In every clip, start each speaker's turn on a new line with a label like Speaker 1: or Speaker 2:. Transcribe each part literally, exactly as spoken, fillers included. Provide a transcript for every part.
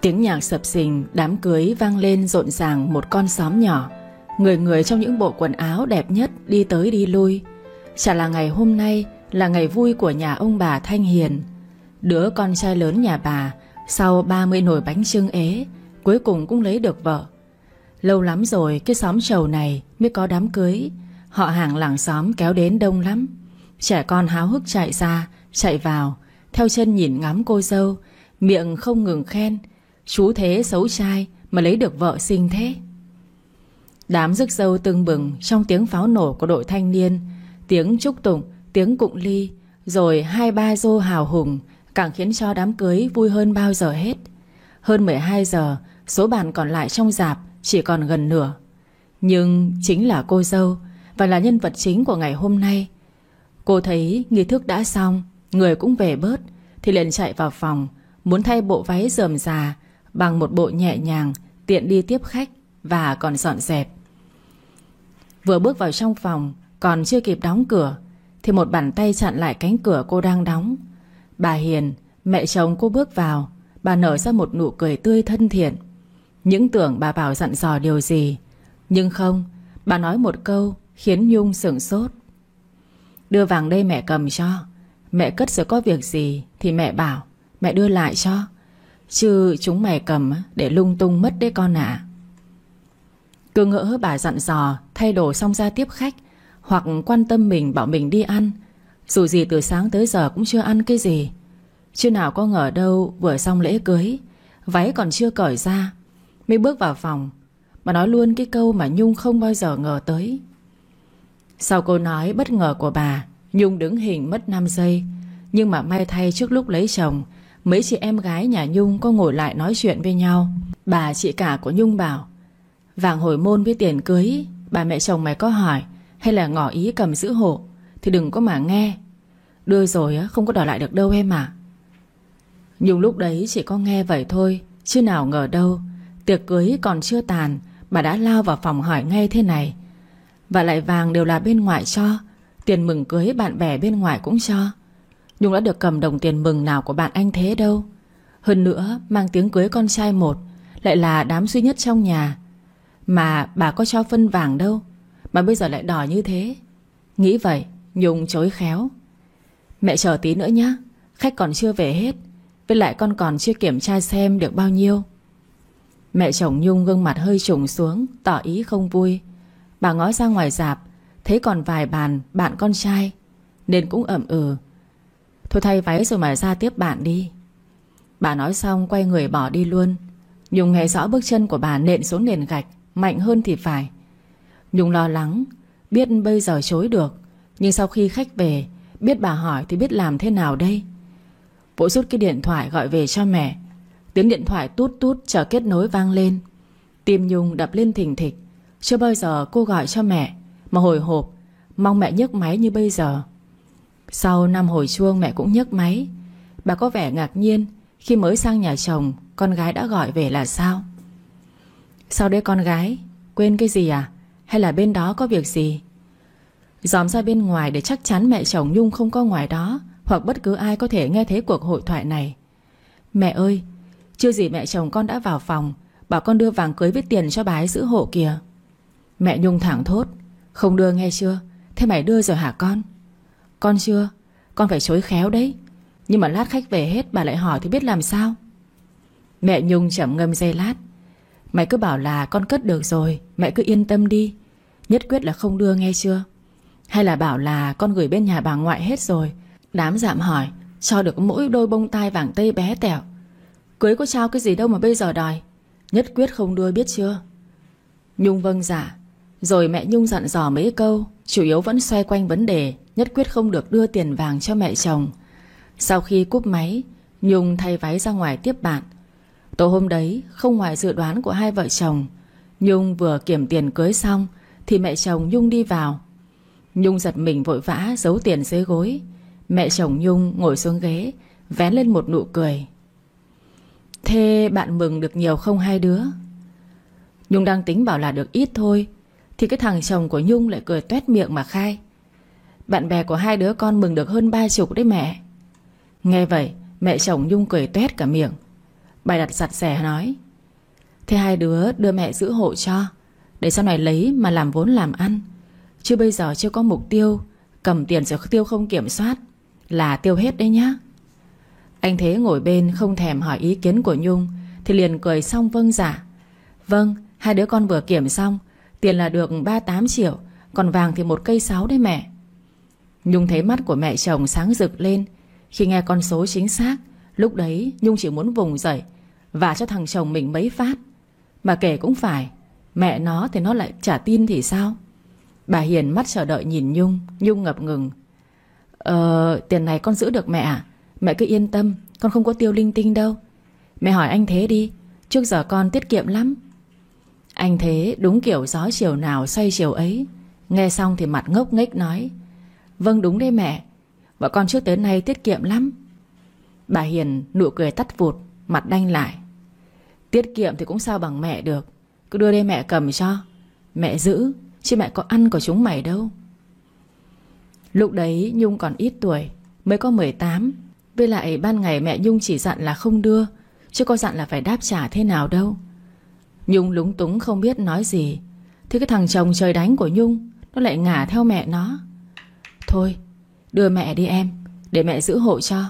Speaker 1: Tiếng nhạc sập sình đám cưới vang lên rộn ràng một con xóm nhỏ. Người người trong những bộ quần áo đẹp nhất đi tới đi lui. Chả là ngày hôm nay là ngày vui của nhà ông bà Thanh Hiền. Đứa con trai lớn nhà bà sau ba mươi nồi bánh chưng ế cuối cùng cũng lấy được vợ. Lâu lắm rồi cái xóm trầu này mới có đám cưới. Họ hàng làng xóm kéo đến đông lắm. Trẻ con háo hức chạy ra chạy vào, theo chân nhìn ngắm cô dâu, miệng không ngừng khen: chú thế xấu trai mà lấy được vợ xinh thế. Đám rước dâu tưng bừng trong tiếng pháo nổ của đội thanh niên, tiếng chúc tụng, tiếng cụng ly, rồi hai ba rô hào hùng, càng khiến cho đám cưới vui hơn bao giờ hết. Hơn mười hai giờ, số bàn còn lại trong rạp chỉ còn gần nửa. Nhưng chính là cô dâu và là nhân vật chính của ngày hôm nay. Cô thấy nghi thức đã xong, người cũng về bớt, thì liền chạy vào phòng, muốn thay bộ váy rườm rà bằng một bộ nhẹ nhàng, tiện đi tiếp khách và còn dọn dẹp. Vừa bước vào trong phòng, còn chưa kịp đóng cửa thì một bàn tay chặn lại cánh cửa cô đang đóng. Bà Hiền, mẹ chồng cô bước vào. Bà nở ra một nụ cười tươi thân thiện. Những tưởng bà bảo dặn dò điều gì, nhưng không. Bà nói một câu khiến Nhung sửng sốt: đưa vàng đây mẹ cầm cho. Mẹ cất rồi có việc gì thì mẹ bảo, mẹ đưa lại cho. Chứ chúng mày cầm để lung tung mất đấy con ạ. à. Cứ ngỡ bà dặn dò thay đồ xong ra tiếp khách, hoặc quan tâm mình bảo mình đi ăn. Dù gì từ sáng tới giờ cũng chưa ăn cái gì. Chứ nào có ngờ đâu vừa xong lễ cưới, váy còn chưa cởi ra, mới bước vào phòng bà nói luôn cái câu mà Nhung không bao giờ ngờ tới. Sau câu nói bất ngờ của bà, Nhung đứng hình mất năm giây. Nhưng mà may thay trước lúc lấy chồng, mấy chị em gái nhà Nhung có ngồi lại nói chuyện với nhau. Bà chị cả của Nhung bảo: vàng hồi môn với tiền cưới bà mẹ chồng mày có hỏi hay là ngỏ ý cầm giữ hộ thì đừng có mà nghe. Đưa rồi không có đòi lại được đâu em à. Nhung lúc đấy chỉ có nghe vậy thôi, chứ nào ngờ đâu tiệc cưới còn chưa tàn, bà đã lao vào phòng hỏi ngay thế này. Và lại vàng đều là bên ngoài cho, tiền mừng cưới bạn bè bên ngoài cũng cho. Nhung đã được cầm đồng tiền mừng nào của bạn anh thế đâu. Hơn nữa mang tiếng cưới con trai một, lại là đám duy nhất trong nhà. Mà bà có cho phân vàng đâu mà bây giờ lại đòi như thế. Nghĩ vậy Nhung chối khéo: mẹ chờ tí nữa nhá, khách còn chưa về hết, với lại con còn chưa kiểm tra xem được bao nhiêu. Mẹ chồng Nhung gương mặt hơi trùng xuống, tỏ ý không vui. Bà ngó ra ngoài rạp, thấy còn vài bàn bạn con trai, nên cũng ậm ừ: thôi thay váy rồi mà ra tiếp bạn đi. Bà nói xong quay người bỏ đi luôn. Nhung nghe rõ bước chân của bà nện xuống nền gạch mạnh hơn thì phải. Nhung lo lắng, biết bây giờ chối được, nhưng sau khi khách về, biết bà hỏi thì biết làm thế nào đây. Vội rút cái điện thoại gọi về cho mẹ. Tiếng điện thoại tút tút chờ kết nối vang lên. Tim Nhung đập lên thình thịch. Chưa bao giờ cô gọi cho mẹ mà hồi hộp, mong mẹ nhấc máy như bây giờ. Sau năm hồi chuông mẹ cũng nhấc máy. Bà có vẻ ngạc nhiên khi mới sang nhà chồng con gái đã gọi về là sao. Sao đấy con gái, quên cái gì à? Hay là bên đó có việc gì? Dòm ra bên ngoài để chắc chắn mẹ chồng Nhung không có ngoài đó, hoặc bất cứ ai có thể nghe thấy cuộc hội thoại này. Mẹ ơi, chưa gì mẹ chồng con đã vào phòng, bảo con đưa vàng cưới với tiền cho bà ấy giữ hộ kìa. Mẹ Nhung thẳng thốt: không đưa nghe chưa? Thế mày đưa rồi hả con? Con chưa, con phải chối khéo đấy. Nhưng mà lát khách về hết bà lại hỏi thì biết làm sao. Mẹ Nhung trầm ngâm giây lát: mày cứ bảo là con cất được rồi, mẹ cứ yên tâm đi. Nhất quyết là không đưa nghe chưa? Hay là bảo là con gửi bên nhà bà ngoại hết rồi, đám dạm hỏi cho được mỗi đôi bông tai vàng tây bé tẹo. Cưới có trao cái gì đâu mà bây giờ đòi. Nhất quyết không đưa biết chưa? Nhung vâng dạ. Rồi mẹ Nhung dặn dò mấy câu, chủ yếu vẫn xoay quanh vấn đề nhất quyết không được đưa tiền vàng cho mẹ chồng. Sau khi cúp máy, Nhung thay váy ra ngoài tiếp bạn. Tối hôm đấy không ngoài dự đoán của hai vợ chồng. Nhung vừa kiểm tiền cưới xong thì mẹ chồng Nhung đi vào. Nhung giật mình vội vã giấu tiền dưới gối. Mẹ chồng Nhung ngồi xuống ghế, vén lên một nụ cười: thế bạn mừng được nhiều không hai đứa? Nhung đang tính bảo là được ít thôi, thì cái thằng chồng của Nhung lại cười toét miệng mà khai: bạn bè của hai đứa con mừng được hơn ba chục đấy mẹ. Nghe vậy mẹ chồng Nhung cười toét cả miệng: Bà Đặt giặt rẻ nói: Thế hai đứa đưa mẹ giữ hộ cho, để sau này lấy mà làm vốn làm ăn. Chứ bây giờ chưa có mục tiêu, cầm tiền rồi tiêu không kiểm soát là tiêu hết đấy nhá. Anh Thế ngồi bên không thèm hỏi ý kiến của Nhung, thì liền cười xong vâng dạ. Vâng, hai đứa con vừa kiểm xong, tiền là được ba mươi tám triệu, còn vàng thì một cây sáu đấy mẹ. Nhung thấy mắt của mẹ chồng sáng rực lên khi nghe con số chính xác. Lúc đấy Nhung chỉ muốn vùng dậy và cho thằng chồng mình mấy phát. Mà kể cũng phải, mẹ nó thì nó lại chả tin thì sao. Bà Hiền mắt chờ đợi nhìn Nhung. Nhung ngập ngừng: Ờ, tiền này con giữ được mẹ à? Mẹ cứ yên tâm, con không có tiêu linh tinh đâu. Mẹ hỏi anh Thế đi, trước giờ con tiết kiệm lắm. Anh Thế đúng kiểu gió chiều nào xoay chiều ấy. Nghe xong thì mặt ngốc nghếch nói: Vâng đúng đấy mẹ, vợ con trước tới nay tiết kiệm lắm. Bà Hiền nụ cười tắt vụt, mặt đanh lại: Tiết kiệm thì cũng sao bằng mẹ được. Cứ đưa đây mẹ cầm cho, mẹ giữ, chứ mẹ có ăn của chúng mày đâu. Lúc đấy Nhung còn ít tuổi, mới có mười tám. Với lại ban ngày mẹ Nhung chỉ dặn là không đưa, chứ có dặn là phải đáp trả thế nào đâu. Nhung lúng túng không biết nói gì. Thế cái thằng chồng trời đánh của Nhung nó lại ngả theo mẹ nó: Thôi đưa mẹ đi em, để mẹ giữ hộ cho.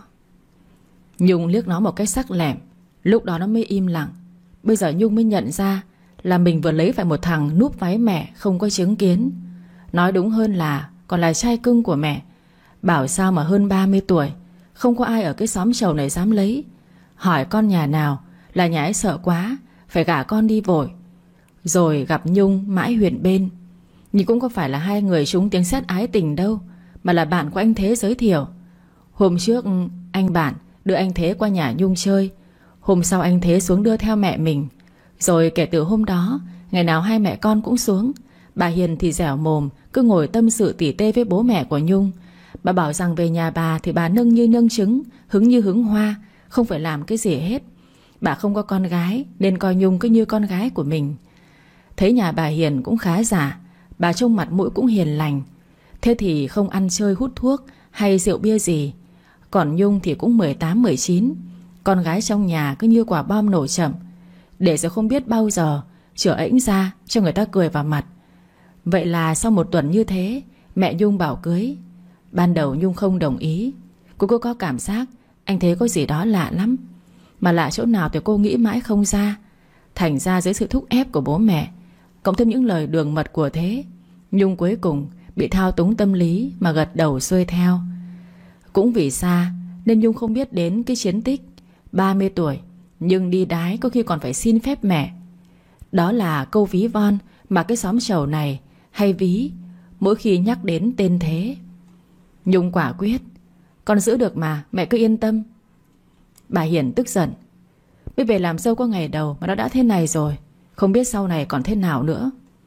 Speaker 1: Nhung liếc nó một cái sắc lẻm. Lúc đó nó mới im lặng. Bây giờ Nhung mới nhận ra là mình vừa lấy phải một thằng núp váy mẹ không có chứng kiến. Nói đúng hơn là còn là trai cưng của mẹ. Bảo sao mà hơn ba mươi tuổi, không có ai ở cái xóm chầu này dám lấy. Hỏi con nhà nào là nhà ấy sợ quá, phải gả con đi vội. Rồi gặp Nhung mãi huyện bên. Nhưng cũng có phải là hai người trúng tiếng sét ái tình đâu, mà là bạn của anh Thế giới thiệu. Hôm trước anh bạn đưa anh Thế qua nhà Nhung chơi. Hôm sau anh Thế xuống đưa theo mẹ mình. Rồi kể từ hôm đó, ngày nào hai mẹ con cũng xuống. Bà Hiền thì dẻo mồm, cứ ngồi tâm sự tỉ tê với bố mẹ của Nhung. Bà bảo rằng về nhà bà thì bà nâng như nâng trứng, hứng như hứng hoa, không phải làm cái gì hết. Bà không có con gái nên coi Nhung cứ như con gái của mình. Thấy nhà bà Hiền cũng khá giả, bà trông mặt mũi cũng hiền lành. Thế thì không ăn chơi hút thuốc hay rượu bia gì. Còn Nhung thì cũng mười tám mười chín. Con gái trong nhà cứ như quả bom nổ chậm, để rồi không biết bao giờ chữa ếnh ra cho người ta cười vào mặt. Vậy là sau một tuần như thế, mẹ Nhung bảo cưới. Ban đầu Nhung không đồng ý. Cô cứ có cảm giác anh Thế có gì đó lạ lắm. Mà lạ chỗ nào thì cô nghĩ mãi không ra. Thành ra dưới sự thúc ép của bố mẹ, cộng thêm những lời đường mật của Thế, Nhung cuối cùng bị thao túng tâm lý mà gật đầu xuôi theo. Cũng vì xa nên Nhung không biết đến cái chiến tích ba mươi tuổi nhưng đi đái có khi còn phải xin phép mẹ. Đó là câu ví von mà cái xóm chầu này hay ví mỗi khi nhắc đến tên Thế. Nhung quả quyết: Con giữ được mà, mẹ cứ yên tâm. Bà Hiền tức giận: Mới về làm dâu có ngày đầu mà nó đã thế này rồi, không biết sau này còn thế nào nữa.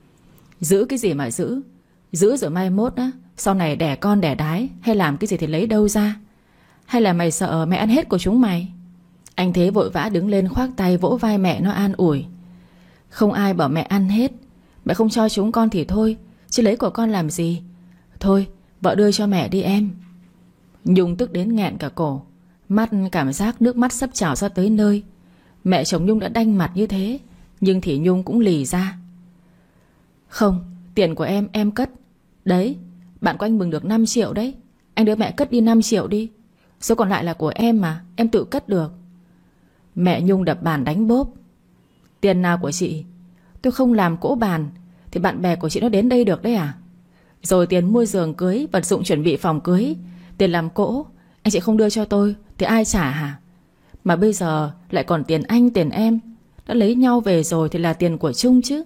Speaker 1: Giữ cái gì mà giữ? Giữ rồi mai mốt á, sau này đẻ con đẻ đái hay làm cái gì thì lấy đâu ra? Hay là mày sợ mẹ ăn hết của chúng mày? Anh Thế vội vã đứng lên khoác tay vỗ vai mẹ nó an ủi: Không ai bảo mẹ ăn hết. Mẹ không cho chúng con thì thôi, chứ lấy của con làm gì. Thôi vợ đưa cho mẹ đi em. Nhung tức đến nghẹn cả cổ, mắt cảm giác nước mắt sắp trào ra tới nơi. Mẹ chồng Nhung đã đanh mặt như thế, nhưng thì Nhung cũng lì ra: Không, tiền của em em cất. Đấy, bạn của anh Mừng được năm triệu đấy, anh đưa mẹ cất đi năm triệu đi. Số còn lại là của em mà, em tự cất được. Mẹ Nhung đập bàn đánh bốp: Tiền nào của chị? Tôi không làm cỗ bàn thì bạn bè của chị nó đến đây được đấy à? Rồi tiền mua giường cưới, vật dụng chuẩn bị phòng cưới, tiền làm cỗ, anh chị không đưa cho tôi thì ai trả hả? Mà bây giờ lại còn tiền anh tiền em. Đã lấy nhau về rồi thì là tiền của chung chứ.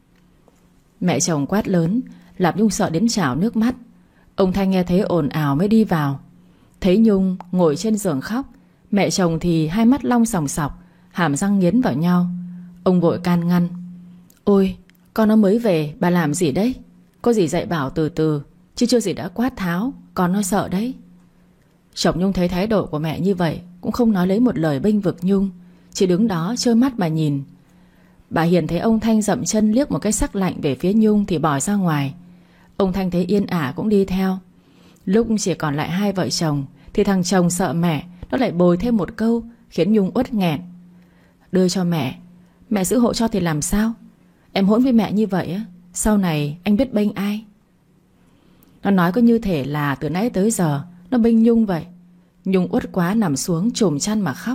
Speaker 1: Mẹ chồng quát lớn làm Nhung sợ đến trào nước mắt. Ông Thanh nghe thấy ồn ào mới đi vào. Thấy Nhung ngồi trên giường khóc, mẹ chồng thì hai mắt long sòng sọc, hàm răng nghiến vào nhau. Ông vội can ngăn: Ôi, con nó mới về, bà làm gì đấy? Có gì dạy bảo từ từ, chứ chưa gì đã quát tháo, con nó sợ đấy. Chồng Nhung thấy thái độ của mẹ như vậy cũng không nói lấy một lời bênh vực Nhung, chỉ đứng đó trơ mắt mà nhìn. Bà Hiền thấy ông Thanh dậm chân liếc một cái sắc lạnh về phía Nhung thì bỏ ra ngoài. Ông Thanh thấy yên ả cũng đi theo. Lúc chỉ còn lại hai vợ chồng thì thằng chồng sợ mẹ nó lại bồi thêm một câu khiến Nhung uất nghẹn: đưa cho mẹ. Mẹ giữ hộ cho thì làm sao? Em hỗn với mẹ như vậy á, sau này anh biết bênh ai? Nó nói có như thể là từ nãy tới giờ nó bênh Nhung vậy. Nhung uất quá nằm xuống chùm chăn mà khóc.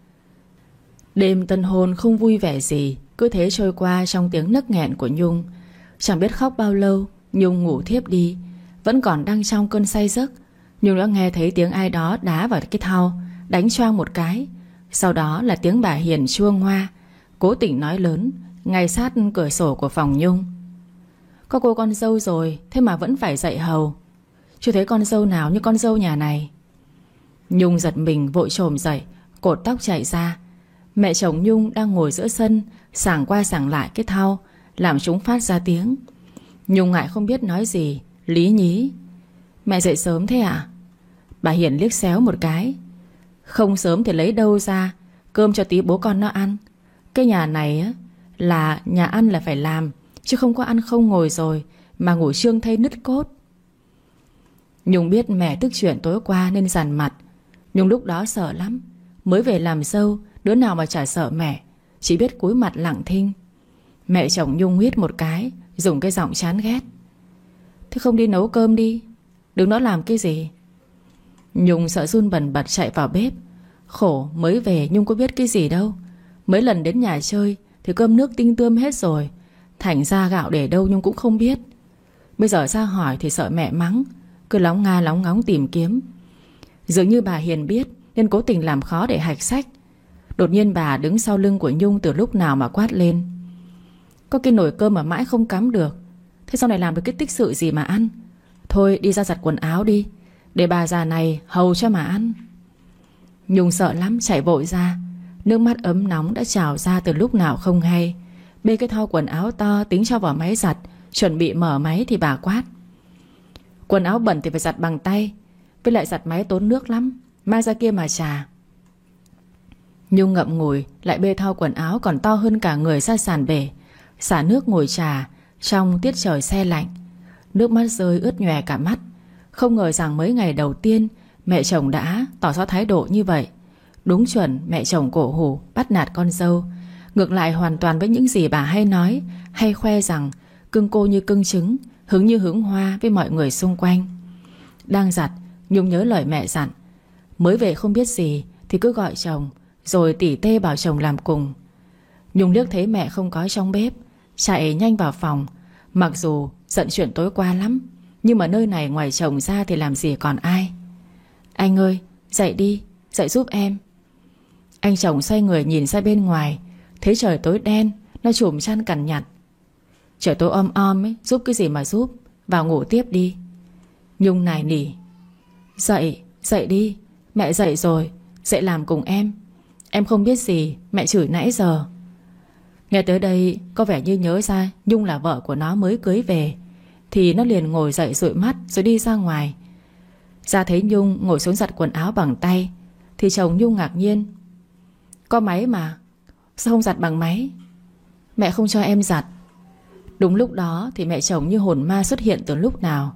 Speaker 1: Đêm tân hôn không vui vẻ gì, cứ thế trôi qua trong tiếng nấc nghẹn của Nhung. Chẳng biết khóc bao lâu, Nhung ngủ thiếp đi. Vẫn còn đang trong cơn say giấc, Nhung đã nghe thấy tiếng ai đó đá vào cái thau, đánh choang một cái. Sau đó là tiếng bà Hiền chuông hoa, cố tình nói lớn ngay sát cửa sổ của phòng Nhung: có cô con dâu rồi, thế mà vẫn phải dậy hầu. Chưa thấy con dâu nào như con dâu nhà này. Nhung giật mình vội chồm dậy, cột tóc chạy ra. Mẹ chồng Nhung đang ngồi giữa sân, sảng qua sảng lại cái thau, làm chúng phát ra tiếng. Nhung ngại không biết nói gì, lý nhí: mẹ dậy sớm thế à? Bà Hiền liếc xéo một cái: không sớm thì lấy đâu ra cơm cho tí bố con nó ăn. Cái nhà này á, là nhà ăn là phải làm, chứ không có ăn không ngồi rồi mà ngủ trương thây nứt cốt. Nhung biết mẹ tức chuyện tối qua nên dằn mặt. Nhung lúc đó sợ lắm. Mới về làm dâu, đứa nào mà chả sợ mẹ, chỉ biết cúi mặt lặng thinh. Mẹ chồng Nhung huýt một cái, dùng cái giọng chán ghét: thế không đi nấu cơm đi, đừng nó làm cái gì. Nhung sợ run bần bật chạy vào bếp. Khổ, mới về Nhung có biết cái gì đâu. Mấy lần đến nhà chơi thì cơm nước tinh tươm hết rồi, thành ra gạo để đâu Nhung cũng không biết. Bây giờ ra hỏi thì sợ mẹ mắng, cứ lóng nga lóng ngóng tìm kiếm. Dường như bà Hiền biết nên cố tình làm khó để hạch sách. Đột nhiên bà đứng sau lưng của Nhung từ lúc nào mà quát lên: có cái nồi cơm mà mãi không cắm được, thế sau này làm được cái tích sự gì mà ăn? Thôi đi ra giặt quần áo đi, để bà già này hầu cho mà ăn. Nhung sợ lắm chạy vội ra. Nước mắt ấm nóng đã trào ra từ lúc nào không hay. Bê cái thau quần áo to tính cho vào máy giặt, chuẩn bị mở máy thì bà quát: quần áo bẩn thì phải giặt bằng tay, với lại giặt máy tốn nước lắm, mang ra kia mà chà. Nhung ngậm ngùi lại bê thau quần áo còn to hơn cả người ra sàn bể, xả nước ngồi trà trong tiết trời se lạnh. Nước mắt rơi ướt nhòe cả mắt. Không ngờ rằng mấy ngày đầu tiên mẹ chồng đã tỏ ra thái độ như vậy. Đúng chuẩn mẹ chồng cổ hủ, bắt nạt con dâu. Ngược lại hoàn toàn với những gì bà hay nói, hay khoe rằng cưng cô như cưng trứng, hứng như hứng hoa với mọi người xung quanh. Đang giặt, Nhung nhớ lời mẹ dặn: mới về không biết gì thì cứ gọi chồng, rồi tỉ tê bảo chồng làm cùng. Nhung liếc thấy mẹ không có trong bếp, chạy nhanh vào phòng. Mặc dù giận chuyện tối qua lắm, nhưng mà nơi này ngoài chồng ra thì làm gì còn ai. Anh ơi, dậy đi, dậy giúp em. Anh chồng xoay người nhìn ra bên ngoài, thấy trời tối đen, nó chùm chăn cằn nhằn. Trời tối om om ấy, giúp cái gì mà giúp, vào ngủ tiếp đi. Nhung nài nỉ: dậy, dậy đi, mẹ dậy rồi, dậy làm cùng em. Em không biết gì, mẹ chửi nãy giờ. Nghe tới đây có vẻ như nhớ ra Nhung là vợ của nó mới cưới về, thì nó liền ngồi dậy dụi mắt rồi đi ra ngoài. Ra thấy Nhung ngồi xuống giặt quần áo bằng tay thì chồng Nhung ngạc nhiên: có máy mà, sao không giặt bằng máy? Mẹ không cho em giặt. Đúng lúc đó thì mẹ chồng như hồn ma xuất hiện từ lúc nào.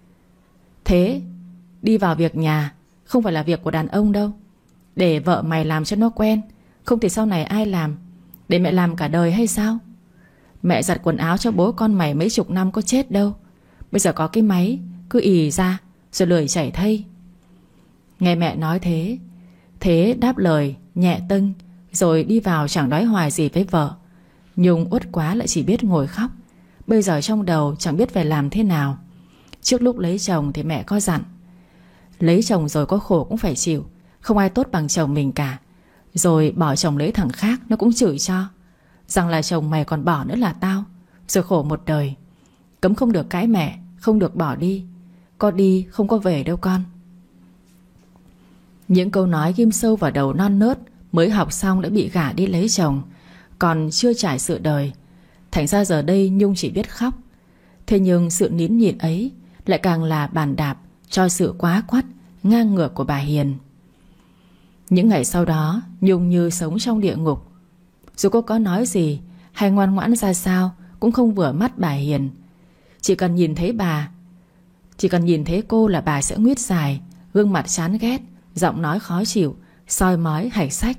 Speaker 1: Thế đi vào việc nhà không phải là việc của đàn ông đâu, để vợ mày làm cho nó quen, không thì sau này ai làm? Để mẹ làm cả đời hay sao? Mẹ giặt quần áo cho bố con mày mấy chục năm có chết đâu. Bây giờ có cái máy cứ ì ra rồi lười chảy thây. Nghe mẹ nói thế, Thế đáp lời nhẹ tênh rồi đi vào chẳng nói hoài gì với vợ. Nhung uất quá lại chỉ biết ngồi khóc. Bây giờ trong đầu chẳng biết phải làm thế nào. Trước lúc lấy chồng thì mẹ có dặn: lấy chồng rồi có khổ cũng phải chịu, không ai tốt bằng chồng mình cả. Rồi bỏ chồng lấy thằng khác nó cũng chửi cho, rằng là chồng mày còn bỏ nữa là tao, rồi khổ một đời. Cấm không được cãi mẹ, không được bỏ đi. Có đi không có về đâu con. Những câu nói ghim sâu vào đầu non nớt, mới học xong đã bị gả đi lấy chồng, còn chưa trải sự đời. Thành ra giờ đây Nhung chỉ biết khóc. Thế nhưng sự nín nhịn ấy lại càng là bàn đạp cho sự quá quắt ngang ngược của bà Hiền. Những ngày sau đó Nhung như sống trong địa ngục. Dù cô có nói gì hay ngoan ngoãn ra sao cũng không vừa mắt bà Hiền. Chỉ cần nhìn thấy bà Chỉ cần nhìn thấy cô là bà sẽ nguyết dài, gương mặt chán ghét, giọng nói khó chịu, soi mói hạch sách,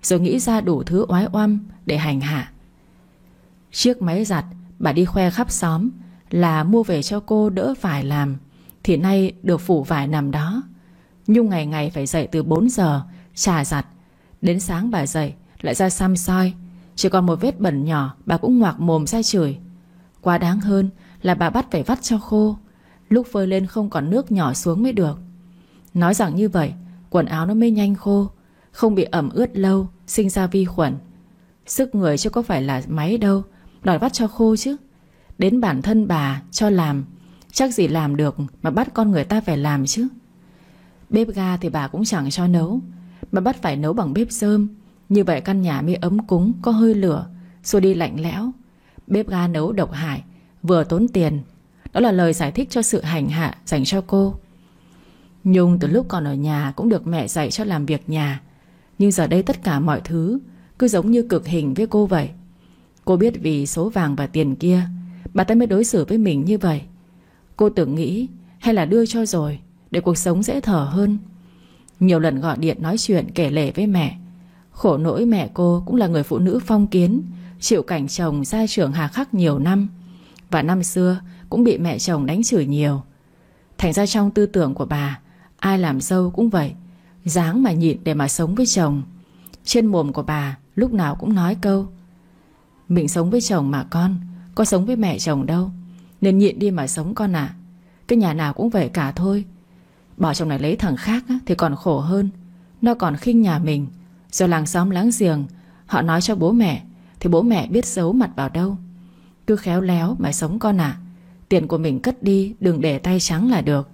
Speaker 1: rồi nghĩ ra đủ thứ oái oăm để hành hạ. Chiếc máy giặt bà đi khoe khắp xóm là mua về cho cô đỡ phải làm, thì nay được phủ vải nằm đó. Nhung ngày ngày phải dậy từ bốn giờ chà giặt, đến sáng bà dậy lại ra xăm soi. Chỉ còn một vết bẩn nhỏ bà cũng ngoạc mồm ra chửi. Quá đáng hơn là bà bắt phải vắt cho khô, lúc phơi lên không còn nước nhỏ xuống mới được. Nói rằng như vậy quần áo nó mới nhanh khô, không bị ẩm ướt lâu sinh ra vi khuẩn. Sức người chứ có phải là máy đâu, đòi vắt cho khô chứ. Đến bản thân bà cho làm, chắc gì làm được mà bắt con người ta phải làm chứ. Bếp ga thì bà cũng chẳng cho nấu, bà bắt phải nấu bằng bếp rơm. Như vậy căn nhà mới ấm cúng, có hơi lửa, xua đi lạnh lẽo. Bếp ga nấu độc hại, vừa tốn tiền. Đó là lời giải thích cho sự hành hạ dành cho cô. Nhung từ lúc còn ở nhà cũng được mẹ dạy cho làm việc nhà, nhưng giờ đây tất cả mọi thứ cứ giống như cực hình với cô vậy. Cô biết vì số vàng và tiền kia bà ta mới đối xử với mình như vậy. Cô tưởng nghĩ hay là đưa cho rồi để cuộc sống dễ thở hơn. Nhiều lần gọi điện nói chuyện kể lể với mẹ. Khổ nỗi mẹ cô cũng là người phụ nữ phong kiến, chịu cảnh chồng gia trưởng hà khắc nhiều năm, và năm xưa cũng bị mẹ chồng đánh chửi nhiều. Thành ra trong tư tưởng của bà, ai làm dâu cũng vậy, dáng mà nhịn để mà sống với chồng. Trên mồm của bà lúc nào cũng nói câu: mình sống với chồng mà con, có sống với mẹ chồng đâu, nên nhịn đi mà sống con ạ. Cái nhà nào cũng vậy cả thôi. Bỏ chồng này lấy thằng khác á, thì còn khổ hơn. Nó còn khinh nhà mình, rồi làng xóm láng giềng họ nói cho bố mẹ, thì bố mẹ biết giấu mặt vào đâu. Cứ khéo léo mà sống con ạ. Tiền của mình cất đi, đừng để tay trắng là được.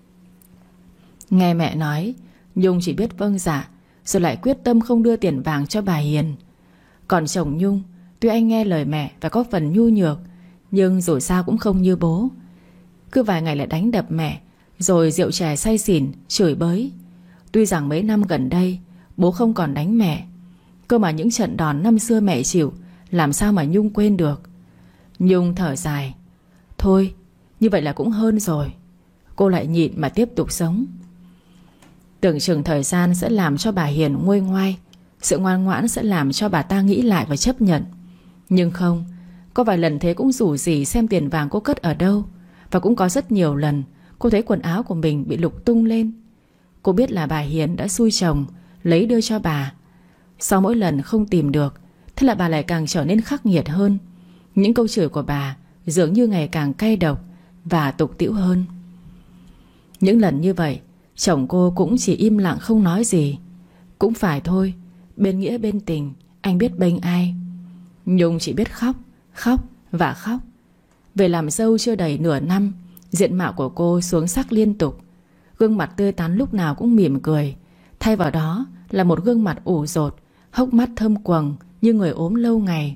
Speaker 1: Nghe mẹ nói, Nhung chỉ biết vâng dạ, rồi lại quyết tâm không đưa tiền vàng cho bà Hiền. Còn chồng Nhung, tuy anh nghe lời mẹ và có phần nhu nhược, nhưng dù sao cũng không như bố. Cứ vài ngày lại đánh đập mẹ, rồi rượu chè say xỉn, chửi bới. Tuy rằng mấy năm gần đây bố không còn đánh mẹ, cơ mà những trận đòn năm xưa mẹ chịu làm sao mà Nhung quên được. Nhung thở dài. Thôi, như vậy là cũng hơn rồi. Cô lại nhịn mà tiếp tục sống. Tưởng chừng thời gian sẽ làm cho bà Hiền nguôi ngoai, sự ngoan ngoãn sẽ làm cho bà ta nghĩ lại và chấp nhận. Nhưng không, có vài lần thế cũng rủ rỉ xem tiền vàng cô cất ở đâu. Và cũng có rất nhiều lần cô thấy quần áo của mình bị lục tung lên. Cô biết là bà Hiền đã xui chồng lấy đưa cho bà. Sau mỗi lần không tìm được, thế là bà lại càng trở nên khắc nghiệt hơn. Những câu chửi của bà dường như ngày càng cay độc và tục tĩu hơn. Những lần như vậy, chồng cô cũng chỉ im lặng không nói gì. Cũng phải thôi, bên nghĩa bên tình, anh biết bênh ai. Nhung chỉ biết khóc, khóc và khóc. Về làm dâu chưa đầy nửa năm, diện mạo của cô xuống sắc liên tục. Gương mặt tươi tắn lúc nào cũng mỉm cười, thay vào đó là một gương mặt ủ rột, hốc mắt thâm quầng như người ốm lâu ngày.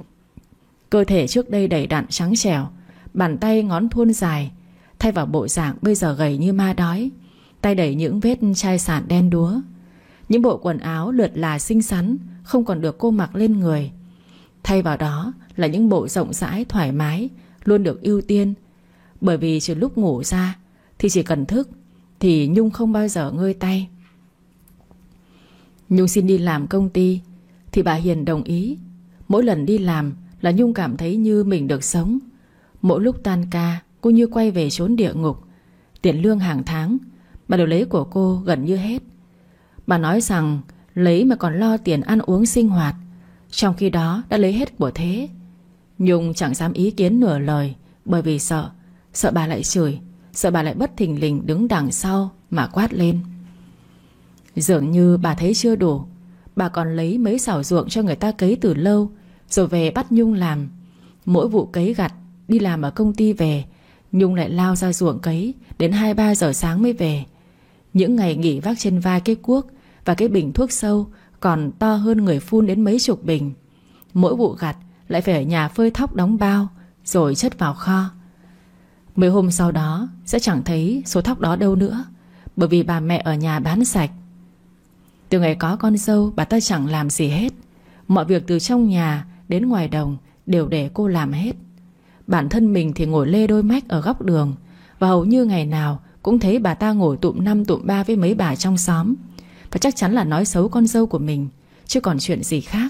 Speaker 1: Cơ thể trước đây đầy đặn trắng trẻo, bàn tay ngón thuôn dài, thay vào bộ dạng bây giờ gầy như ma đói, tay đầy những vết chai sạn đen đúa. Những bộ quần áo lượt là xinh xắn không còn được cô mặc lên người, thay vào đó là những bộ rộng rãi thoải mái luôn được ưu tiên. Bởi vì trừ lúc ngủ ra thì chỉ cần thức thì Nhung không bao giờ ngơi tay. Nhung xin đi làm công ty thì bà Hiền đồng ý. Mỗi lần đi làm là Nhung cảm thấy như mình được sống. Mỗi lúc tan ca cô như quay về chốn địa ngục. Tiền lương hàng tháng bà đều lấy của cô gần như hết. Bà nói rằng lấy mà còn lo tiền ăn uống sinh hoạt, trong khi đó đã lấy hết của thế. Nhung chẳng dám ý kiến nửa lời, bởi vì sợ Sợ bà lại chửi, sợ bà lại bất thình lình đứng đằng sau mà quát lên. Dường như bà thấy chưa đủ, bà còn lấy mấy xảo ruộng cho người ta cấy từ lâu, rồi về bắt Nhung làm. Mỗi vụ cấy gặt, đi làm ở công ty về, Nhung lại lao ra ruộng cấy đến hai ba giờ sáng mới về. Những ngày nghỉ vác trên vai cái cuốc và cái bình thuốc sâu còn to hơn người phun đến mấy chục bình. Mỗi vụ gặt lại phải ở nhà phơi thóc đóng bao, rồi chất vào kho. Mấy hôm sau đó sẽ chẳng thấy số thóc đó đâu nữa, bởi vì bà mẹ ở nhà bán sạch. Từ ngày có con dâu, bà ta chẳng làm gì hết. Mọi việc từ trong nhà đến ngoài đồng đều để cô làm hết. Bản thân mình thì ngồi lê đôi mách ở góc đường, và hầu như ngày nào cũng thấy bà ta ngồi tụm năm tụm ba với mấy bà trong xóm. Và chắc chắn là nói xấu con dâu của mình, chứ còn chuyện gì khác.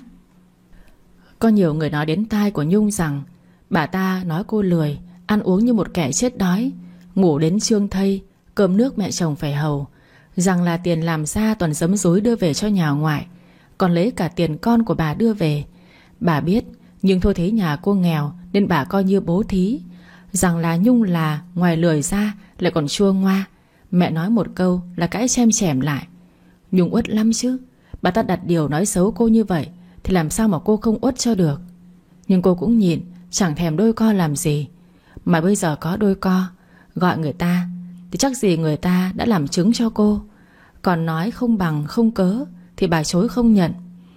Speaker 1: Có nhiều người nói đến tai của Nhung rằng bà ta nói cô lười, ăn uống như một kẻ chết đói, ngủ đến trương thây, cơm nước mẹ chồng phải hầu, rằng là tiền làm ra toàn giấm dối đưa về cho nhà ngoại, còn lấy cả tiền con của bà đưa về. Bà biết, nhưng thôi thấy nhà cô nghèo nên bà coi như bố thí, rằng là Nhung là ngoài lười ra lại còn chua ngoa. Mẹ nói một câu là cãi chem chẻm lại. Nhung uất lắm chứ. Bà ta đặt điều nói xấu cô như vậy thì làm sao mà cô không uất cho được. Nhưng cô cũng nhịn, chẳng thèm đôi co làm gì. Mà bây giờ có đôi co, gọi người ta thì chắc gì người ta đã làm chứng cho cô. Còn nói không bằng không cớ thì bà chối không nhận.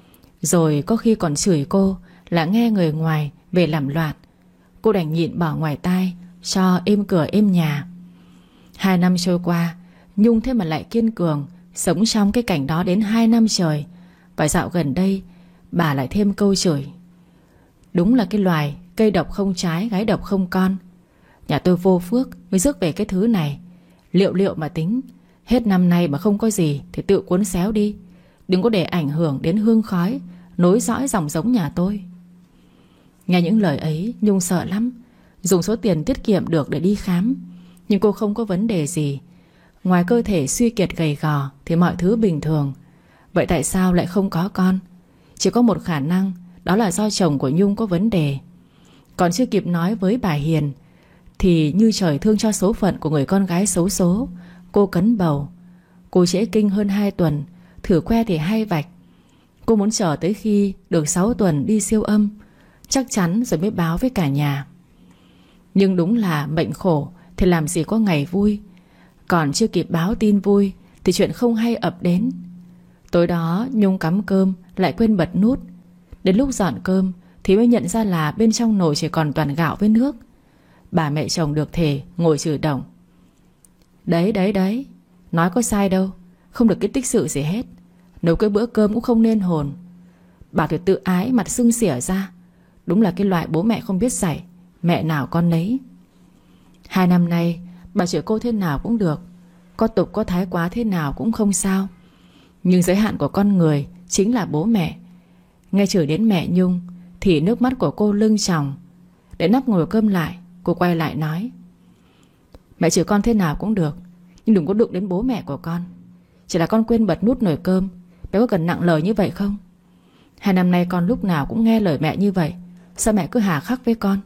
Speaker 1: Rồi có khi còn chửi cô là nghe người ngoài về làm loạn. Cô đành nhịn bỏ ngoài tai cho êm cửa êm nhà. Hai năm trôi qua, Nhung thế mà lại kiên cường, sống trong cái cảnh đó đến hai năm trời. Và dạo gần đây bà lại thêm câu chửi. Đúng là cái loài cây độc không trái, gái độc không con. Nhà tôi vô phước mới rước về cái thứ này. Liệu liệu mà tính, hết năm nay mà không có gì thì tự cuốn xéo đi. Đừng có để ảnh hưởng đến hương khói nối dõi dòng giống nhà tôi. Nghe những lời ấy, Nhung sợ lắm. Dùng số tiền tiết kiệm được để đi khám, nhưng cô không có vấn đề gì. Ngoài cơ thể suy kiệt gầy gò thì mọi thứ bình thường. Vậy tại sao lại không có con? Chỉ có một khả năng, đó là do chồng của Nhung có vấn đề. Còn chưa kịp nói với bà Hiền thì như trời thương cho số phận của người con gái xấu số, cô cấn bầu. Cô trễ kinh hơn hai tuần, thử que thì hai vạch. Cô muốn chờ tới khi được sáu tuần đi siêu âm chắc chắn rồi mới báo với cả nhà. Nhưng đúng là mệnh khổ thì làm gì có ngày vui. Còn chưa kịp báo tin vui thì chuyện không hay ập đến. Tối đó Nhung cắm cơm lại quên bật nút. Đến lúc dọn cơm thì mới nhận ra là bên trong nồi chỉ còn toàn gạo với nước. Bà mẹ chồng được thể ngồi chửi đồng. Đấy đấy đấy, nói có sai đâu, không được cái tích sự gì hết. Nấu cái bữa cơm cũng không nên hồn. Bà thì tự ái mặt sưng xỉa ra. Đúng là cái loại bố mẹ không biết dạy, mẹ nào con nấy. Hai năm nay bà chửi cô thế nào cũng được, có tục có thái quá thế nào cũng không sao. Nhưng giới hạn của con người chính là bố mẹ. Nghe chửi đến mẹ Nhung thì nước mắt của cô lưng tròng. Để nắp ngồi cơm lại, cô quay lại nói. Mẹ chửi con thế nào cũng được, nhưng đừng có đụng đến bố mẹ của con. Chỉ là con quên bật nút nồi cơm, bé có cần nặng lời như vậy không? Hai năm nay con lúc nào cũng nghe lời mẹ như vậy, sao mẹ cứ hà khắc với con?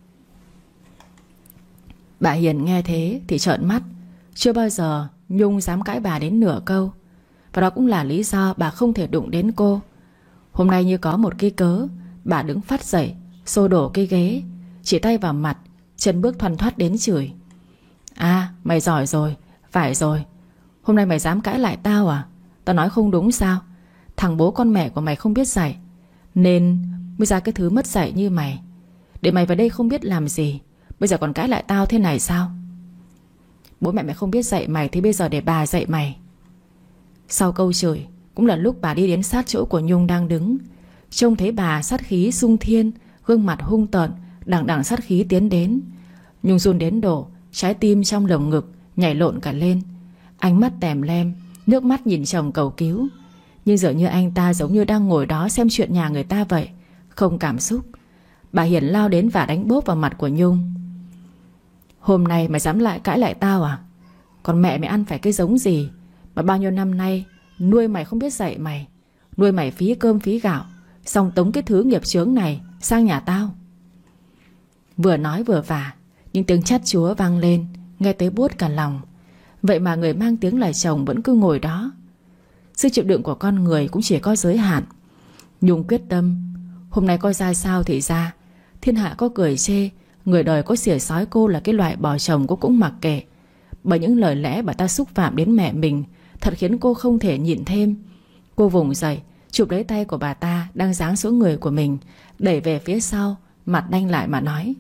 Speaker 1: Bà Hiền nghe thế thì trợn mắt. Chưa bao giờ Nhung dám cãi bà đến nửa câu. Và đó cũng là lý do bà không thể đụng đến cô. Hôm nay như có một cái cớ, bà đứng phắt dậy, xô đổ cái ghế, chỉ tay vào mặt, chân bước thoăn thoắt đến chửi. À, mày giỏi rồi, phải rồi. Hôm nay mày dám cãi lại tao à? Tao nói không đúng sao? Thằng bố con mẹ của mày không biết dạy, nên mới ra cái thứ mất dạy như mày. Để mày vào đây không biết làm gì, bây giờ còn cãi lại tao thế này sao? Bố mẹ mày không biết dạy mày thì bây giờ để bà dạy mày. Sau câu chửi cũng là lúc bà đi đến sát chỗ của Nhung đang đứng. Trông thấy bà sát khí xung thiên, gương mặt hung tợn, đằng đằng sát khí tiến đến. Nhung run đến độ trái tim trong lồng ngực nhảy lộn cả lên. Ánh mắt tèm lem, nước mắt nhìn chồng cầu cứu. Nhưng dường như anh ta giống như đang ngồi đó xem chuyện nhà người ta vậy, không cảm xúc. Bà Hiền lao đến và đánh bốp vào mặt của Nhung. Hôm nay mày dám lại cãi lại tao à? Còn mẹ mày ăn phải cái giống gì mà bao nhiêu năm nay nuôi mày không biết dạy mày, nuôi mày phí cơm phí gạo, xong tống cái thứ nghiệp chướng này sang nhà tao. Vừa nói vừa vả, nhưng tiếng chát chúa vang lên, nghe tới buốt cả lòng. Vậy mà người mang tiếng là chồng vẫn cứ ngồi đó. Sức chịu đựng của con người cũng chỉ có giới hạn. Nhung quyết tâm, hôm nay coi ra sao thì ra. Thiên hạ có cười chê, người đời có xỉa xói cô là cái loại bỏ chồng, cô cũng mặc kệ. Bởi những lời lẽ bà ta xúc phạm đến mẹ mình thật khiến cô không thể nhịn thêm. Cô vùng dậy, chụp lấy tay của bà ta đang giáng xuống người của mình, đẩy về phía sau, mặt đanh lại mà nói.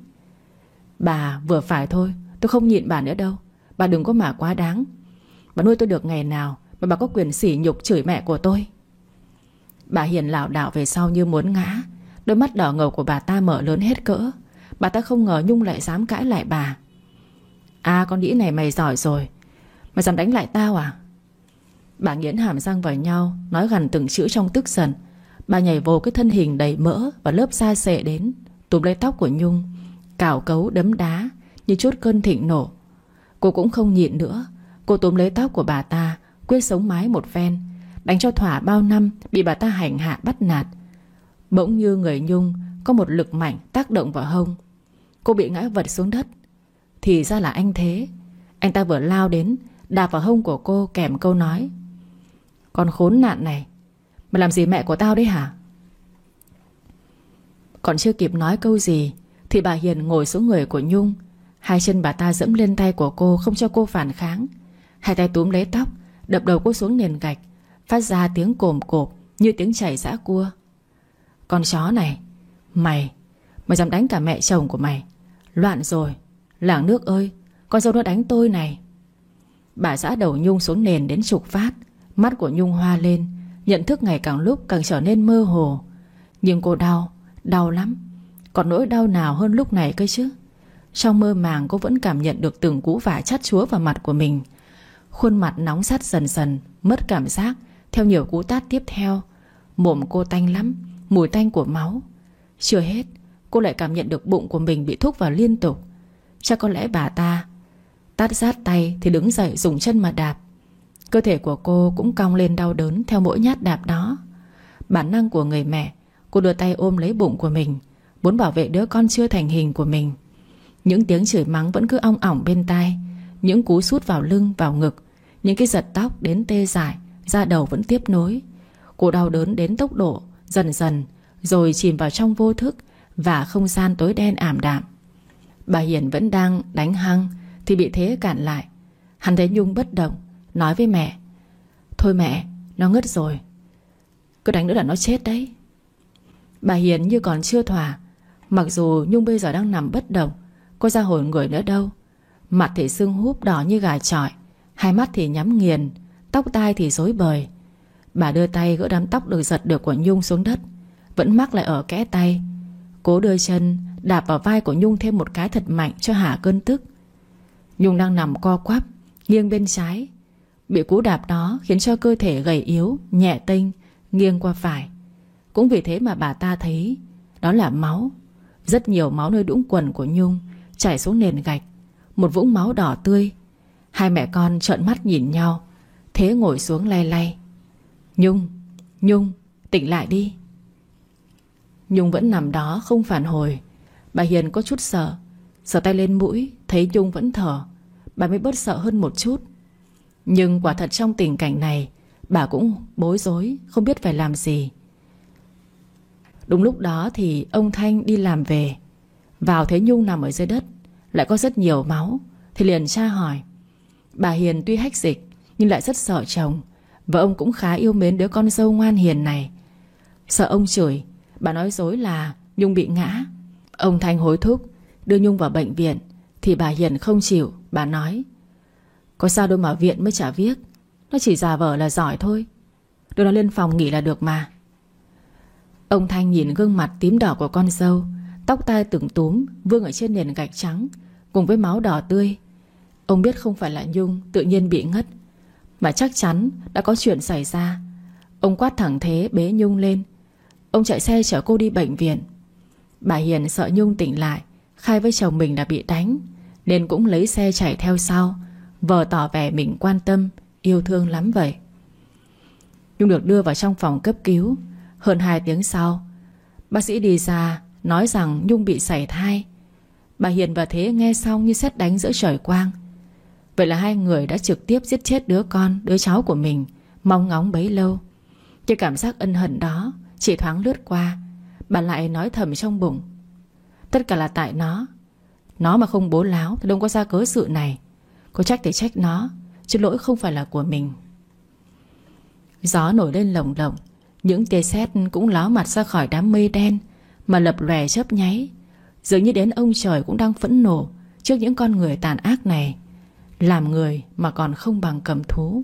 Speaker 1: Bà vừa phải thôi, tôi không nhịn bà nữa đâu. Bà đừng có mà quá đáng. Bà nuôi tôi được ngày nào mà bà có quyền sỉ nhục chửi mẹ của tôi? Bà Hiền lảo đảo về sau như muốn ngã. Đôi mắt đỏ ngầu của bà ta mở lớn hết cỡ. Bà ta không ngờ Nhung lại dám cãi lại bà. À, con đĩ này mày giỏi rồi, mày dám đánh lại tao à? Bà nghiến hàm răng vào nhau, nói gằn từng chữ trong tức giận. Bà nhảy vồ cái thân hình đầy mỡ và lớp da xệ đến, túm lấy tóc của Nhung, cào cấu đấm đá như chút cơn thịnh nộ. Cô cũng không nhịn nữa. Cô túm lấy tóc của bà ta, quyết sống mái một phen, đánh cho thỏa bao năm bị bà ta hành hạ bắt nạt. Bỗng như người Nhung có một lực mạnh tác động vào hông. Cô bị ngã vật xuống đất. Thì ra là anh Thế. Anh ta vừa lao đến, đạp vào hông của cô kèm câu nói: "Con khốn nạn này, mày làm gì mẹ của tao đấy hả?" Còn chưa kịp nói câu gì thì bà Hiền ngồi xuống người của Nhung. Hai chân bà ta dẫm lên tay của cô, không cho cô phản kháng. Hai tay túm lấy tóc, đập đầu cô xuống nền gạch, phát ra tiếng cồm cộp như tiếng chảy giã cua. "Con chó này, Mày Mày dám đánh cả mẹ chồng của mày. Loạn rồi. Làng nước ơi, con dâu nó đánh tôi này." Bà giã đầu Nhung xuống nền đến chục phát. Mắt của Nhung hoa lên, nhận thức ngày càng lúc càng trở nên mơ hồ. Nhưng cô đau, đau lắm. Còn nỗi đau nào hơn lúc này cơ chứ. Trong mơ màng cô vẫn cảm nhận được từng cú vả chát chúa vào mặt của mình. Khuôn mặt nóng sắt dần dần mất cảm giác theo nhiều cú tát tiếp theo. Mồm cô tanh lắm, mùi tanh của máu. Chưa hết, cô lại cảm nhận được bụng của mình bị thúc vào liên tục. Chắc có lẽ bà ta tát rát tay thì đứng dậy dùng chân mà đạp. Cơ thể của cô cũng cong lên đau đớn theo mỗi nhát đạp đó. Bản năng của người mẹ, cô đưa tay ôm lấy bụng của mình, muốn bảo vệ đứa con chưa thành hình của mình. Những tiếng chửi mắng vẫn cứ ong ỏng bên tai, những cú sút vào lưng, vào ngực, những cái giật tóc đến tê dại, da đầu vẫn tiếp nối. Cô đau đớn đến tốc độ dần dần, rồi chìm vào trong vô thức và không gian tối đen ảm đạm. Bà Hiền vẫn đang đánh hăng thì bị Thế cản lại. Hắn thấy Nhung bất động, nói với mẹ: "Thôi mẹ, nó ngất rồi. Cứ đánh nữa là nó chết đấy." Bà Hiền như còn chưa thỏa. Mặc dù Nhung bây giờ đang nằm bất động, có ra hồn người nữa đâu. Mặt thì sưng húp đỏ như gà chọi, hai mắt thì nhắm nghiền, tóc tai thì rối bời. Bà đưa tay gỡ đám tóc được giật được của Nhung xuống đất, vẫn mắc lại ở kẽ tay. Cố đưa chân đạp vào vai của Nhung thêm một cái thật mạnh cho hả cơn tức. Nhung đang nằm co quắp nghiêng bên trái. Bị cú đạp đó khiến cho cơ thể gầy yếu, nhẹ tênh, nghiêng qua phải. Cũng vì thế mà bà ta thấy đó là máu. Rất nhiều máu nơi đũng quần của Nhung chảy xuống nền gạch, một vũng máu đỏ tươi. Hai mẹ con trợn mắt nhìn nhau. Thế ngồi xuống lay lay: "Nhung, Nhung, tỉnh lại đi." Nhung vẫn nằm đó không phản hồi. Bà Hiền có chút sợ, sờ tay lên mũi, thấy Nhung vẫn thở, bà mới bớt sợ hơn một chút. Nhưng quả thật trong tình cảnh này, bà cũng bối rối, không biết phải làm gì. Đúng lúc đó thì ông Thanh đi làm về, vào thấy Nhung nằm ở dưới đất, lại có rất nhiều máu, thì liền tra hỏi. Bà Hiền tuy hách dịch nhưng lại rất sợ chồng, và ông cũng khá yêu mến đứa con dâu ngoan hiền này. Sợ ông chửi, bà nói dối là Nhung bị ngã. Ông Thanh hối thúc đưa Nhung vào bệnh viện, thì bà Hiền không chịu. Bà nói: "Có sao đâu mà viện mới chả viết. Nó chỉ giả vờ là giỏi thôi. Đưa nó lên phòng nghỉ là được mà." Ông Thanh nhìn gương mặt tím đỏ của con dâu, tóc tai từng túm vương ở trên nền gạch trắng, cùng với máu đỏ tươi. Ông biết không phải là Nhung tự nhiên bị ngất, mà chắc chắn đã có chuyện xảy ra. Ông quát thẳng Thế bế Nhung lên. Ông chạy xe chở cô đi bệnh viện. Bà Hiền sợ Nhung tỉnh lại khai với chồng mình là bị đánh, nên cũng lấy xe chạy theo sau, vờ tỏ vẻ mình quan tâm, yêu thương lắm vậy. Nhung được đưa vào trong phòng cấp cứu. Hơn hai tiếng sau, bác sĩ đi ra nói rằng Nhung bị sảy thai. Bà Hiền và Thế nghe xong như sét đánh giữa trời quang. Vậy là hai người đã trực tiếp giết chết đứa con, đứa cháu của mình mong ngóng bấy lâu. Cái cảm giác ân hận đó chỉ thoáng lướt qua, bà lại nói thầm trong bụng: tất cả là tại nó. Nó mà không bố láo thì đâu có ra cớ sự này. Có trách thì trách nó, chứ lỗi không phải là của mình. Gió nổi lên lồng lộng, những tia sét cũng ló mặt ra khỏi đám mây đen mà lập lòe chớp nháy. Dường như đến ông trời cũng đang phẫn nộ trước những con người tàn ác này. Làm người mà còn không bằng cầm thú.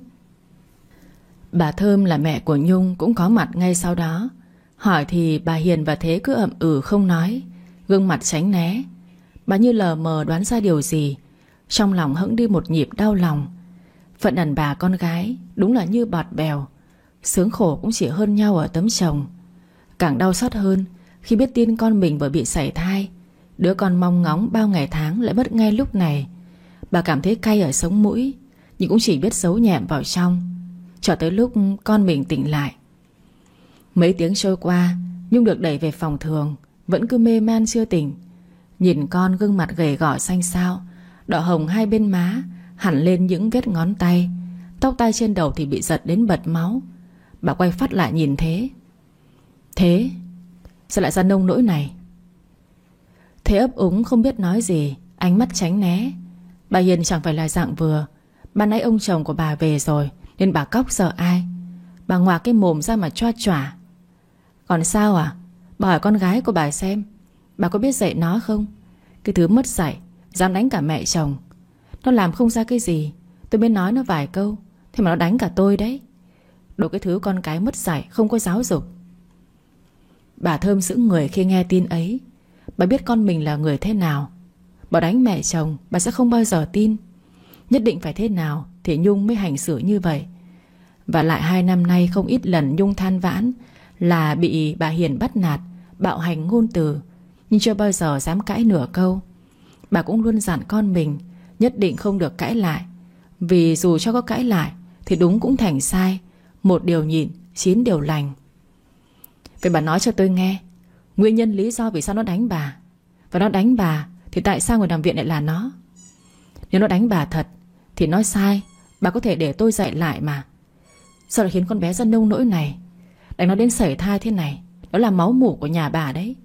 Speaker 1: Bà Thơm là mẹ của Nhung cũng có mặt ngay sau đó. Hỏi thì bà Hiền và Thế cứ ậm ừ không nói, gương mặt tránh né. Bà như lờ mờ đoán ra điều gì, trong lòng hững đi một nhịp đau lòng. Phận đàn bà con gái đúng là như bọt bèo, sướng khổ cũng chỉ hơn nhau ở tấm chồng. Càng đau xót hơn khi biết tin con mình vừa bị sảy thai. Đứa con mong ngóng bao ngày tháng lại mất ngay lúc này. Bà cảm thấy cay ở sống mũi, nhưng cũng chỉ biết giấu nhẹm vào trong, cho tới lúc con mình tỉnh lại. Mấy tiếng trôi qua, Nhung được đẩy về phòng thường, vẫn cứ mê man chưa tỉnh. Nhìn con gương mặt gầy gò xanh xao, đỏ hồng hai bên má, hẳn lên những vết ngón tay. Tóc tai trên đầu thì bị giật đến bật máu. Bà quay phát lại nhìn Thế. Thế, sao lại ra nông nỗi này? Thế ấp úng không biết nói gì, ánh mắt tránh né. Bà Hiền chẳng phải là dạng vừa. Ban nãy ông chồng của bà về rồi, nên bà cóc sợ ai. Bà ngoạc cái mồm ra mà choa choả. Còn sao à? Bà hỏi con gái của bà xem, bà có biết dạy nó không? Cái thứ mất dạy, dám đánh cả mẹ chồng. Nó làm không ra cái gì, tôi mới nói nó vài câu, thế mà nó đánh cả tôi đấy. Đồ cái thứ con cái mất dạy, không có giáo dục. Bà Thơm sững người khi nghe tin ấy. Bà biết con mình là người thế nào. Bà đánh mẹ chồng, bà sẽ không bao giờ tin. Nhất định phải thế nào thì Nhung mới hành xử như vậy. Và lại hai năm nay không ít lần Nhung than vãn là bị bà Hiền bắt nạt, bạo hành ngôn từ, nhưng chưa bao giờ dám cãi nửa câu. Bà cũng luôn dặn con mình nhất định không được cãi lại, vì dù cho có cãi lại thì đúng cũng thành sai. Một điều nhịn, chín điều lành. Vậy bà nói cho tôi nghe nguyên nhân lý do vì sao nó đánh bà. Và nó đánh bà thì tại sao người nằm viện lại là nó? Nếu nó đánh bà thật thì nói sai, bà có thể để tôi dạy lại mà. Sao lại khiến con bé ra nông nỗi này? Đánh nó đến sảy thai thế này, đó là máu mủ của nhà bà đấy.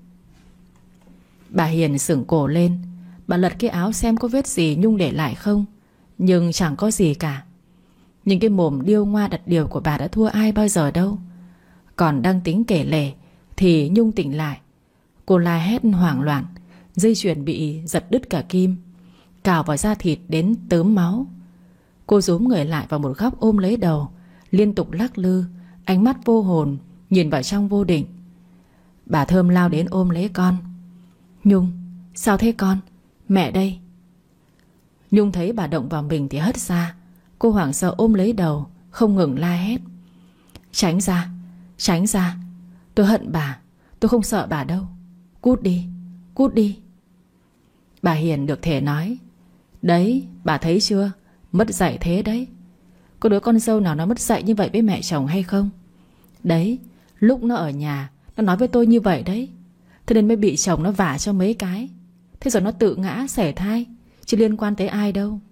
Speaker 1: Bà Hiền sửng cổ lên. Bà lật cái áo xem có vết gì Nhung để lại không, nhưng chẳng có gì cả. Nhưng cái mồm điêu ngoa đặt điều của bà đã thua ai bao giờ đâu. Còn đang tính kể lể thì Nhung tỉnh lại. Cô la hét hoảng loạn. Dây chuyền bị giật đứt cả kim, cào vào da thịt đến tớm máu. Cô rúm người lại vào một góc ôm lấy đầu, liên tục lắc lư, ánh mắt vô hồn nhìn vào trong vô định. Bà Thơm lao đến ôm lấy con. Nhung, sao thế con? Mẹ đây. Nhung thấy bà động vào mình thì hất ra. Cô hoảng sợ ôm lấy đầu, không ngừng la hét. Tránh ra, tránh ra. Tôi hận bà, tôi không sợ bà đâu. Cút đi, cút đi. Bà Hiền được thể nói. Đấy, bà thấy chưa? Mất dạy thế đấy. Có đứa con dâu nào nó mất dạy như vậy với mẹ chồng hay không? Đấy, lúc nó ở nhà nó nói với tôi như vậy đấy. Thế nên mới bị chồng nó vả cho mấy cái. Thế rồi nó tự ngã sảy thai, chứ liên quan tới ai đâu.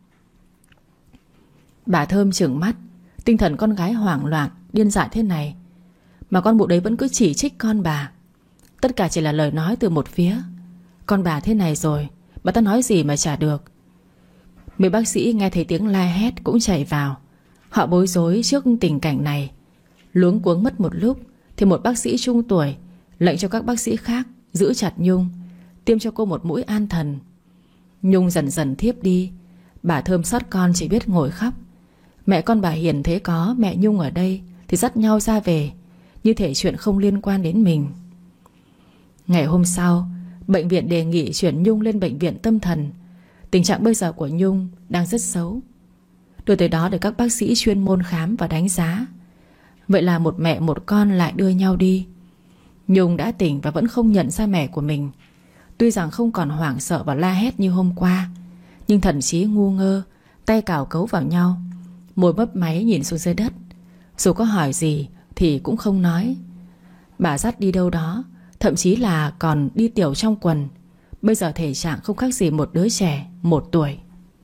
Speaker 1: Bà Thơm trừng mắt. Tinh thần con gái hoảng loạn, điên dại thế này mà con mụ đấy vẫn cứ chỉ trích con bà. Tất cả chỉ là lời nói từ một phía. Con bà thế này rồi, bà ta nói gì mà chả được. Mấy bác sĩ nghe thấy tiếng la hét cũng chạy vào. Họ bối rối trước tình cảnh này. Luống cuống mất một lúc thì một bác sĩ trung tuổi lệnh cho các bác sĩ khác giữ chặt Nhung, tiêm cho cô một mũi an thần. Nhung dần dần thiếp đi. Bà Thơm xót con chỉ biết ngồi khóc. Mẹ con bà Hiền thấy có mẹ Nhung ở đây thì dắt nhau ra về, như thể chuyện không liên quan đến mình. Ngày hôm sau, bệnh viện đề nghị chuyển Nhung lên bệnh viện tâm thần. Tình trạng bây giờ của Nhung đang rất xấu. Đưa tới đó để các bác sĩ chuyên môn khám và đánh giá. Vậy là một mẹ một con lại đưa nhau đi. Nhung đã tỉnh và vẫn không nhận ra mẹ của mình. Tuy rằng không còn hoảng sợ và la hét như hôm qua, nhưng thần trí ngu ngơ, tay cào cấu vào nhau, môi mấp máy nhìn xuống dưới đất. Dù có hỏi gì thì cũng không nói. Bà dắt đi đâu đó, thậm chí là còn đi tiểu trong quần. Bây giờ thể trạng không khác gì một đứa trẻ một tuổi.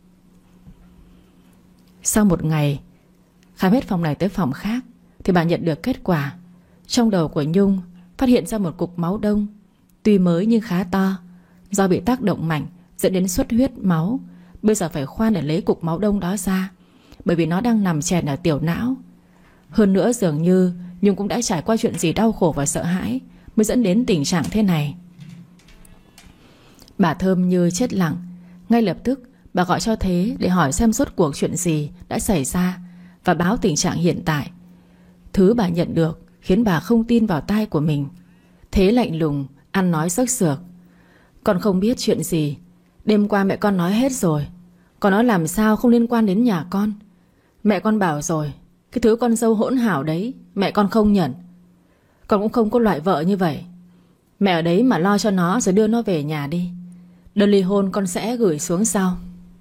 Speaker 1: Sau một ngày khám hết phòng này tới phòng khác thì bà nhận được kết quả. Trong đầu của Nhung phát hiện ra một cục máu đông, tuy mới nhưng khá to. Do bị tác động mạnh dẫn đến xuất huyết máu. Bây giờ phải khoan để lấy cục máu đông đó ra, bởi vì nó đang nằm chèn ở tiểu não. Hơn nữa dường như Nhung cũng đã trải qua chuyện gì đau khổ và sợ hãi mới dẫn đến tình trạng thế này. Bà Thơm như chết lặng. Ngay lập tức bà gọi cho Thế để hỏi xem rốt cuộc chuyện gì đã xảy ra và báo tình trạng hiện tại. Thứ bà nhận được khiến bà không tin vào tai của mình. Thế lạnh lùng, ăn nói rắc rược. Con không biết chuyện gì. Đêm qua mẹ con nói hết rồi. Con nói làm sao không liên quan đến nhà con. Mẹ con bảo rồi, cái thứ con dâu hỗn hảo đấy mẹ con không nhận. Con cũng không có loại vợ như vậy. Mẹ ở đấy mà lo cho nó rồi đưa nó về nhà đi. Đơn ly hôn con sẽ gửi xuống sau.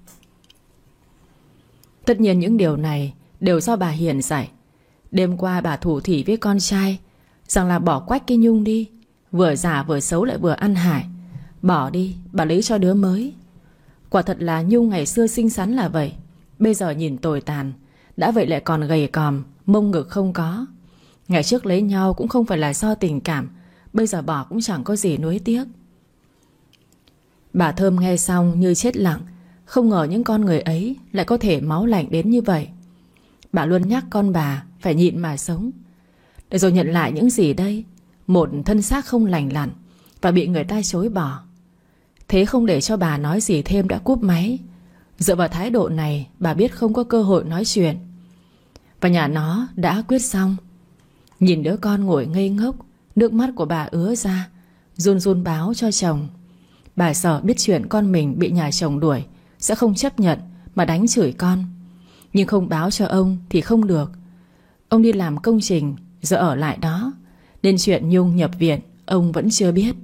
Speaker 1: Tất nhiên những điều này đều do bà Hiền dạy. Đêm qua bà thủ thỉ với con trai rằng là bỏ quách cái Nhung đi. Vừa già vừa xấu lại vừa ăn hại. Bỏ đi, bà lấy cho đứa mới. Quả thật là Nhung ngày xưa xinh xắn là vậy. Bây giờ nhìn tồi tàn. Đã vậy lại còn gầy còm, mông ngực không có. Ngày trước lấy nhau cũng không phải là do tình cảm. Bây giờ bỏ cũng chẳng có gì nuối tiếc. Bà Thơm nghe xong như chết lặng. Không ngờ những con người ấy lại có thể máu lạnh đến như vậy. Bà luôn nhắc con bà phải nhịn mà sống. Để rồi nhận lại những gì đây? Một thân xác không lành lặn và bị người ta chối bỏ. Thế không để cho bà nói gì thêm đã cúp máy. Dựa vào thái độ này, bà biết không có cơ hội nói chuyện. Và nhà nó đã quyết xong. Nhìn đứa con ngồi ngây ngốc, nước mắt của bà ứa ra, run run báo cho chồng. Bà sợ biết chuyện con mình bị nhà chồng đuổi sẽ không chấp nhận mà đánh chửi con. Nhưng không báo cho ông thì không được. Ông đi làm công trình, giờ ở lại đó, nên chuyện Nhung nhập viện ông vẫn chưa biết.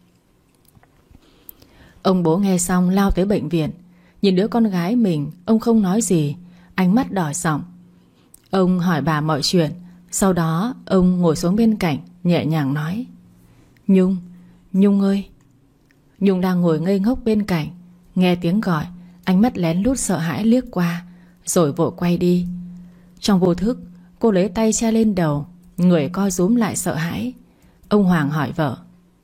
Speaker 1: Ông bố nghe xong lao tới bệnh viện. Nhìn đứa con gái mình, ông không nói gì, ánh mắt đỏ sọng. Ông hỏi bà mọi chuyện. Sau đó ông ngồi xuống bên cạnh, nhẹ nhàng nói: Nhung, Nhung ơi. Nhung đang ngồi ngây ngốc bên cạnh, nghe tiếng gọi, ánh mắt lén lút sợ hãi liếc qua, rồi vội quay đi. Trong vô thức, cô lấy tay che lên đầu, người co rúm lại sợ hãi. Ông Hoàng hỏi vợ: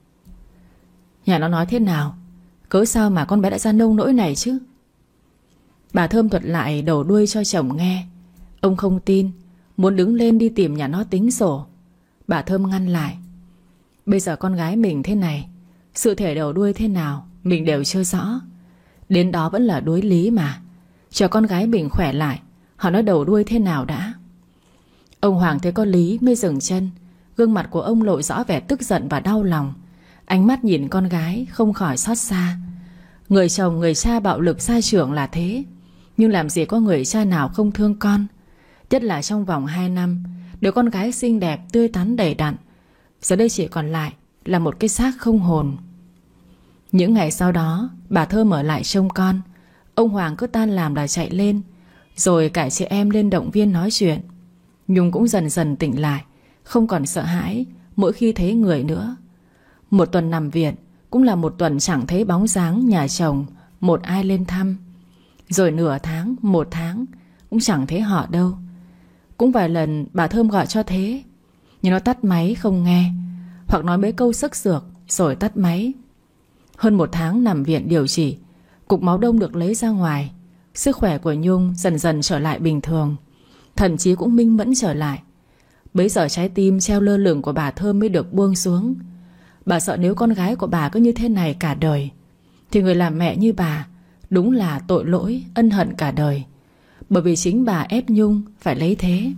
Speaker 1: Nhà nó nói thế nào? Cớ sao mà con bé đã ra nông nỗi này chứ? Bà Thơm thuật lại đầu đuôi cho chồng nghe. Ông không tin, muốn đứng lên đi tìm nhà nó tính sổ. Bà Thơm ngăn lại: Bây giờ con gái mình thế này, sự thể đầu đuôi thế nào mình đều chưa rõ. Đến đó vẫn là đối lý mà. Chờ con gái mình khỏe lại, họ nói đầu đuôi thế nào đã. Ông Hoàng thấy có lý mới dừng chân. Gương mặt của ông lộ rõ vẻ tức giận và đau lòng. Ánh mắt nhìn con gái không khỏi xót xa. Người chồng người cha bạo lực sai trưởng là thế, nhưng làm gì có người cha nào không thương con. Nhất là trong vòng hai năm, đứa con gái xinh đẹp, tươi tắn đầy đặn, giờ đây chỉ còn lại là một cái xác không hồn. Những ngày sau đó, bà Thơm ở lại trông con. Ông Hoàng cứ tan làm là chạy lên, rồi cả chị em lên động viên nói chuyện. Nhung cũng dần dần tỉnh lại, không còn sợ hãi mỗi khi thấy người nữa. Một tuần nằm viện cũng là một tuần chẳng thấy bóng dáng nhà chồng một ai lên thăm. Rồi nửa tháng, một tháng cũng chẳng thấy họ đâu. Cũng vài lần bà Thơm gọi cho Thế, nhưng nó tắt máy không nghe, hoặc nói mấy câu sức sược rồi tắt máy. Hơn một tháng nằm viện điều trị, cục máu đông được lấy ra ngoài. Sức khỏe của Nhung dần dần trở lại bình thường, thần trí cũng minh mẫn trở lại. Bấy giờ trái tim treo lơ lửng của bà Thơm mới được buông xuống. Bà sợ nếu con gái của bà cứ như thế này cả đời, thì người làm mẹ như bà đúng là tội lỗi, ân hận cả đời. Bởi vì chính bà ép Nhung phải lấy Thế.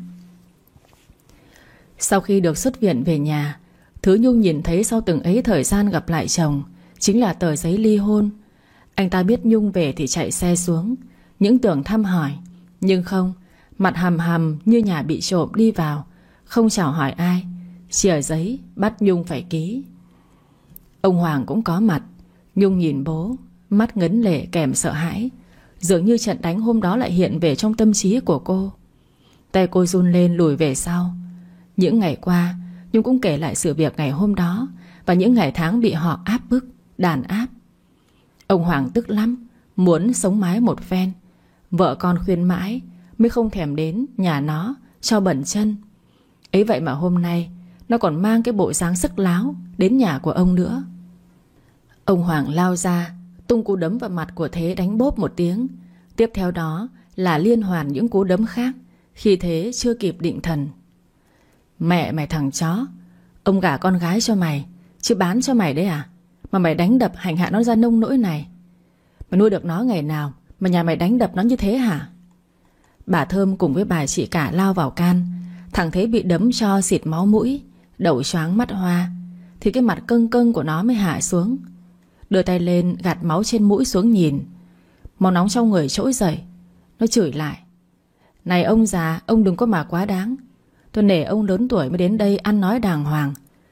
Speaker 1: Sau khi được xuất viện về nhà, thứ Nhung nhìn thấy sau từng ấy thời gian gặp lại chồng chính là tờ giấy ly hôn. Anh ta biết Nhung về thì chạy xe xuống, những tưởng thăm hỏi, nhưng không. Mặt hầm hầm như nhà bị trộm đi vào, không chào hỏi ai, chỉ ở giấy bắt Nhung phải ký. Ông Hoàng cũng có mặt. Nhung nhìn bố, mắt ngấn lệ kèm sợ hãi. Dường như trận đánh hôm đó lại hiện về trong tâm trí của cô. Tay cô run lên lùi về sau. Những ngày qua, Nhung cũng kể lại sự việc ngày hôm đó và những ngày tháng bị họ áp bức, đàn áp. Ông Hoàng tức lắm, muốn sống mái một phen. Vợ con khuyên mãi mới không thèm đến nhà nó cho bẩn chân. Ấy vậy mà hôm nay nó còn mang cái bộ dáng sức láo đến nhà của ông nữa. Ông Hoàng lao ra, tung cú đấm vào mặt của Thế đánh bốp một tiếng. Tiếp theo đó là liên hoàn những cú đấm khác khi Thế chưa kịp định thần. Mẹ mày thằng chó, ông gả con gái cho mày chứ bán cho mày đấy à? Mà mày đánh đập hành hạ nó ra nông nỗi này. Mày nuôi được nó ngày nào mà nhà mày đánh đập nó như thế hả? Bà Thơm cùng với bà chị cả lao vào can. Thằng Thế bị đấm cho xịt máu mũi, đầu choáng mắt hoa, thì cái mặt cưng cưng của nó mới hạ xuống. Đưa tay lên gạt máu trên mũi xuống nhìn. Máu nóng trong người trỗi dậy. Nó chửi lại: Này ông già, ông đừng có mà quá đáng. Tôi nể ông lớn tuổi mới đến đây ăn nói đàng hoàng,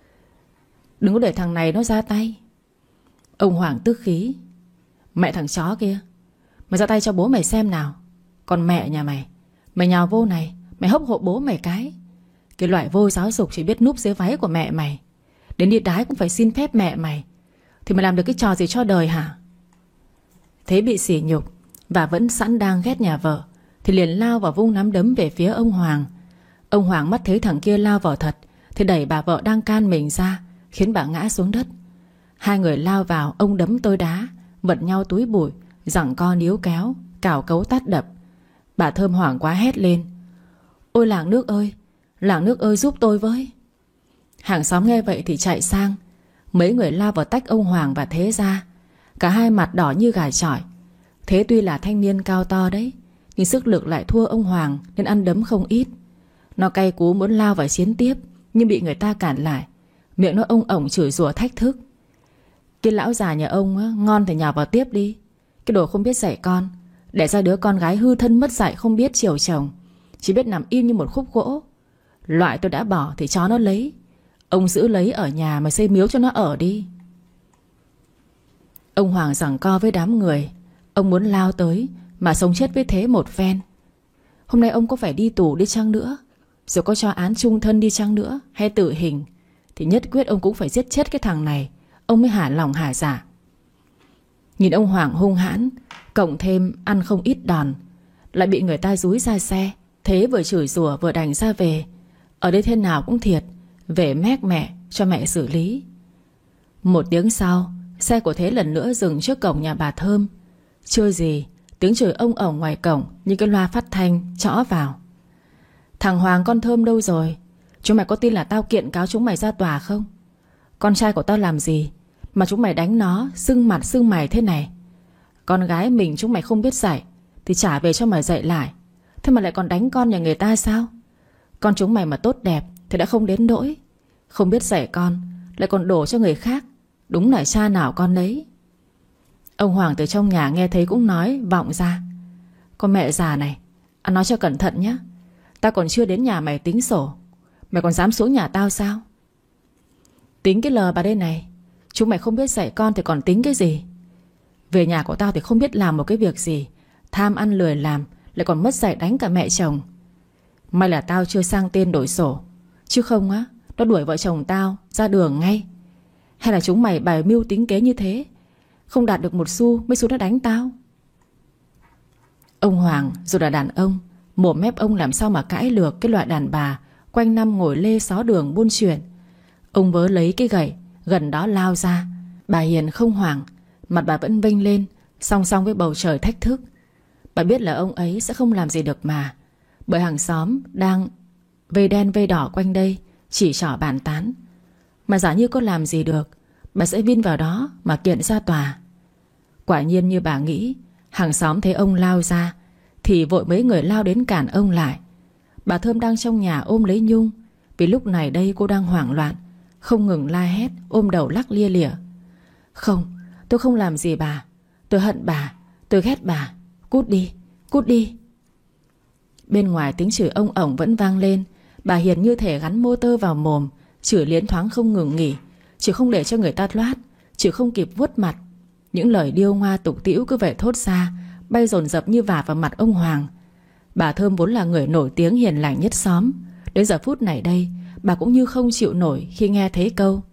Speaker 1: Đừng có để thằng này nó ra tay. Ông Hoàng tức khí: Mẹ thằng chó kia, mày ra tay cho bố mày xem nào. Còn mẹ nhà mày, mày nhào vô này, mày hốc hộ bố mày cái. Cái loại vô giáo dục chỉ biết núp dưới váy của mẹ mày. Đến đi đái cũng phải xin phép mẹ mày. Thì mày làm được cái trò gì cho đời hả? Thế bị sỉ nhục và vẫn sẵn đang ghét nhà vợ thì liền lao vào vung nắm đấm về phía ông Hoàng. Ông Hoàng mắt thấy thằng kia lao vào thật thì đẩy bà vợ đang can mình ra, khiến bà ngã xuống đất. Hai người lao vào, ông đấm tôi đá, vật nhau túi bụi, giằng co níu kéo, cào cấu tát đập. Bà Thơm hoảng quá hét lên: Ôi làng nước ơi, làng nước ơi giúp tôi với. Hàng xóm nghe vậy thì chạy sang. Mấy người lao vào tách ông Hoàng và Thế ra. Cả hai mặt đỏ như gà chọi. Thế tuy là thanh niên cao to đấy, nhưng sức lực lại thua ông Hoàng nên ăn đấm không ít. Nó cay cú muốn lao vào chiến tiếp, nhưng bị người ta cản lại. Miệng nó ông ổng chửi rủa thách thức: Cái lão già nhà ông á, ngon thì nhào vào tiếp đi. Cái đồ không biết dạy con, để ra đứa con gái hư thân mất dạy, không biết chiều chồng, chỉ biết nằm im như một khúc gỗ. Loại tôi đã bỏ thì chó nó lấy. Ông giữ lấy ở nhà mà xây miếu cho nó ở đi. Ông Hoàng giằng co với đám người. Ông muốn lao tới mà sống chết với Thế một phen. Hôm nay ông có phải đi tù đi chăng nữa, rồi có cho án chung thân đi chăng nữa, hay tử hình, thì nhất quyết ông cũng phải giết chết cái thằng này, ông mới hả lòng hả dạ. Nhìn ông Hoàng hung hãn, cộng thêm ăn không ít đòn, lại bị người ta dúi ra xe. Thế vừa chửi rủa vừa đành ra về. Ở đây thế nào cũng thiệt, về mét mẹ cho mẹ xử lý. Một tiếng sau, xe của Thế lần nữa dừng trước cổng nhà bà Thơm. Chưa gì, tiếng chửi ông ổng ngoài cổng như cái loa phát thanh trõ vào: Thằng Hoàng con Thơm đâu rồi? Chúng mày có tin là tao kiện cáo chúng mày ra tòa không? Con trai của tao làm gì mà chúng mày đánh nó sưng mặt sưng mày thế này? Con gái mình chúng mày không biết dạy thì trả về cho mày dạy lại. Thế mà lại còn đánh con nhà người ta sao? Con chúng mày mà tốt đẹp thì đã không đến nỗi. Không biết dạy con lại còn đổ cho người khác. Đúng là cha nào con đấy. Ông Hoàng từ trong nhà nghe thấy cũng nói vọng ra: Con mẹ già này, ăn nói cho cẩn thận nhé. Tao còn chưa đến nhà mày tính sổ, mày còn dám xuống nhà tao sao? Tính cái lờ bà đây này. Chúng mày không biết dạy con thì còn tính cái gì? Về nhà của tao thì không biết làm một cái việc gì, tham ăn lười làm, lại còn mất dạy đánh cả mẹ chồng. May là tao chưa sang tên đổi sổ, chứ không á, nó đuổi vợ chồng tao ra đường ngay. Hay là chúng mày bày mưu tính kế như thế, không đạt được một xu mới xuống nó đánh tao? Ông Hoàng dù là đàn ông, mồm mép ông làm sao mà cãi lược cái loại đàn bà quanh năm ngồi lê xó đường buôn chuyện. Ông vớ lấy cái gậy gần đó lao ra. Bà Hiền không hoảng, mặt bà vẫn vênh lên, song song với bầu trời thách thức. Bà biết là ông ấy sẽ không làm gì được mà, bởi hàng xóm đang vây đen vây đỏ quanh đây chỉ trỏ bàn tán. Mà giả như có làm gì được, bà sẽ vin vào đó mà kiện ra tòa. Quả nhiên như bà nghĩ, hàng xóm thấy ông lao ra thì vội mấy người lao đến cản ông lại. Bà Thơm đang trong nhà ôm lấy Nhung, vì lúc này đây cô đang hoảng loạn, không ngừng la hét, ôm đầu lắc lia lịa: Không, tôi không làm gì bà. Tôi hận bà, tôi ghét bà. Cút đi, cút đi. Bên ngoài tiếng chửi ông ổng vẫn vang lên. Bà Hiền như thể gắn motor vào mồm, chửi liến thoáng không ngừng nghỉ, chứ không để cho người ta thoát, chứ không kịp vuốt mặt. Những lời điêu ngoa tục tĩu cứ vậy thốt ra, bay dồn dập như vả vào mặt ông Hoàng. Bà Thơm vốn là người nổi tiếng hiền lành nhất xóm, đến giờ phút này đây bà cũng như không chịu nổi khi nghe thấy câu: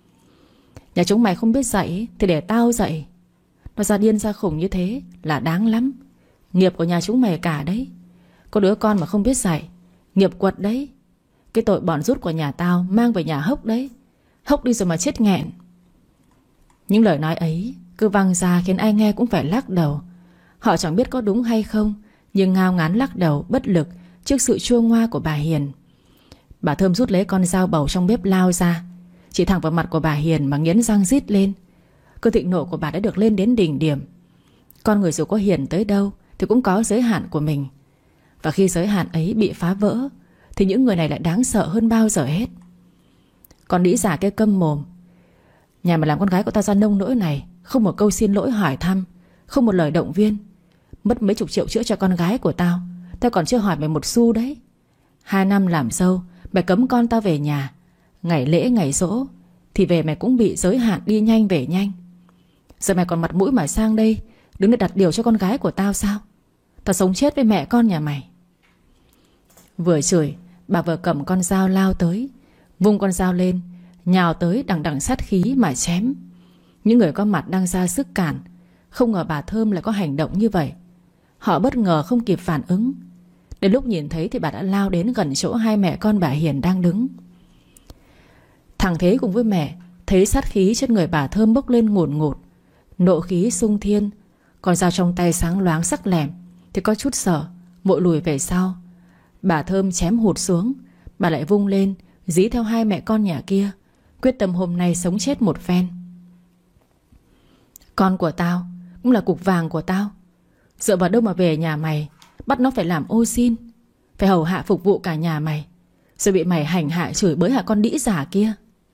Speaker 1: Nhà chúng mày không biết dạy thì để tao dạy. Nó ra điên ra khùng như thế là đáng lắm. Nghiệp của nhà chúng mày cả đấy. Có đứa con mà không biết dạy, nghiệp quật đấy. Cái tội bọn rút của nhà tao mang về nhà hốc đấy. Hốc đi rồi mà chết nghẹn. Những lời nói ấy cứ văng ra khiến ai nghe cũng phải lắc đầu. Họ chẳng biết có đúng hay không, nhưng ngao ngán lắc đầu bất lực trước sự chua ngoa của bà Hiền. Bà Thơm rút lấy con dao bầu trong bếp lao ra, chỉ thẳng vào mặt của bà Hiền mà nghiến răng rít lên. Cơn thịnh nộ của bà đã được lên đến đỉnh điểm. Con người dù có hiền tới đâu thì cũng có giới hạn của mình. Và khi giới hạn ấy bị phá vỡ thì những người này lại đáng sợ hơn bao giờ hết. Con đĩ giả kia câm mồm. Nhà mà làm con gái của tao ra nông nỗi này, không một câu xin lỗi hỏi thăm, không một lời động viên. Mất mấy chục triệu chữa cho con gái của tao, tao còn chưa hỏi mày một xu đấy. Hai năm làm dâu, mày cấm con tao về nhà, ngày lễ ngày giỗ, thì về mày cũng bị giới hạn đi nhanh về nhanh. Giờ mày còn mặt mũi mà sang đây đứng để đặt điều cho con gái của tao sao? Tao sống chết với mẹ con nhà mày. Vừa chửi, bà vừa cầm con dao lao tới, vung con dao lên, nhào tới đằng đằng sát khí mà chém. Những người có mặt đang ra sức cản. Không ngờ bà Thơm lại có hành động như vậy. Họ bất ngờ không kịp phản ứng. Đến lúc nhìn thấy thì bà đã lao đến gần chỗ hai mẹ con bà Hiền đang đứng. Thằng Thế cùng với mẹ thấy sát khí trên người bà Thơm bốc lên ngùn ngụt, nộ khí xung thiên. Con dao trong tay sáng loáng sắc lẻm thì có chút sợ, vội lùi về sau. Bà Thơm chém hụt xuống. Bà lại vung lên, dí theo hai mẹ con nhà kia, quyết tâm hôm nay sống chết một phen. Con của tao cũng là cục vàng của tao. Dựa vào đâu mà về nhà mày bắt nó phải làm ô xin, phải hầu hạ phục vụ cả nhà mày, rồi bị mày hành hạ chửi bới hạ con đĩ giả kia.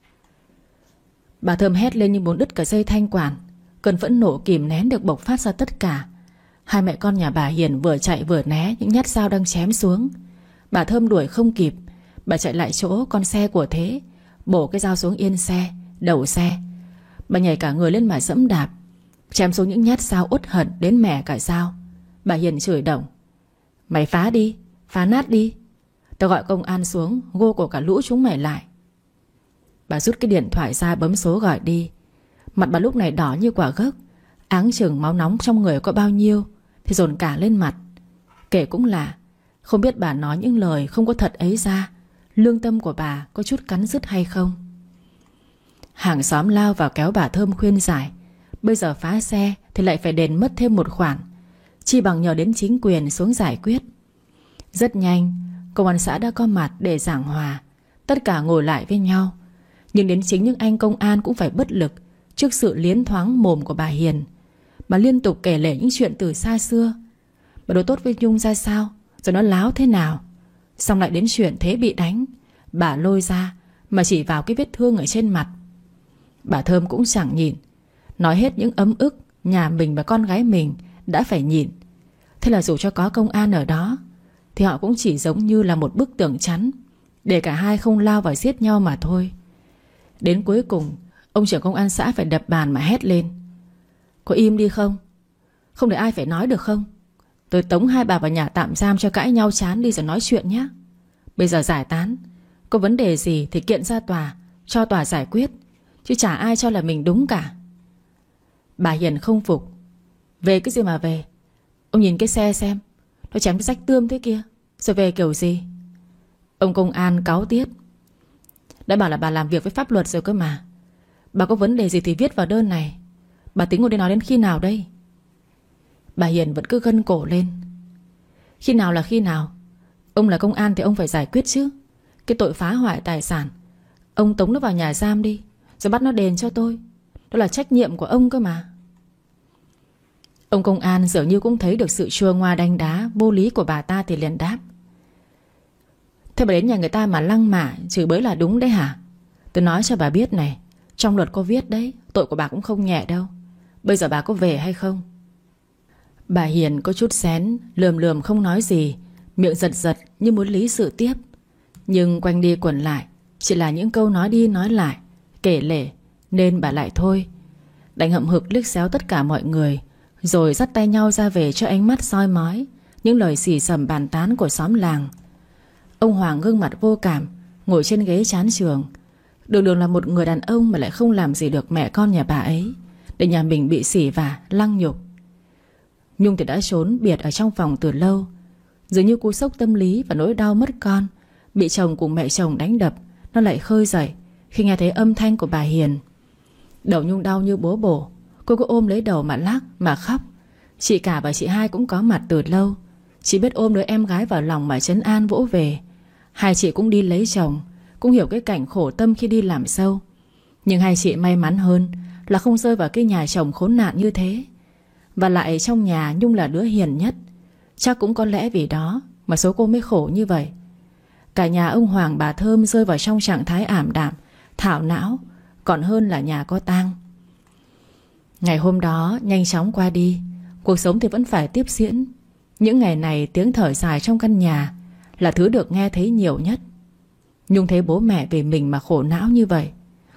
Speaker 1: Bà Thơm hét lên như muốn đứt cả dây thanh quản. Cơn phẫn nộ kìm nén được bộc phát ra tất cả. Hai mẹ con nhà bà Hiền vừa chạy vừa né những nhát dao đang chém xuống. Bà Thơm đuổi không kịp. Bà chạy lại chỗ con xe của Thế, bổ cái dao xuống yên xe, đầu xe. Bà nhảy cả người lên mà dẫm đạp, chém xuống những nhát dao uất hận đến mẻ cả dao. Bà Hiền chửi động: Mày phá đi, phá nát đi. Tao gọi công an xuống gô cổ cả lũ chúng mày lại. Bà rút cái điện thoại ra bấm số gọi đi. Mặt bà lúc này đỏ như quả gấc. Áng chừng máu nóng trong người có bao nhiêu thì dồn cả lên mặt. Kể cũng lạ, không biết bà nói những lời không có thật ấy ra, lương tâm của bà có chút cắn rứt hay không. Hàng xóm lao vào kéo bà Thơm khuyên giải. Bây giờ phá xe thì lại phải đền mất thêm một khoản, chi bằng nhờ đến chính quyền xuống giải quyết. Rất nhanh, công an xã đã có mặt để giảng hòa. Tất cả ngồi lại với nhau. Nhưng đến chính những anh công an cũng phải bất lực trước sự liến thoáng mồm của bà Hiền. Bà liên tục kể lể những chuyện từ xa xưa. Bà đối tốt với Nhung ra sao, rồi nó láo thế nào. Xong lại đến chuyện Thế bị đánh, bà lôi ra mà chỉ vào cái vết thương ở trên mặt. Bà Thơm cũng chẳng nhịn, nói hết những ấm ức nhà mình và con gái mình đã phải nhịn. Thế là dù cho có công an ở đó thì họ cũng chỉ giống như là một bức tường chắn để cả hai không lao vào giết nhau mà thôi. Đến cuối cùng, ông trưởng công an xã phải đập bàn mà hét lên: Có im đi không? Không để ai phải nói được không? Tôi tống hai bà vào nhà tạm giam cho cãi nhau chán đi rồi nói chuyện nhé. Bây giờ giải tán, có vấn đề gì thì kiện ra tòa, cho tòa giải quyết, chứ chả ai cho là mình đúng cả. Bà Hiền không phục: Về cái gì mà về? Ông nhìn cái xe xem, nó chém cái rách tươm thế kia, rồi về kiểu gì? Ông công an cáu tiết: Đã bảo là bà làm việc với pháp luật rồi cơ mà. Bà có vấn đề gì thì viết vào đơn này. Bà tính ngồi đây nói đến khi nào đây? Bà Hiền vẫn cứ gân cổ lên: Khi nào là khi nào? Ông là công an thì ông phải giải quyết chứ. Cái tội phá hoại tài sản, ông tống nó vào nhà giam đi, rồi bắt nó đền cho tôi. Đó là trách nhiệm của ông cơ mà. Ông công an dường như cũng thấy được sự chua ngoa đanh đá vô lý của bà ta thì liền đáp: Thế bà đến nhà người ta mà lăng mạ chửi bới là đúng đấy hả? Tôi nói cho bà biết này, trong luật có viết đấy, tội của bà cũng không nhẹ đâu. Bây giờ bà có về hay không? Bà Hiền có chút xén, lườm lườm không nói gì, miệng giật giật như muốn lý sự tiếp. Nhưng quanh đi quẩn lại chỉ là những câu nói đi nói lại, kể lể, nên bà lại thôi. Đành hậm hực liếc xéo tất cả mọi người, rồi dắt tay nhau ra về cho ánh mắt soi mói những lời xì xầm bàn tán của xóm làng. Ông Hoàng gương mặt vô cảm, ngồi trên ghế chán trường. Đường đường là một người đàn ông mà lại không làm gì được mẹ con nhà bà ấy, để nhà mình bị sỉ vả, lăng nhục. Nhung thì đã trốn biệt ở trong phòng từ lâu. Dường như cú sốc tâm lý và nỗi đau mất con, bị chồng cùng mẹ chồng đánh đập, nó lại khơi dậy khi nghe thấy âm thanh của bà Hiền. Đầu Nhung đau như búa bổ. Cô cứ ôm lấy đầu mà lắc, mà khóc. Chị cả và chị hai cũng có mặt từ lâu. Chị biết ôm đứa em gái vào lòng mà trấn an vỗ về. Hai chị cũng đi lấy chồng, cũng hiểu cái cảnh khổ tâm khi đi làm sâu. Nhưng hai chị may mắn hơn là không rơi vào cái nhà chồng khốn nạn như thế. Và lại trong nhà Nhung là đứa hiền nhất. Chắc cũng có lẽ vì đó mà số cô mới khổ như vậy. Cả nhà ông Hoàng bà Thơm rơi vào trong trạng thái ảm đạm, thảo não, còn hơn là nhà có tang. Ngày hôm đó nhanh chóng qua đi. Cuộc sống thì vẫn phải tiếp diễn. Những ngày này tiếng thở dài trong căn nhà là thứ được nghe thấy nhiều nhất. Nhung thấy bố mẹ vì mình mà khổ não như vậy,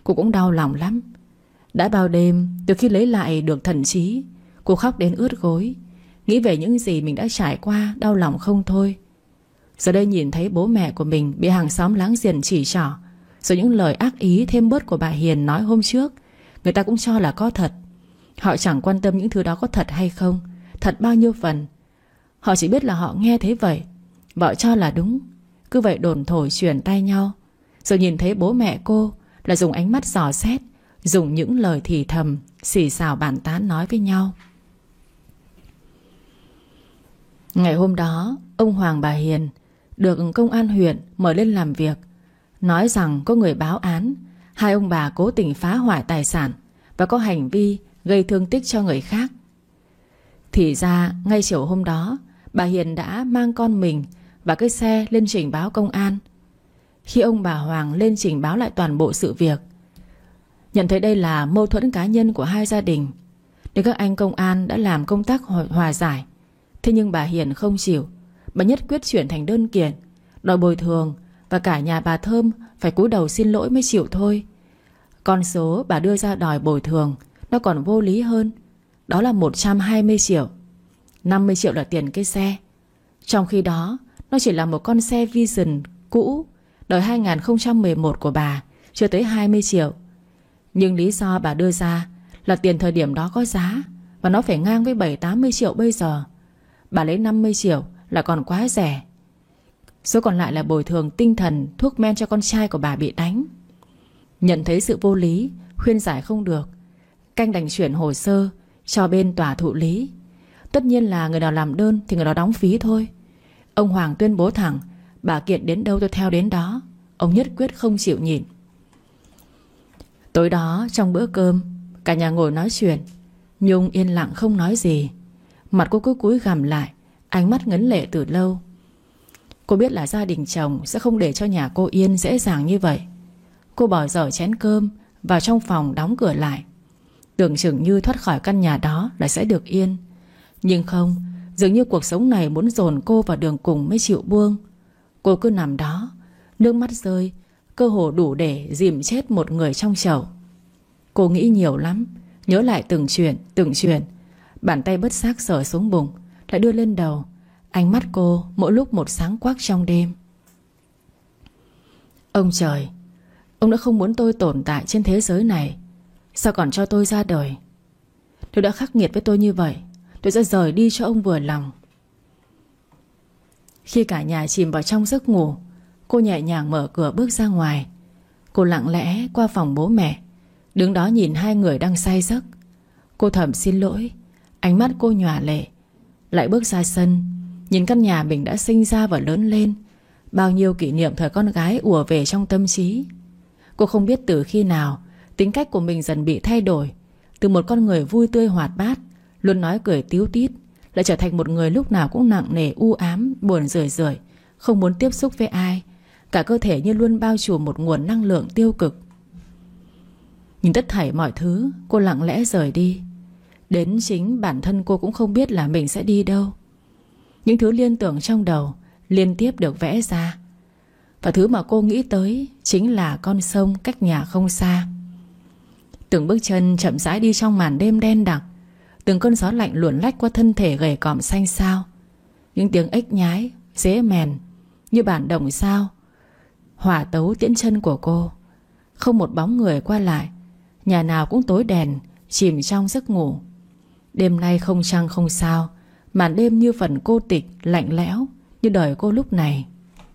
Speaker 1: Cô cũng đau lòng lắm. Đã bao đêm từ khi lấy lại được thần trí, cô khóc đến ướt gối, nghĩ về những gì mình đã trải qua, đau lòng không thôi. Giờ đây nhìn thấy bố mẹ của mình bị hàng xóm láng giềng chỉ trỏ, rồi những lời ác ý thêm bớt của bà Hiền nói hôm trước, người ta cũng cho là có thật. Họ chẳng quan tâm những thứ đó có thật hay không, thật bao nhiêu phần. Họ chỉ biết là họ nghe thế vậy, vợ cho là đúng. Cứ vậy đồn thổi truyền tay nhau. Rồi nhìn thấy bố mẹ cô là dùng ánh mắt dò xét, dùng những lời thì thầm, xì xào bàn tán nói với nhau. Ngày hôm đó, ông Hoàng bà Hiền được công an huyện mời lên làm việc, nói rằng có người báo án hai ông bà cố tình phá hoại tài sản và có hành vi gây thương tích cho người khác. Thì ra ngay chiều hôm đó, bà Hiền đã mang con mình và cái xe lên trình báo công an. Khi ông bà Hoàng lên trình báo lại toàn bộ sự việc, nhận thấy đây là mâu thuẫn cá nhân của hai gia đình, nên các anh công an đã làm công tác hòa giải. Thế nhưng bà Hiền không chịu. Bà nhất quyết chuyển thành đơn kiện, đòi bồi thường, và cả nhà bà Thơm phải cúi đầu xin lỗi mới chịu thôi. Con số bà đưa ra đòi bồi thường nó còn vô lý hơn. Đó là một trăm hai mươi triệu. năm mươi triệu là tiền cái xe. Trong khi đó nó chỉ là một con xe Vision cũ đời hai không một một của bà, chưa tới hai mươi triệu. Nhưng lý do bà đưa ra là tiền thời điểm đó có giá, và nó phải ngang với bảy tám mươi triệu bây giờ. Bà lấy năm mươi triệu là còn quá rẻ. Số còn lại là bồi thường tinh thần, thuốc men cho con trai của bà bị đánh. Nhận thấy sự vô lý, khuyên giải không được, Canh đành chuyển hồ sơ cho bên tòa thụ lý. Tất nhiên là người nào làm đơn thì người đó đóng phí thôi. Ông Hoàng tuyên bố thẳng, bà kiện đến đâu tôi theo đến đó. Ông nhất quyết không chịu nhịn. Tối đó trong bữa cơm, cả nhà ngồi nói chuyện. Nhung yên lặng không nói gì. Mặt cô cứ cúi gằm lại, ánh mắt ngấn lệ từ lâu. Cô biết là gia đình chồng sẽ không để cho nhà cô yên dễ dàng như vậy. Cô bỏ dở chén cơm vào trong phòng, đóng cửa lại. Tưởng chừng như thoát khỏi căn nhà đó là sẽ được yên. Nhưng không, dường như cuộc sống này muốn dồn cô vào đường cùng mới chịu buông. Cô cứ nằm đó, nước mắt rơi, cơ hồ đủ để dìm chết một người trong chậu. Cô nghĩ nhiều lắm, nhớ lại từng chuyện, từng chuyện. Bàn tay bất giác sờ xuống bụng, lại đưa lên đầu. Ánh mắt cô mỗi lúc một sáng quắc trong đêm. Ông trời, ông đã không muốn tôi tồn tại trên thế giới này, sao còn cho tôi ra đời? Tôi đã khắc nghiệt với tôi như vậy, tôi sẽ rời đi cho ông vừa lòng. Khi cả nhà chìm vào trong giấc ngủ, cô nhẹ nhàng mở cửa bước ra ngoài. Cô lặng lẽ qua phòng bố mẹ, đứng đó nhìn hai người đang say giấc. Cô thầm xin lỗi, ánh mắt cô nhòa lệ. Lại bước ra sân, nhìn căn nhà mình đã sinh ra và lớn lên. Bao nhiêu kỷ niệm thời con gái ùa về trong tâm trí. Cô không biết từ khi nào tính cách của mình dần bị thay đổi. Từ một con người vui tươi hoạt bát, luôn nói cười tíu tít, lại trở thành một người lúc nào cũng nặng nề, u ám, buồn rười rượi, không muốn tiếp xúc với ai. Cả cơ thể như luôn bao trùm một nguồn năng lượng tiêu cực. Nhìn tất thảy mọi thứ, cô lặng lẽ rời đi. Đến chính bản thân cô cũng không biết là mình sẽ đi đâu. Những thứ liên tưởng trong đầu liên tiếp được vẽ ra, và thứ mà cô nghĩ tới chính là con sông cách nhà không xa. Từng bước chân chậm rãi đi trong màn đêm đen đặc. Từng cơn gió lạnh luồn lách qua thân thể gầy còm xanh xao. Những tiếng ếch nhái, dế mèn như bản đồng sao hỏa tấu tiễn chân của cô. Không một bóng người qua lại, nhà nào cũng tối đèn, chìm trong giấc ngủ. Đêm nay không trăng không sao, màn đêm như phần cô tịch, lạnh lẽo như đời cô lúc này.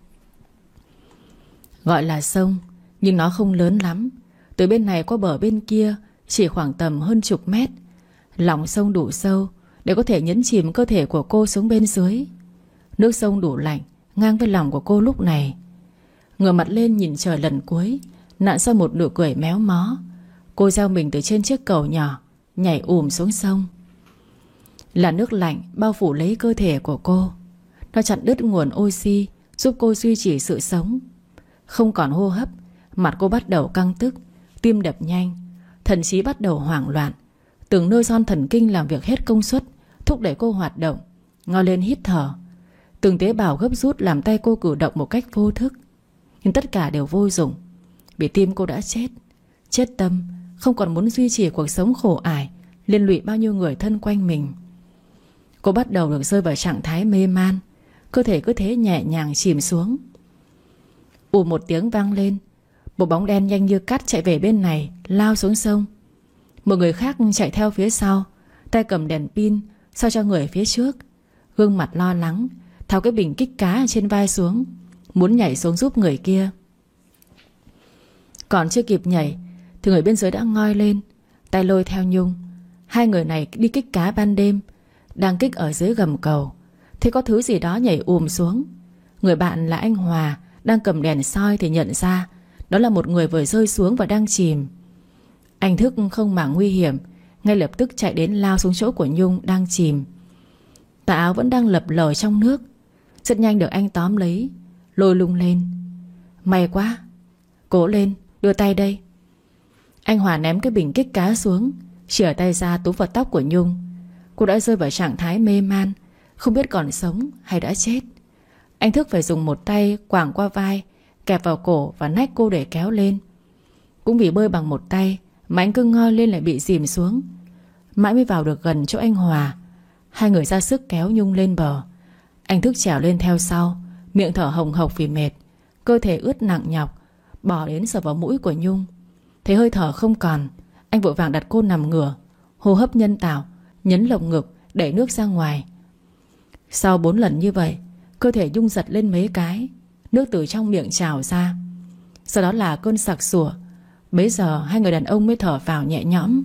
Speaker 1: Gọi là sông, nhưng nó không lớn lắm. Từ bên này qua bờ bên kia chỉ khoảng tầm hơn chục mét. Lòng sông đủ sâu để có thể nhấn chìm cơ thể của cô xuống bên dưới. Nước sông đủ lạnh ngang với lòng của cô lúc này. Ngửa mặt lên nhìn trời lần cuối, nặn sau một nụ cười méo mó. Cô gieo mình từ trên chiếc cầu nhỏ, nhảy ùm xuống sông. Là nước lạnh bao phủ lấy cơ thể của cô. Nó chặn đứt nguồn oxy, giúp cô duy trì sự sống. Không còn hô hấp, mặt cô bắt đầu căng tức, tim đập nhanh, thần trí bắt đầu hoảng loạn. Từng nơi son thần kinh làm việc hết công suất, thúc đẩy cô hoạt động, ngao lên hít thở. Từng tế bào gấp rút làm tay cô cử động một cách vô thức. Nhưng tất cả đều vô dụng, vì tim cô đã chết. chết tâm, không còn muốn duy trì cuộc sống khổ ải, liên lụy bao nhiêu người thân quanh mình. Cô bắt đầu được rơi vào trạng thái mê man, cơ thể cứ thế nhẹ nhàng chìm xuống. ù một tiếng vang lên, một bóng đen nhanh như cắt chạy về bên này, lao xuống sông. Một người khác chạy theo phía sau, tay cầm đèn pin soi cho người phía trước, gương mặt lo lắng, tháo cái bình kích cá trên vai xuống, muốn nhảy xuống giúp người kia. Còn chưa kịp nhảy thì người bên dưới đã ngoi lên, tay lôi theo Nhung. Hai người này đi kích cá ban đêm, đang kích ở dưới gầm cầu, thì có thứ gì đó nhảy ùm xuống. Người bạn là anh Hòa đang cầm đèn soi thì nhận ra đó là một người vừa rơi xuống và đang chìm. Anh Thức không màng nguy hiểm, ngay lập tức chạy đến lao xuống chỗ của Nhung đang chìm. Tà áo vẫn đang lập lờ trong nước, rất nhanh được anh tóm lấy, lôi lung lên. May quá, cố lên, đưa tay đây. Anh Hòa ném cái bình kích cá xuống, chìa tay ra túm vào tóc của Nhung. Cô đã rơi vào trạng thái mê man, không biết còn sống hay đã chết. Anh Thức phải dùng một tay quàng qua vai, kẹp vào cổ và nách cô để kéo lên. Cũng vì bơi bằng một tay mà anh cứ ngoi lên lại bị dìm xuống. Mãi mới vào được gần chỗ anh Hòa. Hai người ra sức kéo Nhung lên bờ. Anh Thức trèo lên theo sau, miệng thở hồng hộc vì mệt, cơ thể ướt nặng nhọc, bỏ đến sờ vào mũi của Nhung. Thấy hơi thở không còn, anh vội vàng đặt cô nằm ngửa, hô hấp nhân tạo, nhấn lồng ngực, đẩy nước ra ngoài. Sau bốn lần như vậy, cơ thể Nhung giật lên mấy cái, nước từ trong miệng trào ra. Sau đó là cơn sặc sủa. Bấy giờ hai người đàn ông mới thở vào nhẹ nhõm.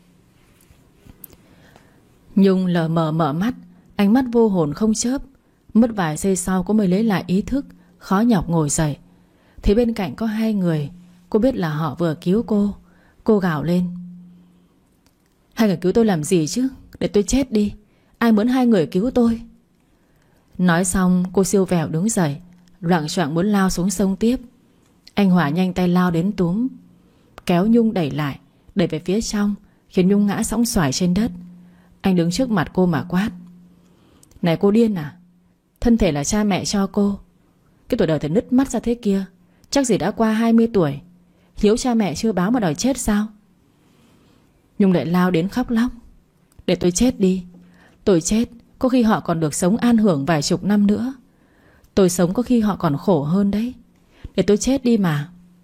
Speaker 1: Nhung lờ mờ mở mắt, ánh mắt vô hồn không chớp. Mất vài giây sau cô mới lấy lại ý thức, khó nhọc ngồi dậy. Thấy bên cạnh có hai người, cô biết là họ vừa cứu cô. Cô gào lên: hai người cứu tôi làm gì chứ? Để tôi chết đi, ai muốn hai người cứu tôi? Nói xong cô siêu vẹo đứng dậy, loạng choạng muốn lao xuống sông tiếp. Anh Hòa nhanh tay lao đến túm, kéo Nhung đẩy lại, đẩy về phía trong, khiến Nhung ngã sõng xoài trên đất. Anh đứng trước mặt cô mà quát: này cô điên à? Thân thể là cha mẹ cho cô, cái tuổi đời thì nứt mắt ra thế kia, chắc gì đã qua hai mươi tuổi, hiếu cha mẹ chưa báo mà đòi chết sao? Nhung lại lao đến khóc lóc: để tôi chết đi, tôi chết có khi họ còn được sống an hưởng vài chục năm nữa. Tôi sống có khi họ còn khổ hơn đấy. Để tôi chết đi mà.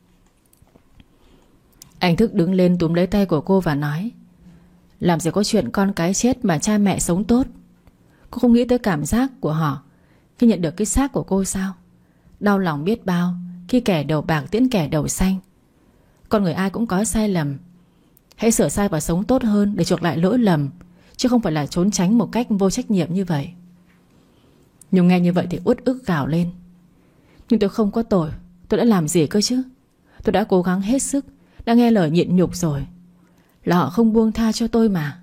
Speaker 1: Anh Thức đứng lên túm lấy tay của cô và nói: làm gì có chuyện con cái chết mà cha mẹ sống tốt. Cô không nghĩ tới cảm giác của họ khi nhận được cái xác của cô sao? Đau lòng biết bao khi kẻ đầu bạc tiễn kẻ đầu xanh. Con người ai cũng có sai lầm, hãy sửa sai và sống tốt hơn để chuộc lại lỗi lầm, chứ không phải là trốn tránh một cách vô trách nhiệm như vậy. Nhung nghe như vậy thì uất ức gào lên: nhưng tôi không có tội, tôi đã làm gì cơ chứ? Tôi đã cố gắng hết sức, đã nghe lời nhịn nhục rồi, là họ không buông tha cho tôi mà.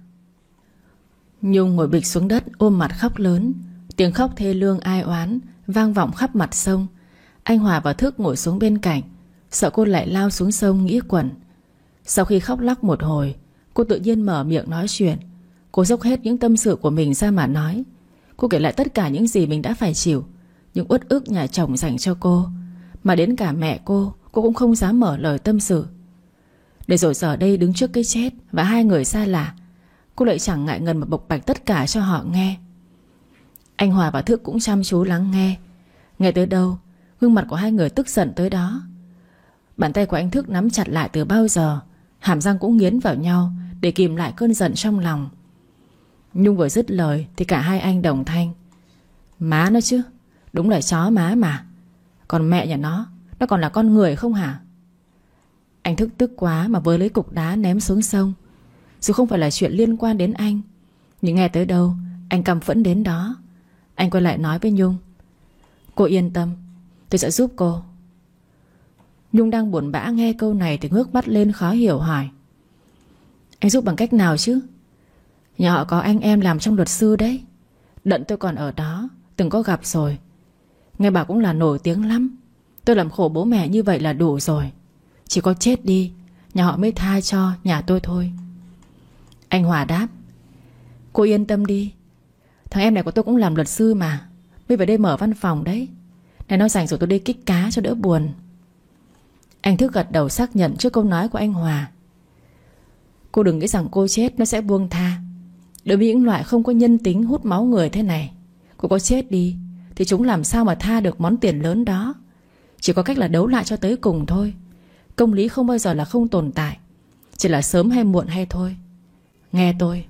Speaker 1: Nhung ngồi bịch xuống đất ôm mặt khóc lớn. Tiếng khóc thê lương ai oán vang vọng khắp mặt sông. Anh Hòa và Thức ngồi xuống bên cạnh, sợ cô lại lao xuống sông nghĩ quẩn. Sau khi khóc lóc một hồi, cô tự nhiên mở miệng nói chuyện. Cô dốc hết những tâm sự của mình ra mà nói. Cô kể lại tất cả những gì mình đã phải chịu, những uất ức nhà chồng dành cho cô, mà đến cả mẹ cô, cô cũng không dám mở lời tâm sự. Để rồi giờ đây đứng trước cái chết và hai người xa lạ, cô lại chẳng ngại ngần mà bộc bạch tất cả cho họ nghe. Anh Hòa và Thức cũng chăm chú lắng nghe. Nghe tới đâu, gương mặt của hai người tức giận tới đó. Bàn tay của anh Thức nắm chặt lại từ bao giờ, hàm răng cũng nghiến vào nhau để kìm lại cơn giận trong lòng. Nhung vừa dứt lời thì cả hai anh đồng thanh: má nó chứ, đúng là chó má mà. Còn mẹ nhà nó, nó còn là con người không hả? Anh Thức tức quá mà với lấy cục đá ném xuống sông. Dù không phải là chuyện liên quan đến anh, nhưng nghe tới đâu anh căm phẫn đến đó. Anh quay lại nói với Nhung: cô yên tâm, tôi sẽ giúp cô. Nhung đang buồn bã nghe câu này thì ngước mắt lên khó hiểu hỏi: anh giúp bằng cách nào chứ? Nhà họ có anh em làm trong luật sư đấy. Đận tôi còn ở đó, từng có gặp rồi. Nghe bảo cũng là nổi tiếng lắm. Tôi làm khổ bố mẹ như vậy là đủ rồi. Chỉ có chết đi, nhà họ mới tha cho nhà tôi thôi. Anh Hòa đáp: cô yên tâm đi, thằng em này của tôi cũng làm luật sư mà, mới về đây mở văn phòng đấy. Này nó rảnh rồi tôi đi kích cá cho đỡ buồn. Anh Thức gật đầu xác nhận trước câu nói của anh Hòa. Cô đừng nghĩ rằng cô chết nó sẽ buông tha. Đối với những loại không có nhân tính hút máu người thế này, cô có chết đi thì chúng làm sao mà tha được món tiền lớn đó. Chỉ có cách là đấu lại cho tới cùng thôi. Công lý không bao giờ là không tồn tại, chỉ là sớm hay muộn hay thôi. Nghe tôi.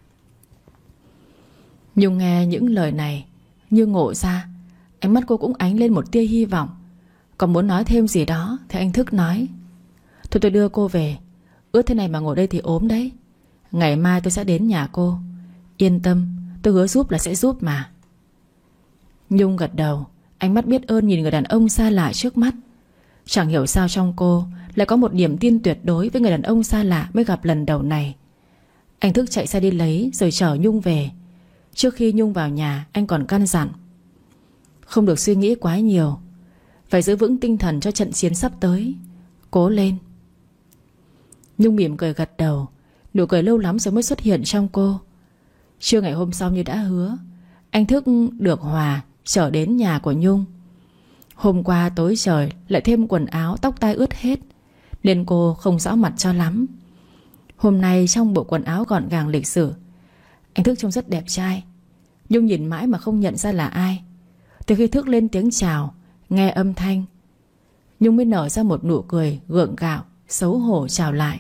Speaker 1: Nhung nghe những lời này như ngộ ra. Ánh mắt cô cũng ánh lên một tia hy vọng. Còn muốn nói thêm gì đó thì anh Thức nói: Thôi tôi đưa cô về. Ướt thế này mà ngồi đây thì ốm đấy. Ngày mai tôi sẽ đến nhà cô. Yên tâm, tôi hứa giúp là sẽ giúp mà. Nhung gật đầu, ánh mắt biết ơn nhìn người đàn ông xa lạ trước mắt. Chẳng hiểu sao trong cô lại có một niềm tin tuyệt đối với người đàn ông xa lạ mới gặp lần đầu này. Anh Thức chạy xe đi lấy rồi chở Nhung về. Trước khi Nhung vào nhà, anh còn căn dặn: Không được suy nghĩ quá nhiều, phải giữ vững tinh thần cho trận chiến sắp tới. Cố lên. Nhung mỉm cười gật đầu. Nụ cười lâu lắm rồi mới xuất hiện trong cô. Trưa ngày hôm sau như đã hứa, anh Thức được Hòa chở đến nhà của Nhung. Hôm qua tối trời lại thêm quần áo, tóc tai ướt hết nên cô không rõ mặt cho lắm. Hôm nay trong bộ quần áo gọn gàng lịch sự, anh Thức trông rất đẹp trai. Nhung nhìn mãi mà không nhận ra là ai. Từ khi Thức lên tiếng chào, nghe âm thanh, Nhung mới nở ra một nụ cười gượng gạo, xấu hổ chào lại.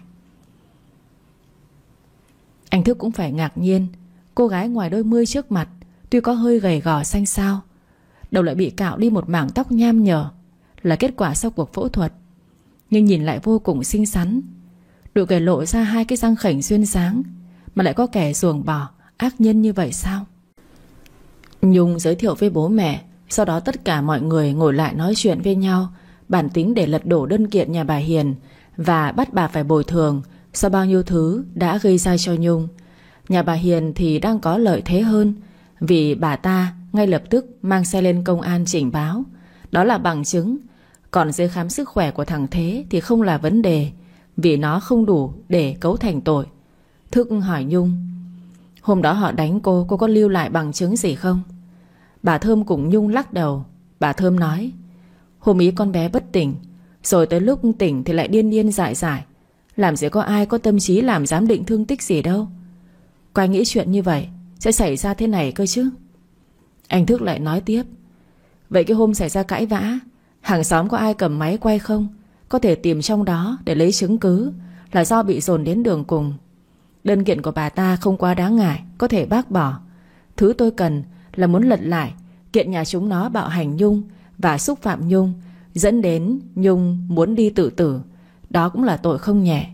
Speaker 1: Anh Thức cũng phải ngạc nhiên. Cô gái ngoài đôi mươi trước mặt tuy có hơi gầy gò xanh xao, đầu lại bị cạo đi một mảng tóc nham nhở, là kết quả sau cuộc phẫu thuật, nhưng nhìn lại vô cùng xinh xắn. Nụ cười lộ ra hai cái răng khểnh duyên dáng. Mà lại có kẻ ruồng bỏ, ác nhân như vậy sao? Nhung giới thiệu với bố mẹ. Sau đó tất cả mọi người ngồi lại nói chuyện với nhau, bản tính để lật đổ đơn kiện nhà bà Hiền và bắt bà phải bồi thường sau bao nhiêu thứ đã gây ra cho Nhung. Nhà bà Hiền thì đang có lợi thế hơn, vì bà ta ngay lập tức mang xe lên công an trình báo. Đó là bằng chứng. Còn giấy khám sức khỏe của thằng Thế thì không là vấn đề, vì nó không đủ để cấu thành tội. Thức hỏi Nhung: Hôm đó họ đánh cô, cô có lưu lại bằng chứng gì không? Bà Thơm cùng Nhung lắc đầu. Bà Thơm nói: Hôm ý con bé bất tỉnh, rồi tới lúc tỉnh thì lại điên điên dại dại. Làm gì có ai có tâm trí làm giám định thương tích gì đâu. Có ai nghĩ chuyện như vậy sẽ xảy ra thế này cơ chứ? Anh Thức lại nói tiếp: Vậy cái hôm xảy ra cãi vã, hàng xóm có ai cầm máy quay không? Có thể tìm trong đó để lấy chứng cứ là do bị dồn đến đường cùng. Đơn kiện của bà ta không quá đáng ngại, có thể bác bỏ. Thứ tôi cần là muốn lật lại kiện nhà chúng nó bạo hành Nhung và xúc phạm Nhung, dẫn đến Nhung muốn đi tự tử. Đó cũng là tội không nhẹ.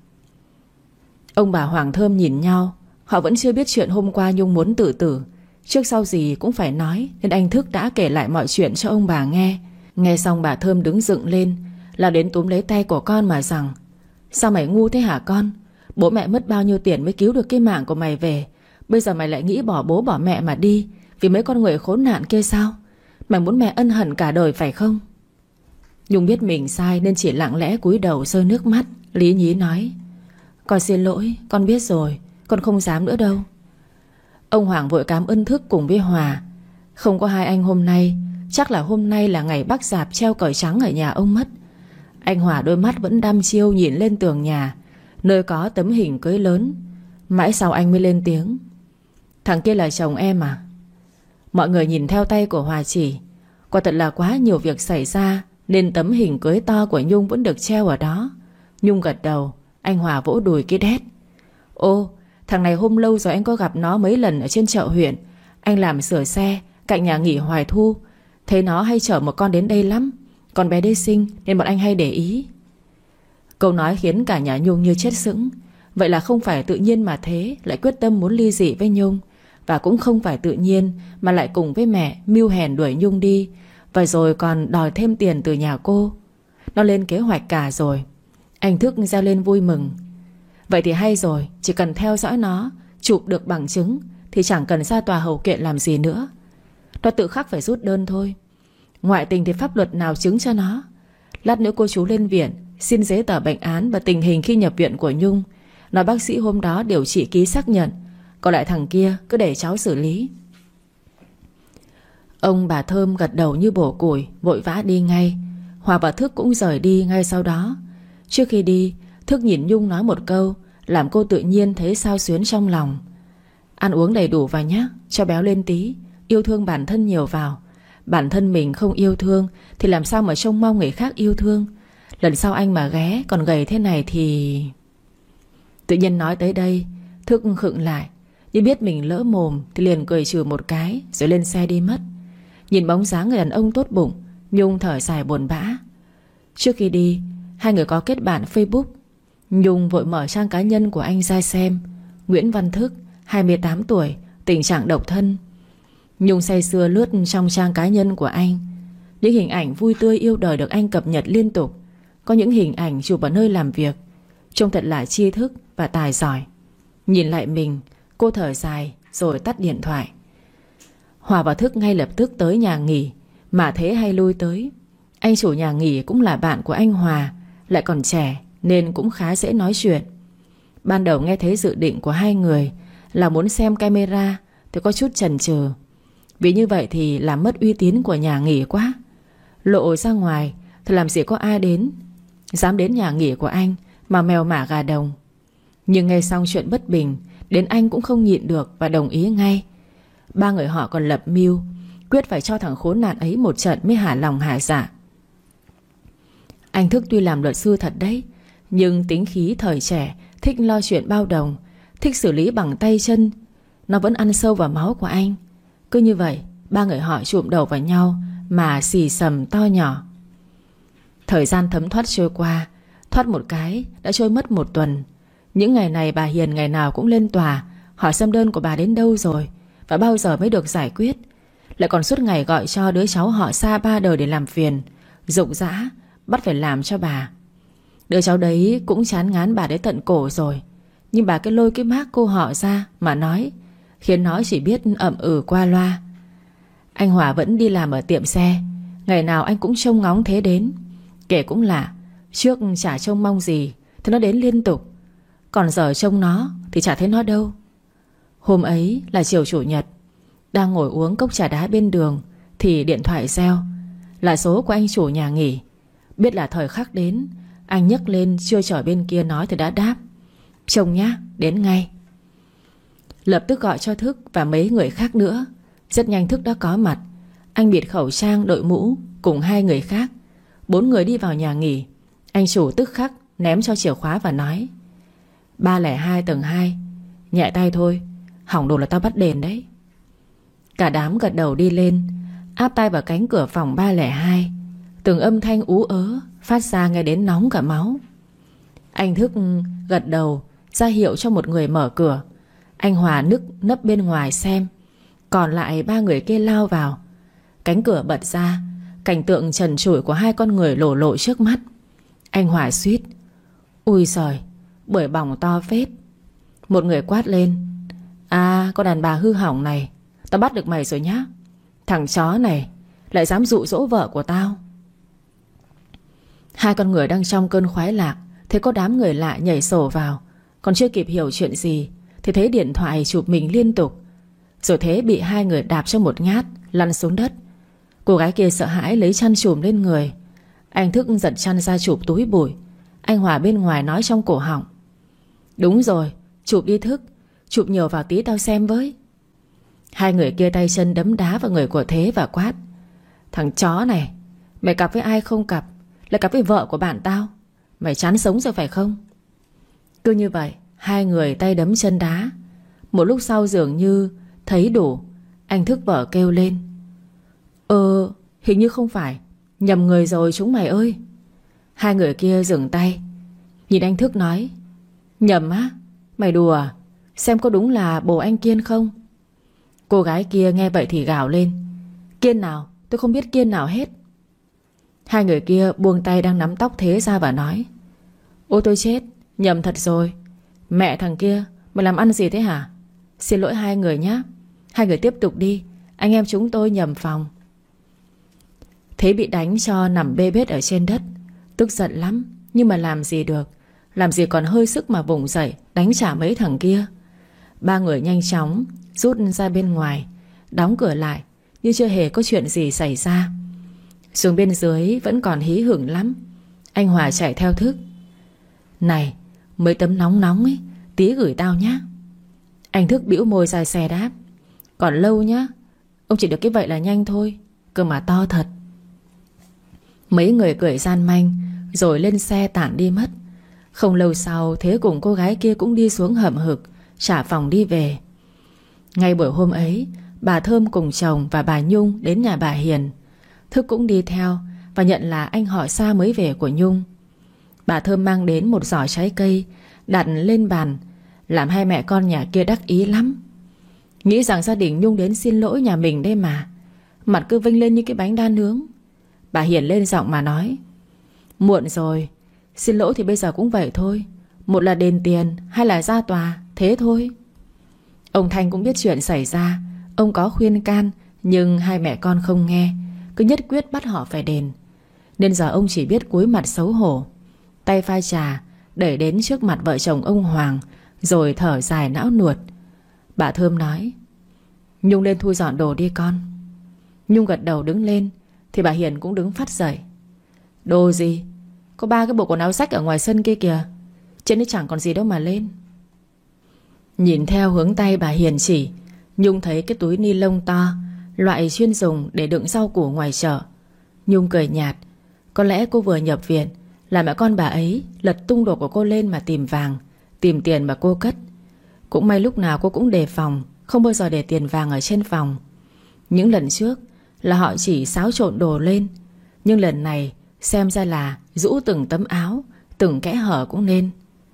Speaker 1: Ông bà Hoàng Thơm nhìn nhau. Họ vẫn chưa biết chuyện hôm qua Nhung muốn tự tử. Trước sau gì cũng phải nói, nên anh Thức đã kể lại mọi chuyện cho ông bà nghe. Nghe xong bà Thơm đứng dựng lên, là đến túm lấy tay của con mà rằng: Sao mày ngu thế hả con? Bố mẹ mất bao nhiêu tiền mới cứu được cái mạng của mày về, bây giờ mày lại nghĩ bỏ bố bỏ mẹ mà đi vì mấy con người khốn nạn kia sao? Mày muốn mẹ ân hận cả đời phải không? Nhung biết mình sai nên chỉ lặng lẽ cúi đầu rơi nước mắt, lý nhí nói: Con xin lỗi, con biết rồi, con không dám nữa đâu. Ông Hoàng vội cám ơn Thức cùng với Hòa. Không có hai anh hôm nay, chắc là hôm nay là ngày bác dạp treo cờ trắng ở nhà ông mất. Anh Hòa đôi mắt vẫn đăm chiêu nhìn lên tường nhà, nơi có tấm hình cưới lớn. Mãi sau anh mới lên tiếng: Thằng kia là chồng em à? Mọi người nhìn theo tay của Hòa chỉ. Quả thật là quá nhiều việc xảy ra nên tấm hình cưới to của Nhung vẫn được treo ở đó. Nhung gật đầu. Anh Hòa vỗ đùi cái đét: Ô, thằng này hôm lâu rồi anh có gặp nó mấy lần ở trên chợ huyện. Anh làm sửa xe cạnh nhà nghỉ Hoài Thu, thấy nó hay chở một con đến đây lắm. Con bé đây xinh nên bọn anh hay để ý. Câu nói khiến cả nhà Nhung như chết sững. Vậy là không phải tự nhiên mà Thế lại quyết tâm muốn ly dị với Nhung, và cũng không phải tự nhiên mà lại cùng với mẹ mưu hèn đuổi Nhung đi, và rồi còn đòi thêm tiền từ nhà cô. Nó lên kế hoạch cả rồi. Anh Thức reo lên vui mừng. Vậy thì hay rồi, chỉ cần theo dõi nó, chụp được bằng chứng thì chẳng cần ra tòa hậu kiện làm gì nữa. Nó tự khắc phải rút đơn thôi. Ngoại tình thì pháp luật nào chứng cho nó. Lát nữa cô chú lên viện xin giấy tờ bệnh án và tình hình khi nhập viện của Nhung. Nói bác sĩ hôm đó điều trị ký xác nhận. Còn lại thằng kia cứ để cháu xử lý. Ông bà Thơm gật đầu như bổ củi, vội vã đi ngay. Hòa và Thức cũng rời đi ngay sau đó. Trước khi đi, Thức nhìn Nhung nói một câu làm cô tự nhiên thấy xao xuyến trong lòng. Ăn uống đầy đủ vào nhé, cho béo lên tí. Yêu thương bản thân nhiều vào. Bản thân mình không yêu thương thì làm sao mà trông mong người khác yêu thương. Lần sau anh mà ghé còn gầy thế này thì... Tự nhiên nói tới đây, Thức khựng lại. Nhưng biết mình lỡ mồm thì liền cười trừ một cái, rồi lên xe đi mất. Nhìn bóng dáng người đàn ông tốt bụng, Nhung thở dài buồn bã. Trước khi đi, hai người có kết bạn Facebook. Nhung vội mở trang cá nhân của anh ra xem. Nguyễn Văn Thức, hai mươi tám tuổi, tình trạng độc thân. Nhung say sưa lướt trong trang cá nhân của anh. Những hình ảnh vui tươi yêu đời được anh cập nhật liên tục. Có những hình ảnh chụp ở nơi làm việc. Trông thật là tri thức và tài giỏi. Nhìn lại mình, cô thở dài rồi tắt điện thoại. Hòa và Thức ngay lập tức tới nhà nghỉ. Mà thế hay lui tới. Anh chủ nhà nghỉ cũng là bạn của anh Hòa, lại còn trẻ nên cũng khá dễ nói chuyện. Ban đầu nghe thấy dự định của hai người là muốn xem camera thì có chút chần chừ. Vì như vậy thì làm mất uy tín của nhà nghỉ quá. Lộ ra ngoài thì làm gì có ai đến, dám đến nhà nghỉ của anh mà mèo mả gà đồng. Nhưng nghe xong chuyện bất bình, đến anh cũng không nhịn được và đồng ý ngay. Ba người họ còn lập mưu quyết phải cho thằng khốn nạn ấy một trận mới hả lòng hả dạ. Anh Thức tuy làm luật sư thật đấy, nhưng tính khí thời trẻ, thích lo chuyện bao đồng, thích xử lý bằng tay chân. Nó vẫn ăn sâu vào máu của anh. Cứ như vậy, ba người họ chụm đầu vào nhau mà xì xầm to nhỏ. Thời gian thấm thoát trôi qua. Thoát một cái đã trôi mất một tuần. Những ngày này bà Hiền ngày nào cũng lên tòa hỏi xâm đơn của bà đến đâu rồi và bao giờ mới được giải quyết. Lại còn suốt ngày gọi cho đứa cháu họ xa ba đời để làm phiền, rụng rã bắt phải làm cho bà. Đứa cháu đấy cũng chán ngán bà đến tận cổ rồi. Nhưng bà cứ lôi cái mác cô họ ra mà nói, khiến nó chỉ biết ậm ừ qua loa. Anh Hòa vẫn đi làm ở tiệm xe. Ngày nào anh cũng trông ngóng thế đến. Kể cũng lạ, trước chả trông mong gì thì nó đến liên tục. Còn giờ trông nó thì chả thấy nó đâu. Hôm ấy là chiều chủ nhật, đang ngồi uống cốc trà đá bên đường thì điện thoại reo. Là số của anh chủ nhà nghỉ. Biết là thời khắc đến, anh nhấc lên chưa chờ bên kia nói thì đã đáp. Chồng nhá, đến ngay. Lập tức gọi cho Thức và mấy người khác nữa. Rất nhanh Thức đã có mặt. Anh bịt khẩu trang đội mũ cùng hai người khác. Bốn người đi vào nhà nghỉ. Anh chủ tức khắc ném cho chìa khóa và nói: ba không hai tầng hai. Nhẹ tay thôi, hỏng đồ là tao bắt đền đấy. Cả đám gật đầu đi lên, áp tay vào cánh cửa phòng ba không hai. Từng âm thanh ú ớ phát ra nghe đến nóng cả máu. Anh Thức gật đầu ra hiệu cho một người mở cửa. Anh Hòa nức nấp bên ngoài xem. Còn lại ba người kia lao vào. Cánh cửa bật ra, cảnh tượng trần trụi của hai con người lổ lộ trước mắt. Anh Hòa suýt: ui giời, bưởi bỏng to phết. Một người quát lên: à, con đàn bà hư hỏng này, tao bắt được mày rồi nhá. Thằng chó này lại dám dụ dỗ vợ của tao. Hai con người đang trong cơn khoái lạc thấy có đám người lạ nhảy sổ vào. Còn chưa kịp hiểu chuyện gì thì thấy điện thoại chụp mình liên tục. Rồi thế bị hai người đạp cho một nhát, lăn xuống đất. Cô gái kia sợ hãi lấy chăn chùm lên người. Anh Thức giật chăn ra chụp túi bụi. Anh Hòa bên ngoài nói trong cổ họng: đúng rồi, chụp đi Thức, chụp nhiều vào tí tao xem với. Hai người kia tay chân đấm đá vào người của Thế và quát: thằng chó này, mày cặp với ai không cặp, lại cặp với vợ của bạn tao. Mày chán sống rồi phải không? Cứ như vậy, hai người tay đấm chân đá. Một lúc sau dường như thấy đủ, anh Thức vợ kêu lên: Ờ, hình như không phải, nhầm người rồi chúng mày ơi. Hai người kia dừng tay, nhìn anh Thức nói: nhầm á? Mày đùa à? Xem có đúng là bồ anh Kiên không? Cô gái kia nghe vậy thì gào lên: Kiên nào? Tôi không biết Kiên nào hết. Hai người kia buông tay đang nắm tóc Thế ra và nói: ôi tôi chết, nhầm thật rồi. Mẹ thằng kia, mày làm ăn gì thế hả? Xin lỗi hai người nhé. Hai người tiếp tục đi, anh em chúng tôi nhầm phòng. Thế bị đánh cho nằm bê bết ở trên đất, tức giận lắm. Nhưng mà làm gì được, làm gì còn hơi sức mà vùng dậy đánh trả mấy thằng kia. Ba người nhanh chóng rút ra bên ngoài, đóng cửa lại như chưa hề có chuyện gì xảy ra. Xuống bên dưới vẫn còn hí hửng lắm. Anh Hòa chạy theo Thức. Này, mấy tấm nóng nóng ấy, tí gửi tao nhá. Anh Thức bĩu môi ra xe đáp. Còn lâu nhá. Ông chỉ được cái vậy là nhanh thôi, cơ mà to thật. Mấy người cười gian manh rồi lên xe tản đi mất. Không lâu sau, Thế cùng cô gái kia cũng đi xuống hậm hực trả phòng đi về. Ngay buổi hôm ấy, bà Thơm cùng chồng và bà Nhung đến nhà bà Hiền. Thức cũng đi theo và nhận là anh họ xa mới về của Nhung. Bà Thơm mang đến một giỏ trái cây đặt lên bàn, làm hai mẹ con nhà kia đắc ý lắm. Nghĩ rằng gia đình Nhung đến xin lỗi nhà mình đây mà. Mặt cứ vênh lên như cái bánh đa nướng. Bà Hiền lên giọng mà nói. Muộn rồi, xin lỗi thì bây giờ cũng vậy thôi. Một là đền tiền, hai là ra tòa, thế thôi. Ông Thanh cũng biết chuyện xảy ra. Ông có khuyên can, nhưng hai mẹ con không nghe, cứ nhất quyết bắt họ phải đền. Nên giờ ông chỉ biết cúi mặt xấu hổ, tay pha trà đẩy đến trước mặt vợ chồng ông Hoàng, rồi thở dài não nuột. Bà Thơm nói. Nhung lên thu dọn đồ đi con. Nhung gật đầu đứng lên, thì bà Hiền cũng đứng phắt dậy. Đồ gì? Có ba cái bộ quần áo rách ở ngoài sân kia kìa. Trên đấy chẳng còn gì đâu mà lên. Nhìn theo hướng tay bà Hiền chỉ, Nhung thấy cái túi ni lông to, loại chuyên dùng để đựng rau củ ngoài chợ. Nhung cười nhạt. Có lẽ cô vừa nhập viện là mẹ con bà ấy lật tung đồ của cô lên mà tìm vàng, tìm tiền mà cô cất. Cũng may lúc nào cô cũng đề phòng, không bao giờ để tiền vàng ở trên phòng. Những lần trước là họ chỉ xáo trộn đồ lên, nhưng lần này xem ra là rũ từng tấm áo, từng kẽ hở cũng nên.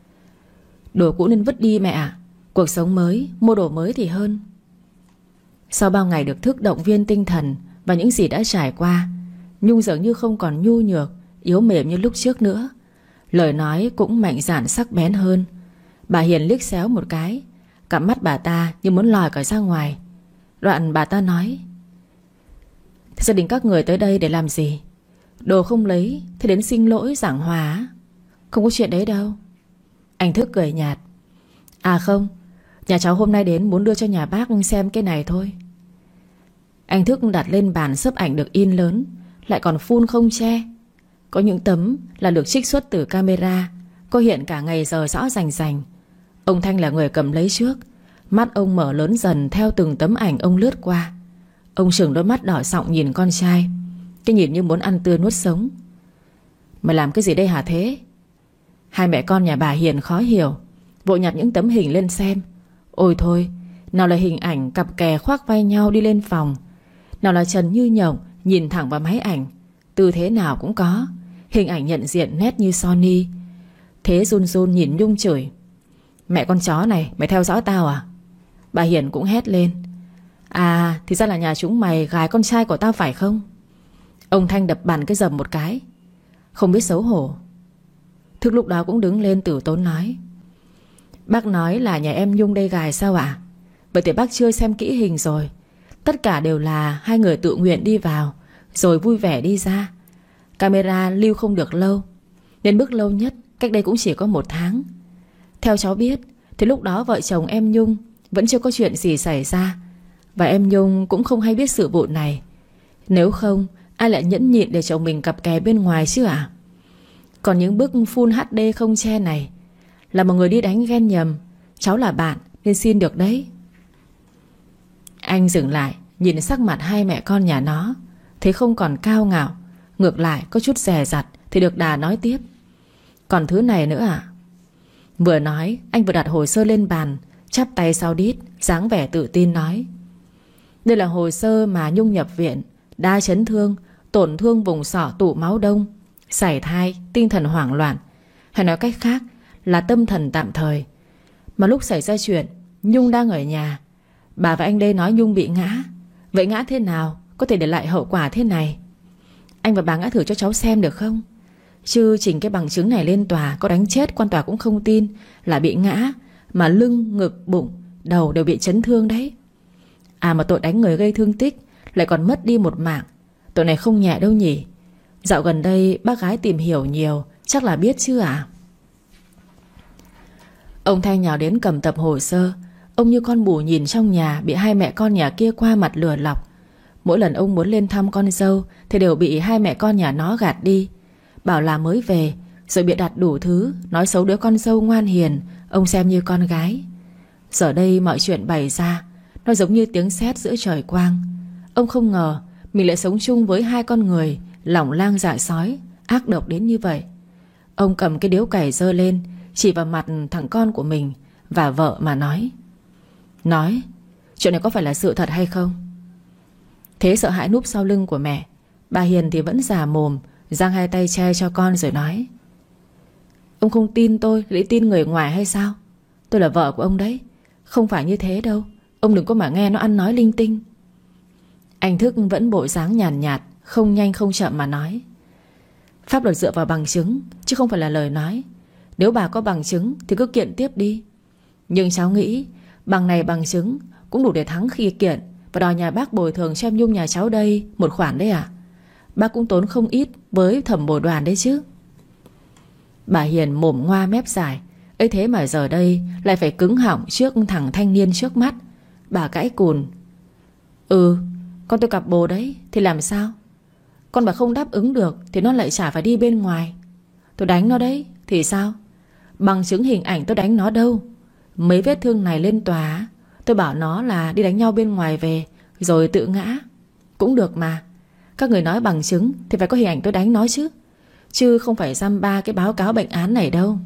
Speaker 1: Đồ cũ nên vứt đi mẹ ạ. Cuộc sống mới, mua đồ mới thì hơn. Sau bao ngày được Thức động viên tinh thần và những gì đã trải qua, Nhung dường như không còn nhu nhược, yếu mềm như lúc trước nữa. Lời nói cũng mạnh dạn sắc bén hơn. Bà Hiền liếc xéo một cái, cặp mắt bà ta như muốn lòi cả ra ngoài. Đoạn bà ta nói. Thế gia đình các người tới đây để làm gì? Đồ không lấy thế đến xin lỗi giảng hòa? Không có chuyện đấy đâu. Anh Thức cười nhạt. À không, nhà cháu hôm nay đến muốn đưa cho nhà bác xem cái này thôi. Anh Thức đặt lên bàn xấp ảnh được in lớn, lại còn full không che. Có những tấm là được trích xuất từ camera, có hiện cả ngày giờ rõ rành rành. Ông Thanh là người cầm lấy trước. Mắt ông mở lớn dần theo từng tấm ảnh ông lướt qua. Ông trừng đôi mắt đỏ sọng nhìn con trai, cái nhìn như muốn ăn tươi nuốt sống. Mày làm cái gì đây hả Thế? Hai mẹ con nhà bà Hiền khó hiểu, vội nhặt những tấm hình lên xem. Ôi thôi, nào là hình ảnh cặp kè khoác vai nhau đi lên phòng, nào là Trần Như Nhộng nhìn thẳng vào máy ảnh, tư thế nào cũng có. Hình ảnh nhận diện nét như Sony. Thế run run nhìn Nhung chửi. Mẹ con chó này, mày theo dõi tao à? Bà Hiền cũng hét lên. À, thì ra là nhà chúng mày gài con trai của tao phải không? Ông Thanh đập bàn cái dầm một cái. Không biết xấu hổ. Thức lúc đó cũng đứng lên tử tốn nói. Bác nói là nhà em Nhung đây gài sao ạ? Vậy thì bác chưa xem kỹ hình rồi. Tất cả đều là hai người tự nguyện đi vào, rồi vui vẻ đi ra. Camera lưu không được lâu, nên bước lâu nhất cách đây cũng chỉ có một tháng. Theo cháu biết thì lúc đó vợ chồng em Nhung vẫn chưa có chuyện gì xảy ra, và em Nhung cũng không hay biết sự vụ này. Nếu không, ai lại nhẫn nhịn để chồng mình cặp kè bên ngoài chứ ạ? À? Còn những bức full hát đê không che này là một người đi đánh ghen nhầm. Cháu là bạn nên xin được đấy. Anh dừng lại nhìn sắc mặt hai mẹ con nhà nó, thấy không còn cao ngạo, ngược lại có chút dè dặt, thì được đà nói tiếp. Còn thứ này nữa à? Vừa nói anh vừa đặt hồ sơ lên bàn, chắp tay sau đít, dáng vẻ tự tin nói. Đây là hồ sơ mà Nhung nhập viện, đa chấn thương, tổn thương vùng sọ tụ máu đông, sảy thai, tinh thần hoảng loạn, hay nói cách khác là tâm thần tạm thời. Mà lúc xảy ra chuyện Nhung đang ở nhà. Bà và anh đây nói Nhung bị ngã. Vậy ngã thế nào có thể để lại hậu quả thế này? Anh và bà ngã thử cho cháu xem được không? Chứ trình cái bằng chứng này lên tòa, có đánh chết quan tòa cũng không tin là bị ngã, mà lưng, ngực, bụng, đầu đều bị chấn thương đấy. À mà tội đánh người gây thương tích lại còn mất đi một mạng. Tội này không nhẹ đâu nhỉ. Dạo gần đây bác gái tìm hiểu nhiều, chắc là biết chứ à? Ông Thanh nhào đến cầm tập hồ sơ. Ông như con bù nhìn trong nhà bị hai mẹ con nhà kia qua mặt lừa lọc. Mỗi lần ông muốn lên thăm con dâu thì đều bị hai mẹ con nhà nó gạt đi, bảo là mới về, rồi bịa đặt đủ thứ, nói xấu đứa con dâu ngoan hiền ông xem như con gái. Giờ đây mọi chuyện bày ra, nó giống như tiếng sét giữa trời quang. Ông không ngờ mình lại sống chung với hai con người lòng lang dạ sói, ác độc đến như vậy. Ông cầm cái điếu cày giơ lên, chỉ vào mặt thằng con của mình và vợ mà nói: Nói, chuyện này có phải là sự thật hay không? Thế sợ hãi núp sau lưng của mẹ, bà Hiền thì vẫn già mồm, giang hai tay che cho con rồi nói: Ông không tin tôi lại tin người ngoài hay sao? Tôi là vợ của ông đấy. Không phải như thế đâu. Ông đừng có mà nghe nó ăn nói linh tinh. Anh Thức vẫn bộ dáng nhàn nhạt, nhạt, không nhanh không chậm mà nói: Pháp luật dựa vào bằng chứng, chứ không phải là lời nói. Nếu bà có bằng chứng thì cứ kiện tiếp đi. Nhưng cháu nghĩ bằng này bằng chứng cũng đủ để thắng khi kiện, và đòi nhà bác bồi thường cho em Nhung nhà cháu đây một khoản đấy à? Bác cũng tốn không ít với thẩm bồi đoàn đấy chứ. Bà Hiền mồm ngoa mép dài, ấy thế mà giờ đây lại phải cứng họng trước thằng thanh niên trước mắt. Bà cãi cùn: Ừ, con tôi cặp bồ đấy, thì làm sao? Con bà không đáp ứng được thì nó lại chả phải đi bên ngoài. Tôi đánh nó đấy, thì sao? Bằng chứng hình ảnh tôi đánh nó đâu. Mấy vết thương này lên tòa, tôi bảo nó là đi đánh nhau bên ngoài về rồi tự ngã cũng được mà. Các người nói bằng chứng thì phải có hình ảnh tôi đánh nó chứ, chứ không phải dăm ba cái báo cáo bệnh án này đâu.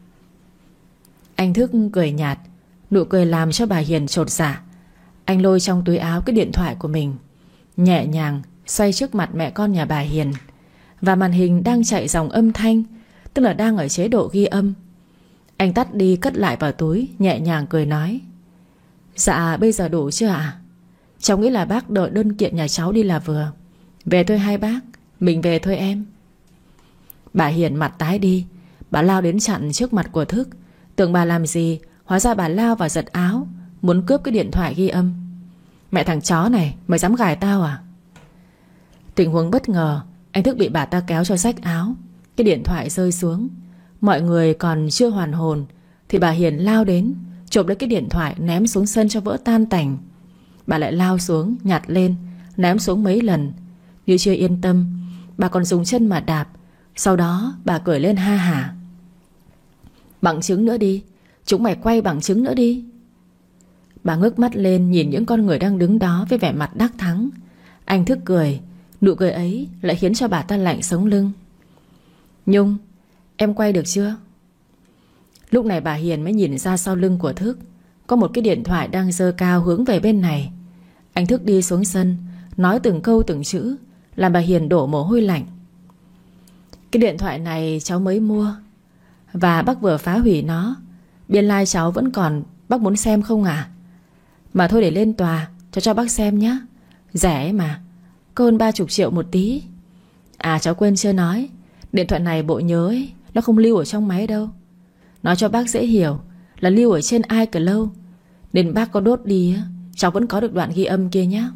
Speaker 1: Anh Thức cười nhạt, nụ cười làm cho bà Hiền chột dạ. Anh lôi trong túi áo cái điện thoại của mình, nhẹ nhàng xoay trước mặt mẹ con nhà bà Hiền, và màn hình đang chạy dòng âm thanh, tức là đang ở chế độ ghi âm. Anh tắt đi cất lại vào túi, nhẹ nhàng cười nói: Dạ bây giờ đủ chưa ạ? Cháu nghĩ là bác đợi đơn kiện nhà cháu đi là vừa. Về thôi hai bác, mình về thôi em. Bà Hiền mặt tái đi. Bà lao đến chặn trước mặt của Thức. Tưởng bà làm gì, hóa ra bà lao vào giật áo, muốn cướp cái điện thoại ghi âm. Mẹ thằng chó này, mày dám gài tao à? Tình huống bất ngờ, anh Thức bị bà ta kéo cho rách áo. Cái điện thoại rơi xuống. Mọi người còn chưa hoàn hồn thì bà Hiền lao đến, chộp lấy cái điện thoại ném xuống sân cho vỡ tan tành. Bà lại lao xuống, nhặt lên, ném xuống mấy lần. Như chưa yên tâm, bà còn dùng chân mà đạp. Sau đó bà cười lên ha hả: Bằng chứng nữa đi, chúng mày quay bằng chứng nữa đi. Bà ngước mắt lên nhìn những con người đang đứng đó với vẻ mặt đắc thắng. Anh Thức cười. Nụ cười ấy lại khiến cho bà ta lạnh sống lưng. Nhung, em quay được chưa? Lúc này bà Hiền mới nhìn ra sau lưng của Thức có một cái điện thoại đang giơ cao hướng về bên này. Anh Thức đi xuống sân, nói từng câu từng chữ, làm bà Hiền đổ mồ hôi lạnh. Cái điện thoại này cháu mới mua, và bác vừa phá hủy nó. Biên lai like cháu vẫn còn, bác muốn xem không à? Mà thôi để lên tòa cho cho bác xem nhé. Rẻ mà, có hơn ba chục triệu một tí. À cháu quên chưa nói, điện thoại này bộ nhớ ấy, nó không lưu ở trong máy đâu. Nói cho bác dễ hiểu là lưu ở trên iCloud, nên bác có đốt đi cháu vẫn có được đoạn ghi âm kia nhé.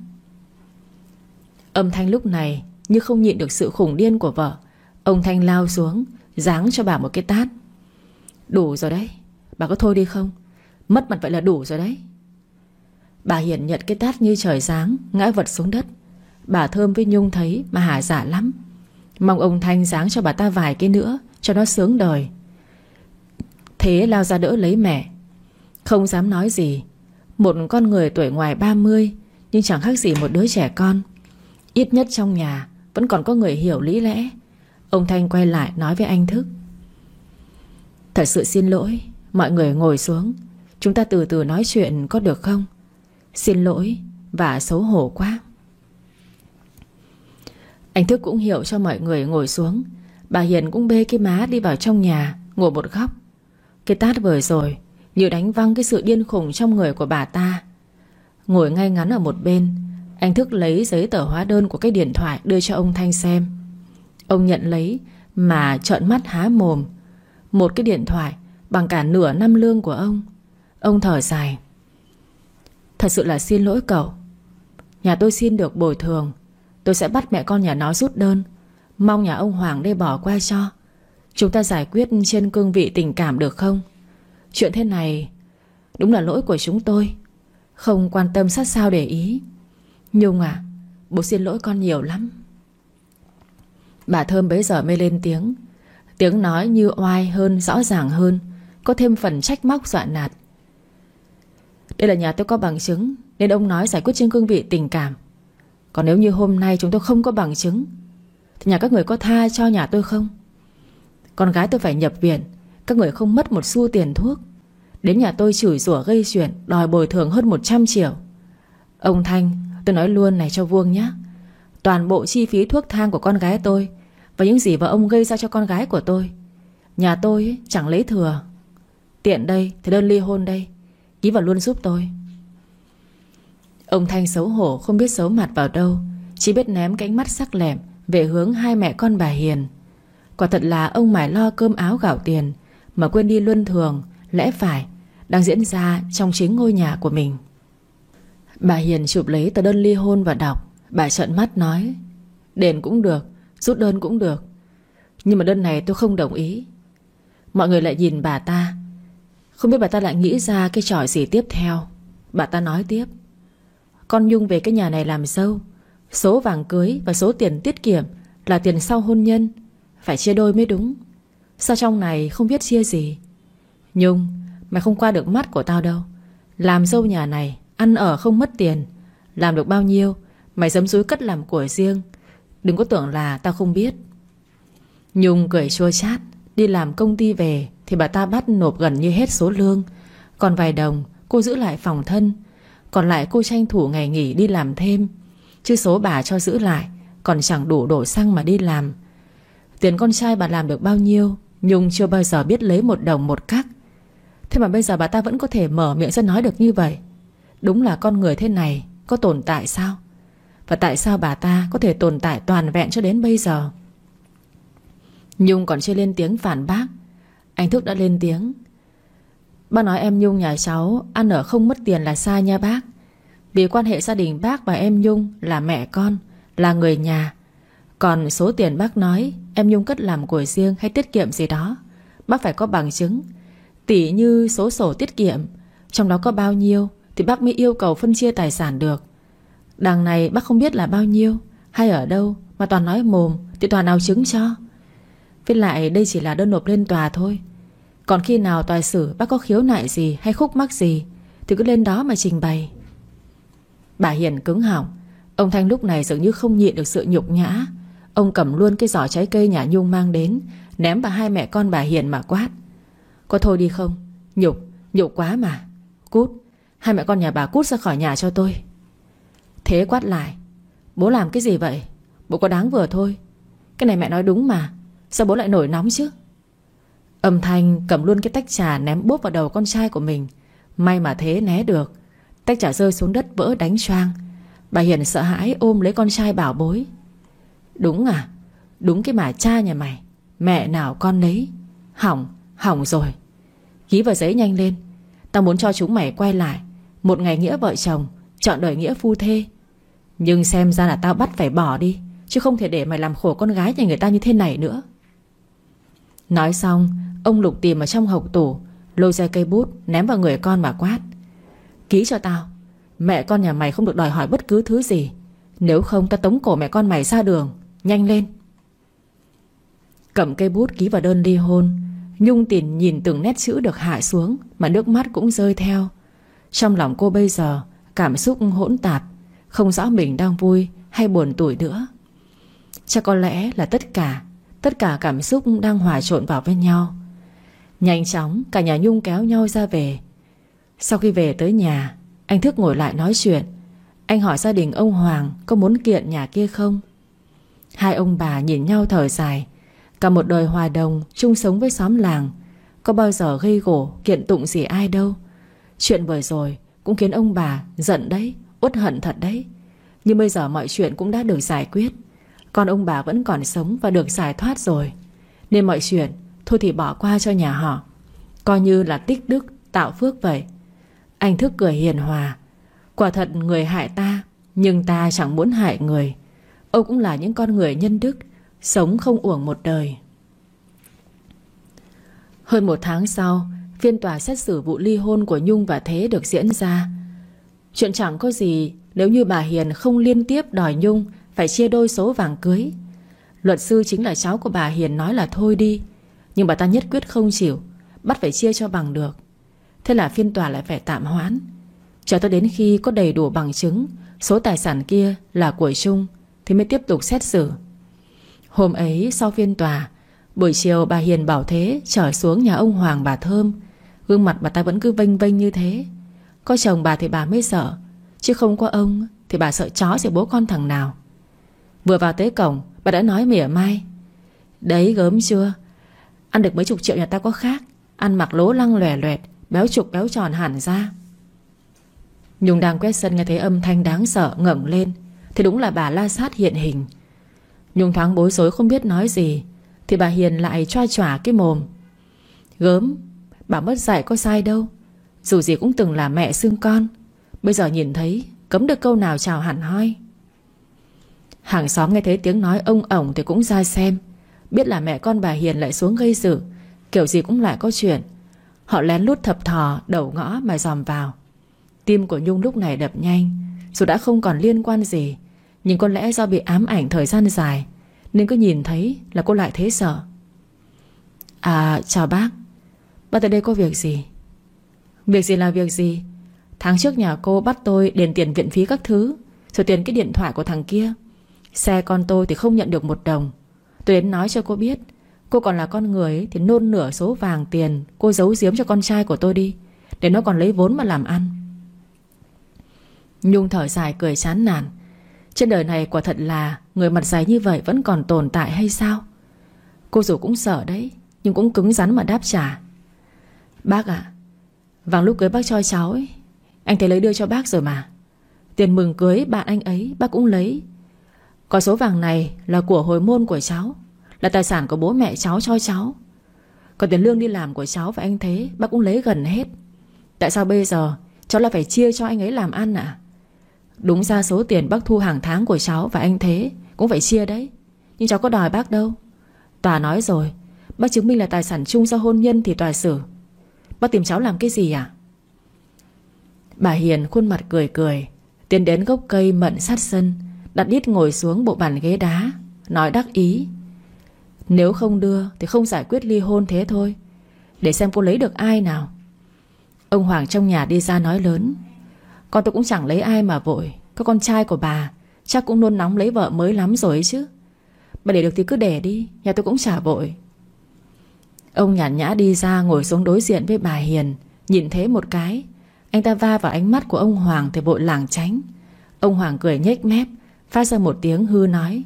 Speaker 1: Âm thanh lúc này như không nhịn được sự khủng điên của vợ. Ông Thanh lao xuống, giáng cho bà một cái tát. Đủ rồi đấy, bà có thôi đi không? Mất mặt vậy là đủ rồi đấy. Bà Hiền nhận cái tát như trời giáng, ngã vật xuống đất. Bà Thơm với Nhung thấy mà hả dạ lắm, mong ông Thanh giáng cho bà ta vài cái nữa cho nó sướng đời. Thế lao ra đỡ lấy mẹ, không dám nói gì. Một con người tuổi ngoài ba mươi, nhưng chẳng khác gì một đứa trẻ con. Ít nhất trong nhà vẫn còn có người hiểu lý lẽ. Ông Thanh quay lại nói với anh Thức: Thật sự xin lỗi, mọi người ngồi xuống, chúng ta từ từ nói chuyện có được không? Xin lỗi và xấu hổ quá. Anh Thức cũng hiểu cho mọi người ngồi xuống. Bà Hiền cũng bê cái má đi vào trong nhà, ngồi một góc. Cái tát vừa rồi như đánh văng cái sự điên khùng trong người của bà ta. Ngồi ngay ngắn ở một bên, anh Thức lấy giấy tờ hóa đơn của cái điện thoại đưa cho ông Thanh xem. Ông nhận lấy mà trợn mắt há mồm. Một cái điện thoại bằng cả nửa năm lương của ông. Ông thở dài: Thật sự là xin lỗi cậu. Nhà tôi xin được bồi thường, tôi sẽ bắt mẹ con nhà nó rút đơn. Mong nhà ông Hoàng đây bỏ qua cho. Chúng ta giải quyết trên cương vị tình cảm được không? Chuyện thế này đúng là lỗi của chúng tôi, không quan tâm sát sao để ý. Nhung à, Bố xin lỗi con nhiều lắm. Bà Thơm bấy giờ mới lên tiếng. Tiếng nói như oai hơn, rõ ràng hơn, có thêm phần trách móc dọa nạt. Đây là nhà tôi có bằng chứng, nên ông nói giải quyết trên cương vị tình cảm. Còn nếu như hôm nay chúng tôi không có bằng chứng thì nhà các người có tha cho nhà tôi không? Con gái tôi phải nhập viện, các người không mất một xu tiền thuốc. Đến nhà tôi chửi rủa gây chuyện, đòi bồi thường hơn một trăm triệu. Ông Thanh, tôi nói luôn này cho vuông nhé, toàn bộ chi phí thuốc thang của con gái tôi và những gì mà ông gây ra cho con gái của tôi, nhà tôi ấy, chẳng lấy thừa. Tiện đây thì đơn ly hôn đây, ký vào luôn giúp tôi. Ông Thanh xấu hổ không biết giấu mặt vào đâu, chỉ biết ném cái ánh mắt sắc lẹm về hướng hai mẹ con bà Hiền. Quả thật là ông mải lo cơm áo gạo tiền mà quên đi luân thường, lẽ phải đang diễn ra trong chính ngôi nhà của mình. Bà Hiền chụp lấy tờ đơn ly hôn và đọc. Bà trợn mắt nói: đền cũng được, rút đơn cũng được, nhưng mà đơn này tôi không đồng ý. Mọi người lại nhìn bà ta, không biết bà ta lại nghĩ ra cái trò gì tiếp theo. Bà ta nói tiếp: con Nhung về cái nhà này làm dâu, số vàng cưới và số tiền tiết kiệm là tiền sau hôn nhân, phải chia đôi mới đúng. Sao trong này không biết chia gì? Nhung, mày không qua được mắt của tao đâu. Làm dâu nhà này, ăn ở không mất tiền, làm được bao nhiêu mày giấm dúi cất làm của riêng. Đừng có tưởng là tao không biết. Nhung cười chua chát. Đi làm công ty về thì bà ta bắt nộp gần như hết số lương, còn vài đồng cô giữ lại phòng thân, còn lại cô tranh thủ ngày nghỉ đi làm thêm. Chứ số bà cho giữ lại còn chẳng đủ đổ xăng mà đi làm. Tiền con trai bà làm được bao nhiêu Nhung chưa bao giờ biết lấy một đồng một cắc. Thế mà bây giờ bà ta vẫn có thể mở miệng ra nói được như vậy. Đúng là con người thế này có tồn tại sao? Và tại sao bà ta có thể tồn tại toàn vẹn cho đến bây giờ? Nhung còn chưa lên tiếng phản bác, anh Thức đã lên tiếng: bác nói em Nhung nhà cháu ăn ở không mất tiền là sai nha bác. Vì quan hệ gia đình bác và em Nhung là mẹ con, là người nhà. Còn số tiền bác nói em Nhung cất làm của riêng hay tiết kiệm gì đó, bác phải có bằng chứng. Tỉ như số sổ tiết kiệm, trong đó có bao nhiêu thì bác mới yêu cầu phân chia tài sản được. Đằng này bác không biết là bao nhiêu hay ở đâu mà toàn nói mồm thì toàn nào chứng cho. Với lại đây chỉ là đơn nộp lên tòa thôi. Còn khi nào tòa xử bác có khiếu nại gì hay khúc mắc gì thì cứ lên đó mà trình bày. Bà Hiền cứng họng. Ông Thanh lúc này dường như không nhịn được sự nhục nhã. Ông cầm luôn cái giỏ trái cây nhà Nhung mang đến, ném vào hai mẹ con bà Hiền mà quát: có thôi đi không? Nhục, nhục quá mà. Cút, hai mẹ con nhà bà cút ra khỏi nhà cho tôi. Thế quát lại: bố làm cái gì vậy? Bố có đáng vừa thôi. Cái này mẹ nói đúng mà, sao bố lại nổi nóng chứ? Âm Thanh cầm luôn cái tách trà ném bốp vào đầu con trai của mình. May mà thế né được. Tách trà rơi xuống đất vỡ đánh choang. Bà Hiền sợ hãi ôm lấy con trai bảo bối: đúng à? Đúng cái mà cha nhà mày, mẹ nào con nấy. Hỏng, hỏng rồi. Ký vào giấy nhanh lên. Tao muốn cho chúng mày quay lại một ngày nghĩa vợ chồng, trọn đời nghĩa phu thê. Nhưng xem ra là tao bắt phải bỏ đi, chứ không thể để mày làm khổ con gái nhà người ta như thế này nữa. Nói xong, ông lục tìm ở trong hộc tủ, lôi ra cây bút ném vào người con mà quát: ký cho tao. Mẹ con nhà mày không được đòi hỏi bất cứ thứ gì, nếu không tao tống cổ mẹ con mày ra đường. Nhanh lên. Cầm cây bút ký vào đơn ly hôn. Nhung tìm nhìn từng nét chữ được hạ xuống mà nước mắt cũng rơi theo. Trong lòng cô bây giờ cảm xúc hỗn tạp, không rõ mình đang vui hay buồn tủi nữa. Chắc có lẽ là tất cả Tất cả cảm xúc đang hòa trộn vào với nhau. Nhanh chóng cả nhà Nhung kéo nhau ra về. Sau khi về tới nhà, anh Thức ngồi lại nói chuyện. Anh hỏi gia đình ông Hoàng có muốn kiện nhà kia không. Hai ông bà nhìn nhau thở dài. Cả một đời hòa đồng chung sống với xóm làng, có bao giờ gây gổ kiện tụng gì ai đâu. Chuyện vừa rồi cũng khiến ông bà giận đấy, uất hận thật đấy. Nhưng bây giờ mọi chuyện cũng đã được giải quyết. Con ông bà vẫn còn sống và được giải thoát rồi, nên mọi chuyện thôi thì bỏ qua cho nhà họ, coi như là tích đức tạo phước vậy. Anh Thức cười hiền hòa. Quả thật người hại ta, nhưng ta chẳng muốn hại người. Ông cũng là những con người nhân đức, sống không uổng một đời. Hơn một tháng sau, phiên tòa xét xử vụ ly hôn của Nhung và Thế được diễn ra. Chuyện chẳng có gì nếu như bà Hiền không liên tiếp đòi Nhung phải chia đôi số vàng cưới. Luật sư chính là cháu của bà Hiền nói là thôi đi, nhưng bà ta nhất quyết không chịu, bắt phải chia cho bằng được. Thế là phiên tòa lại phải tạm hoãn, chờ tới đến khi có đầy đủ bằng chứng số tài sản kia là của Trung thì mới tiếp tục xét xử. Hôm ấy sau phiên tòa, buổi chiều bà Hiền bảo thế trở xuống nhà ông Hoàng bà Thơm. Gương mặt bà ta vẫn cứ vênh vênh như thế. Có chồng bà thì bà mới sợ, chứ không có ông thì bà sợ chó sẽ bố con thằng nào. Vừa vào tới cổng, bà đã nói mỉa mai: đấy gớm chưa, ăn được mấy chục triệu nhà ta có khác, ăn mặc lố lăng lòe loẹt, béo trục béo tròn hẳn ra. Nhung đang quét sân nghe thấy âm thanh đáng sợ, ngẩng lên thì đúng là bà La Sát hiện hình. Nhung thoáng bối rối không biết nói gì, thì bà Hiền lại choa choả cái mồm: gớm, bà mất dạy có sai đâu, dù gì cũng từng là mẹ xương con, bây giờ nhìn thấy cấm được câu nào chào hẳn hoi. Hàng xóm nghe thấy tiếng nói ông ổng thì cũng ra xem, biết là mẹ con bà Hiền lại xuống gây sự, kiểu gì cũng lại có chuyện. Họ lén lút thập thò đầu ngõ mà dòm vào. Tim của Nhung lúc này đập nhanh. Dù đã không còn liên quan gì, nhưng có lẽ do bị ám ảnh thời gian dài nên cứ nhìn thấy là cô lại thấy sợ. À chào bác, bác tới đây có việc gì? Việc gì là việc gì? Tháng trước nhà cô bắt tôi đền tiền viện phí các thứ, rồi tiền cái điện thoại của thằng kia. Xe con tôi thì không nhận được một đồng. Tôi đến nói cho cô biết, cô còn là con người ấy, thì nôn nửa số vàng tiền cô giấu giếm cho con trai của tôi đi, để nó còn lấy vốn mà làm ăn. Nhung thở dài cười chán nản. Trên đời này quả thật là người mặt dày như vậy vẫn còn tồn tại hay sao? Cô dù cũng sợ đấy, nhưng cũng cứng rắn mà đáp trả: bác ạ, à, vàng lúc cưới bác cho cháu ấy, anh thấy lấy đưa cho bác rồi mà. Tiền mừng cưới bạn anh ấy bác cũng lấy. Có số vàng này là của hồi môn của cháu, là tài sản của bố mẹ cháu cho cháu. Còn tiền lương đi làm của cháu và anh Thế bác cũng lấy gần hết. Tại sao bây giờ cháu lại phải chia cho anh ấy làm ăn ạ? À? Đúng ra số tiền bác thu hàng tháng của cháu và anh Thế cũng phải chia đấy, nhưng cháu có đòi bác đâu. Tòa nói rồi, bác chứng minh là tài sản chung sau hôn nhân thì tòa xử. Bác tìm cháu làm cái gì à? Bà Hiền khuôn mặt cười cười, tiến đến gốc cây mận sát sân, đặt đít ngồi xuống bộ bàn ghế đá, nói đắc ý: nếu không đưa thì không giải quyết ly hôn thế thôi, để xem cô lấy được ai nào. Ông Hoàng trong nhà đi ra nói lớn: con tôi cũng chẳng lấy ai mà vội, có con trai của bà chắc cũng nôn nóng lấy vợ mới lắm rồi ấy chứ. Bà để được thì cứ để đi, nhà tôi cũng chả vội. Ông nhàn nhã đi ra ngồi xuống đối diện với bà Hiền. Nhìn thế một cái, anh ta va vào ánh mắt của ông Hoàng thì vội lảng tránh. Ông Hoàng cười nhếch mép, phát ra một tiếng hư nói: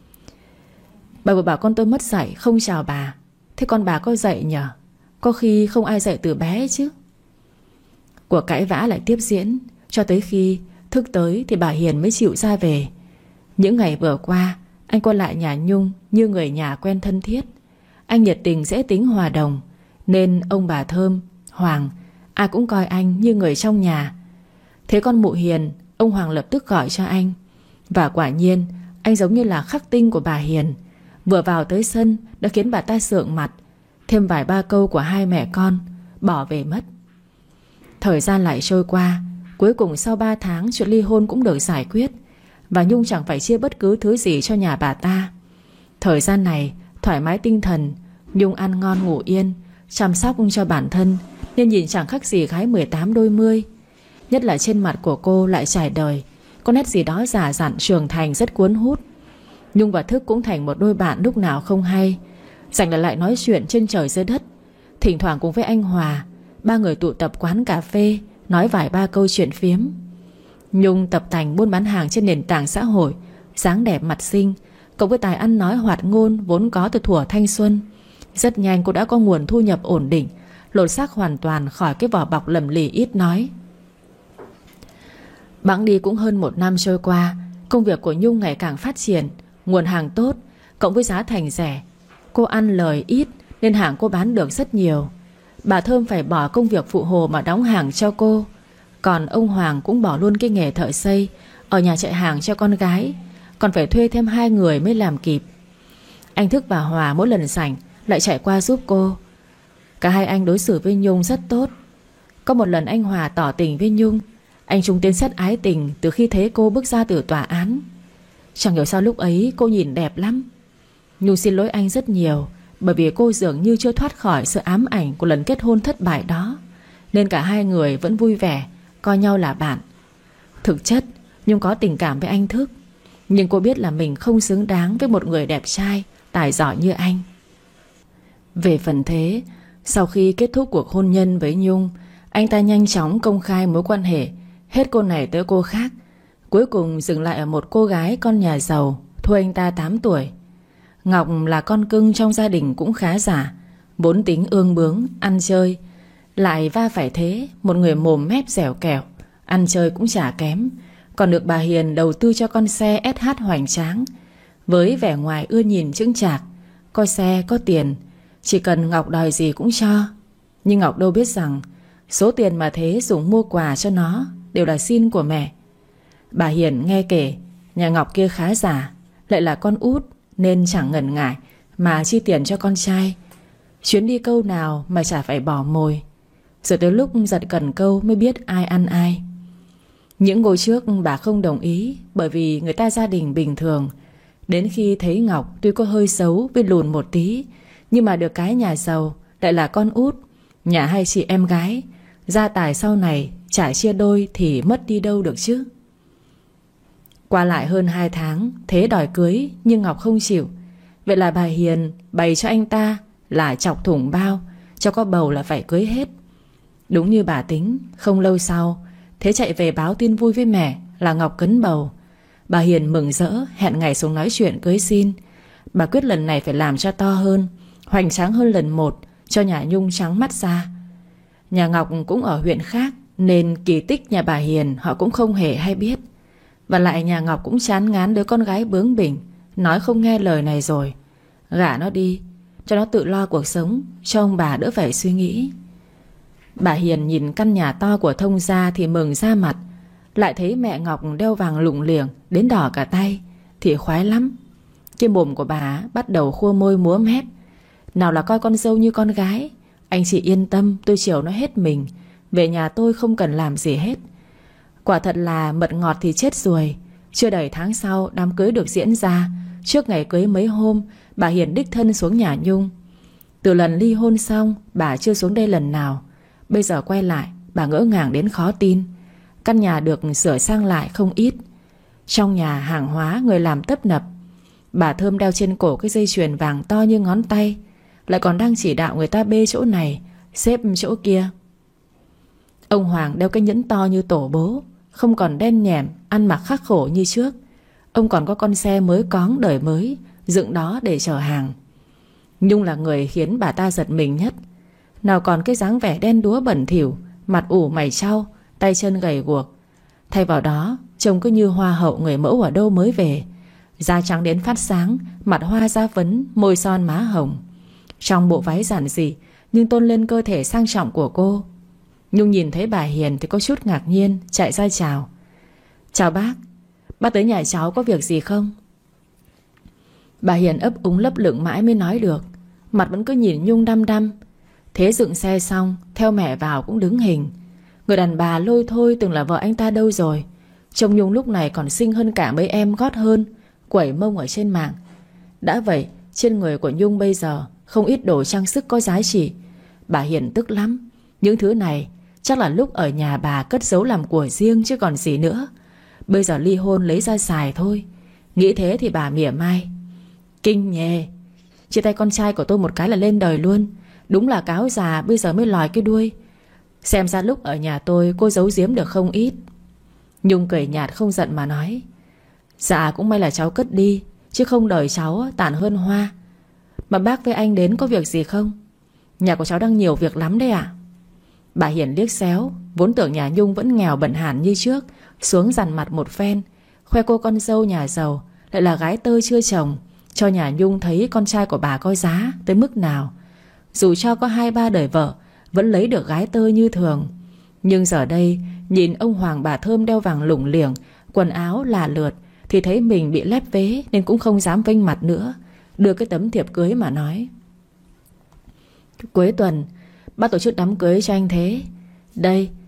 Speaker 1: bà vừa bảo con tôi mất dạy không chào bà, thế con bà có dạy nhở? Có khi không ai dạy từ bé chứ. Cuộc cãi vã lại tiếp diễn, cho tới khi thức tới thì bà Hiền mới chịu ra về. Những ngày vừa qua, anh qua lại nhà Nhung như người nhà quen thân thiết. Anh nhiệt tình dễ tính hòa đồng, nên ông bà Thơm, Hoàng ai cũng coi anh như người trong nhà. Thế con mụ Hiền, ông Hoàng lập tức gọi cho anh. Và quả nhiên anh giống như là khắc tinh của bà Hiền. Vừa vào tới sân đã khiến bà ta sượng mặt. Thêm vài ba câu của hai mẹ con, bỏ về mất. Thời gian lại trôi qua. Cuối cùng sau ba tháng chuyện ly hôn cũng được giải quyết, và Nhung chẳng phải chia bất cứ thứ gì cho nhà bà ta. Thời gian này thoải mái tinh thần, Nhung ăn ngon ngủ yên, chăm sóc cho bản thân, nên nhìn chẳng khác gì gái mười tám đôi mươi. Nhất là trên mặt của cô lại trải đời có nét gì đó già dặn trưởng thành rất cuốn hút. Nhung và Thức cũng thành một đôi bạn lúc nào không hay, rảnh là lại nói chuyện trên trời dưới đất. Thỉnh thoảng cùng với anh Hòa, ba người tụ tập quán cà phê, nói vài ba câu chuyện phiếm. Nhung tập tành buôn bán hàng trên nền tảng xã hội, dáng đẹp mặt xinh, cộng với tài ăn nói hoạt ngôn vốn có từ thuở thanh xuân. Rất nhanh cô đã có nguồn thu nhập ổn định, lột xác hoàn toàn khỏi cái vỏ bọc lầm lì ít nói. Bẵng đi cũng hơn một năm trôi qua, công việc của Nhung ngày càng phát triển, nguồn hàng tốt, cộng với giá thành rẻ. Cô ăn lời ít nên hàng cô bán được rất nhiều. Bà Thơm phải bỏ công việc phụ hồ mà đóng hàng cho cô. Còn ông Hoàng cũng bỏ luôn cái nghề thợ xây, ở nhà chạy hàng cho con gái, còn phải thuê thêm hai người mới làm kịp. Anh Thức và Hòa mỗi lần rảnh lại chạy qua giúp cô. Cả hai anh đối xử với Nhung rất tốt. Có một lần anh Hòa tỏ tình với Nhung, Anh Trung tiến xét ái tình từ khi thấy cô bước ra từ tòa án. Chẳng hiểu sao lúc ấy cô nhìn đẹp lắm. Nhung xin lỗi anh rất nhiều, bởi vì cô dường như chưa thoát khỏi sự ám ảnh của lần kết hôn thất bại đó, nên cả hai người vẫn vui vẻ, coi nhau là bạn. Thực chất Nhung có tình cảm với anh Thức, nhưng cô biết là mình không xứng đáng với một người đẹp trai, tài giỏi như anh. Về phần Thế, sau khi kết thúc cuộc hôn nhân với Nhung, anh ta nhanh chóng công khai mối quan hệ, hết cô này tới cô khác, cuối cùng dừng lại ở một cô gái con nhà giàu thua anh ta tám tuổi. Ngọc là con cưng trong gia đình cũng khá giả, vốn tính ương bướng, ăn chơi, lại va phải Thế, một người mồm mép dẻo kẹo, ăn chơi cũng chả kém, còn được bà Hiền đầu tư cho con xe ét hát hoành tráng. Với vẻ ngoài ưa nhìn chững chạc, có xe có tiền, chỉ cần Ngọc đòi gì cũng cho. Nhưng Ngọc đâu biết rằng số tiền mà Thế dùng mua quà cho nó đều là xin của mẹ. Bà Hiền nghe kể nhà Ngọc kia khá giả, lại là con út nên chẳng ngần ngại mà chi tiền cho con trai. Chuyến đi câu nào mà chả phải bỏ mồi, rồi tới lúc giật cần câu mới biết ai ăn ai. Những ngôi trước bà không đồng ý, bởi vì người ta gia đình bình thường. Đến khi thấy Ngọc tuy có hơi xấu với lùn một tí, nhưng mà được cái nhà giàu, lại là con út, nhà hai chị em gái, gia tài sau này chả chia đôi thì mất đi đâu được chứ. Qua lại hơn hai tháng, Thế đòi cưới nhưng Ngọc không chịu. Vậy là bà Hiền bày cho anh ta là chọc thủng bao, cho có bầu là phải cưới hết. Đúng như bà tính, không lâu sau Thế chạy về báo tin vui với mẹ là Ngọc cấn bầu. Bà Hiền mừng rỡ hẹn ngày xuống nói chuyện cưới xin. Bà quyết lần này phải làm cho to hơn, hoành tráng hơn lần một, cho nhà Nhung trắng mắt ra. Nhà Ngọc cũng ở huyện khác, nên kỳ tích nhà bà Hiền họ cũng không hề hay biết. Và lại nhà Ngọc cũng chán ngán đứa con gái bướng bỉnh, nói không nghe lời này rồi. Gả nó đi, cho nó tự lo cuộc sống, cho ông bà đỡ phải suy nghĩ. Bà Hiền nhìn căn nhà to của Thông gia thì mừng ra mặt. Lại thấy mẹ Ngọc đeo vàng lủng liềng đến đỏ cả tay thì khoái lắm. Cái mồm của bà bắt đầu khua môi múa mép. Nào là coi con dâu như con gái. Anh chị yên tâm, tôi chiều nó hết mình. Về nhà tôi không cần làm gì hết. Quả thật là mật ngọt thì chết ruồi. Chưa đầy tháng sau đám cưới được diễn ra. Trước ngày cưới mấy hôm, bà Hiền đích thân xuống nhà Nhung. Từ lần ly hôn xong, bà chưa xuống đây lần nào. Bây giờ quay lại, bà ngỡ ngàng đến khó tin. Căn nhà được sửa sang lại không ít. Trong nhà hàng hóa người làm tấp nập. Bà Thơm đeo trên cổ cái dây chuyền vàng to như ngón tay, lại còn đang chỉ đạo người ta bê chỗ này, xếp chỗ kia. Ông Hoàng đeo cái nhẫn to như tổ bố, không còn đen nhẻm, ăn mặc khắc khổ như trước. Ông còn có con xe mới cóng đời mới, dựng đó để chở hàng. Nhung là người khiến bà ta giật mình nhất. Nào còn cái dáng vẻ đen đúa bẩn thỉu, mặt ủ mày chau, tay chân gầy guộc. Thay vào đó, trông cứ như hoa hậu người mẫu ở đâu mới về. Da trắng đến phát sáng, mặt hoa da phấn, môi son má hồng. Trong bộ váy giản dị nhưng tôn lên cơ thể sang trọng của cô. Nhung nhìn thấy bà Hiền thì có chút ngạc nhiên, chạy ra chào. Chào bác, bác tới nhà cháu có việc gì không? Bà Hiền ấp úng lấp lửng mãi mới nói được. Mặt vẫn cứ nhìn Nhung đăm đăm. Thế dựng xe xong, theo mẹ vào cũng đứng hình. Người đàn bà lôi thôi từng là vợ anh ta đâu rồi. Trông Nhung lúc này còn xinh hơn cả mấy em gót hơn, quẩy mông ở trên mạng. Đã vậy, trên người của Nhung bây giờ không ít đồ trang sức có giá trị. Bà Hiền tức lắm. Những thứ này chắc là lúc ở nhà bà cất giấu làm của riêng chứ còn gì nữa. Bây giờ ly hôn lấy ra xài thôi. Nghĩ thế thì bà mỉa mai. Kinh nhè, chia tay con trai của tôi một cái là lên đời luôn. Đúng là cáo già bây giờ mới lòi cái đuôi. Xem ra lúc ở nhà tôi cô giấu giếm được không ít. Nhung cười nhạt không giận mà nói. Dạ cũng may là cháu cất đi, chứ không đời cháu tàn hơn hoa. Mà bác với anh đến có việc gì không? Nhà của cháu đang nhiều việc lắm đấy ạ. Bà Hiền liếc xéo, vốn tưởng nhà Nhung vẫn nghèo bẩn hàn như trước, xuống dằn mặt một phen, khoe cô con dâu nhà giàu, lại là gái tơ chưa chồng, cho nhà Nhung thấy con trai của bà có giá tới mức nào. Dù cho có hai ba đời vợ, vẫn lấy được gái tơ như thường. Nhưng giờ đây, nhìn ông Hoàng bà Thơm đeo vàng lủng liềng, quần áo là lượt, thì thấy mình bị lép vế nên cũng không dám vênh mặt nữa. Đưa cái tấm thiệp cưới mà nói. Cuối tuần bác tổ chức đám cưới cho anh Thế. Đây,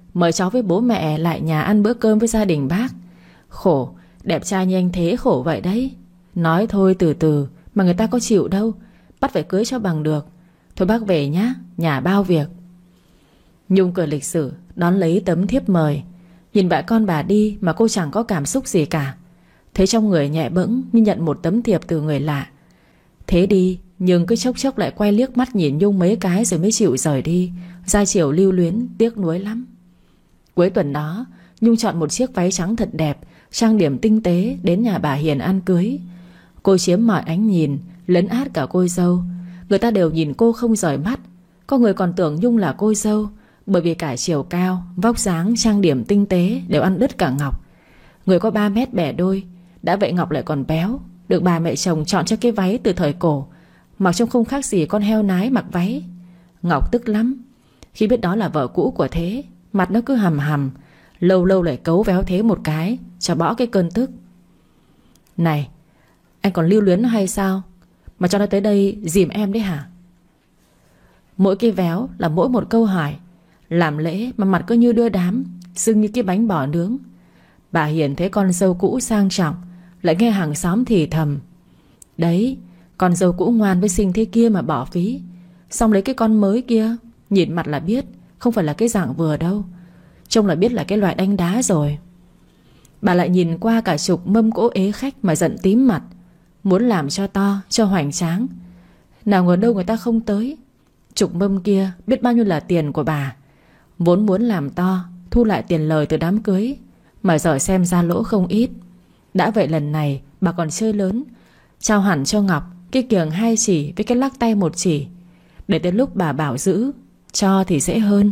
Speaker 1: mời cháu với bố mẹ lại nhà ăn bữa cơm với gia đình bác. Khổ, đẹp trai như anh Thế khổ vậy đấy. Nói thôi từ từ mà người ta có chịu đâu, bắt phải cưới cho bằng được. Thôi bác về nhá, nhà bao việc. Nhung cười lịch sự đón lấy tấm thiếp mời. Nhìn bà con bà đi mà cô chẳng có cảm xúc gì cả. Thấy trong người nhẹ bẫng như nhận một tấm thiệp từ người lạ. Thế đi, nhưng cứ chốc chốc lại quay liếc mắt nhìn Nhung mấy cái rồi mới chịu rời đi. Ra chiều lưu luyến, tiếc nuối lắm. Cuối tuần đó, Nhung chọn một chiếc váy trắng thật đẹp, trang điểm tinh tế đến nhà bà Hiền ăn cưới. Cô chiếm mọi ánh nhìn, lấn át cả cô dâu. Người ta đều nhìn cô không rời mắt. Có người còn tưởng Nhung là cô dâu, bởi vì cả chiều cao, vóc dáng, trang điểm tinh tế đều ăn đứt cả Ngọc. Người có ba mét bẻ đôi. Đã vậy Ngọc lại còn béo, được bà mẹ chồng chọn cho cái váy từ thời cổ, mặc trông không khác gì con heo nái mặc váy. Ngọc tức lắm. Khi biết đó là vợ cũ của Thế, mặt nó cứ hầm hầm. Lâu lâu lại cấu véo Thế một cái cho bỏ cái cơn tức. Này, anh còn lưu luyến nó hay sao mà cho nó tới đây dìm em đấy hả? Mỗi cái véo là mỗi một câu hỏi. Làm lễ mà mặt cứ như đưa đám, sưng như cái bánh bò nướng. Bà Hiền thấy con dâu cũ sang trọng, lại nghe hàng xóm thì thầm. Đấy, con dâu cũ ngoan với xinh thế kia mà bỏ phí. Xong lấy cái con mới kia, nhìn mặt là biết không phải là cái dạng vừa đâu. Trông là biết là cái loại đánh đá rồi. Bà lại nhìn qua cả chục mâm cỗ ế khách mà giận tím mặt, muốn làm cho to, cho hoành tráng. Nào ngờ đâu người ta không tới. Chục mâm kia biết bao nhiêu là tiền của bà. Vốn muốn làm to, thu lại tiền lời từ đám cưới, mà giờ xem ra lỗ không ít. Đã vậy lần này bà còn chơi lớn, trao hẳn cho Ngọc cái kiềng hai chỉ với cái lắc tay một chỉ, để tới lúc bà bảo giữ cho thì dễ hơn.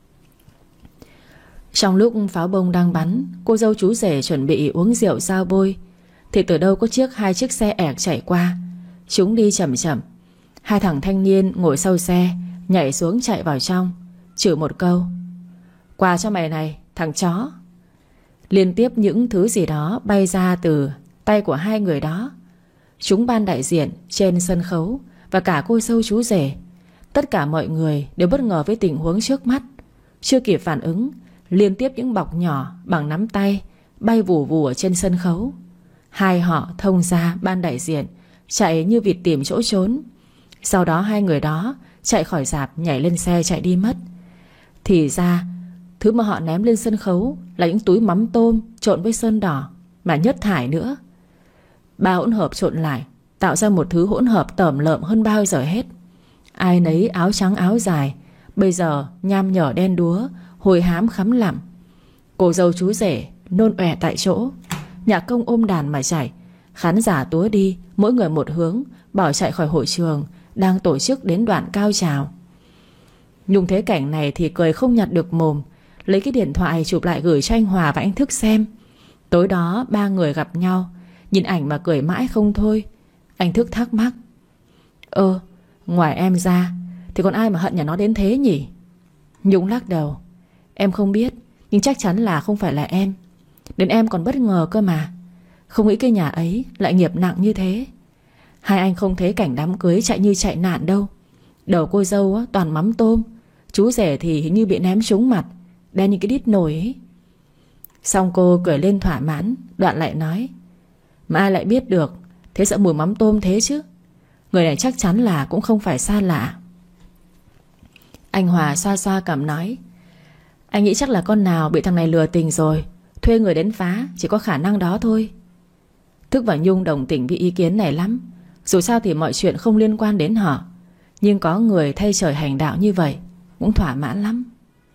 Speaker 1: Trong lúc pháo bông đang bắn, cô dâu chú rể chuẩn bị uống rượu giao bôi, thì từ đâu có chiếc hai chiếc xe ẹc chạy qua. Chúng đi chậm chậm. Hai thằng thanh niên ngồi sau xe nhảy xuống chạy vào trong, chửi một câu: Quà cho mày này, thằng chó. Liên tiếp những thứ gì đó bay ra từ tay của hai người đó. Chúng ban đại diện trên sân khấu và cả cô dâu chú rể. Tất cả mọi người đều bất ngờ với tình huống trước mắt. Chưa kịp phản ứng, liên tiếp những bọc nhỏ bằng nắm tay bay vù vù ở trên sân khấu. Hai họ thông ra ban đại diện chạy như vịt tìm chỗ trốn. Sau đó hai người đó chạy khỏi rạp, nhảy lên xe chạy đi mất. Thì ra thứ mà họ ném lên sân khấu là những túi mắm tôm trộn với sơn đỏ, mà nhất thải nữa. Ba hỗn hợp trộn lại tạo ra một thứ hỗn hợp tởm lợm hơn bao giờ hết. Ai nấy áo trắng áo dài, bây giờ nham nhở đen đúa, hồi hám khắm lặm. Cô dâu chú rể nôn ọe tại chỗ. Nhạc công ôm đàn mà chạy. Khán giả túa đi, mỗi người một hướng, bỏ chạy khỏi hội trường đang tổ chức đến đoạn cao trào. Nhung thấy cảnh này thì cười không nhặt được mồm, lấy cái điện thoại chụp lại gửi cho anh Hòa và anh Thức xem. Tối đó ba người gặp nhau, nhìn ảnh mà cười mãi không thôi. Anh Thức thắc mắc: Ơ, ngoài em ra thì còn ai mà hận nhà nó đến thế nhỉ? Nhung lắc đầu: Em không biết, nhưng chắc chắn là không phải là em. Đến em còn bất ngờ cơ mà. Không nghĩ cái nhà ấy lại nghiệp nặng như thế. Hai anh không thấy cảnh đám cưới chạy như chạy nạn đâu. Đầu cô dâu á, toàn mắm tôm. Chú rể thì hình như bị ném trúng mặt, đen như cái đít nồi ấy. Xong cô cười lên thỏa mãn, đoạn lại nói: Mà ai lại biết được thế sợ mùi mắm tôm thế chứ. Người này chắc chắn là cũng không phải xa lạ. Anh Hòa xoa xoa cằm nói: Anh nghĩ chắc là con nào bị thằng này lừa tình rồi, thuê người đến phá, chỉ có khả năng đó thôi. Thức và Nhung đồng tình với ý kiến này lắm. Dù sao thì mọi chuyện không liên quan đến họ, nhưng có người thay trời hành đạo như vậy cũng thỏa mãn lắm.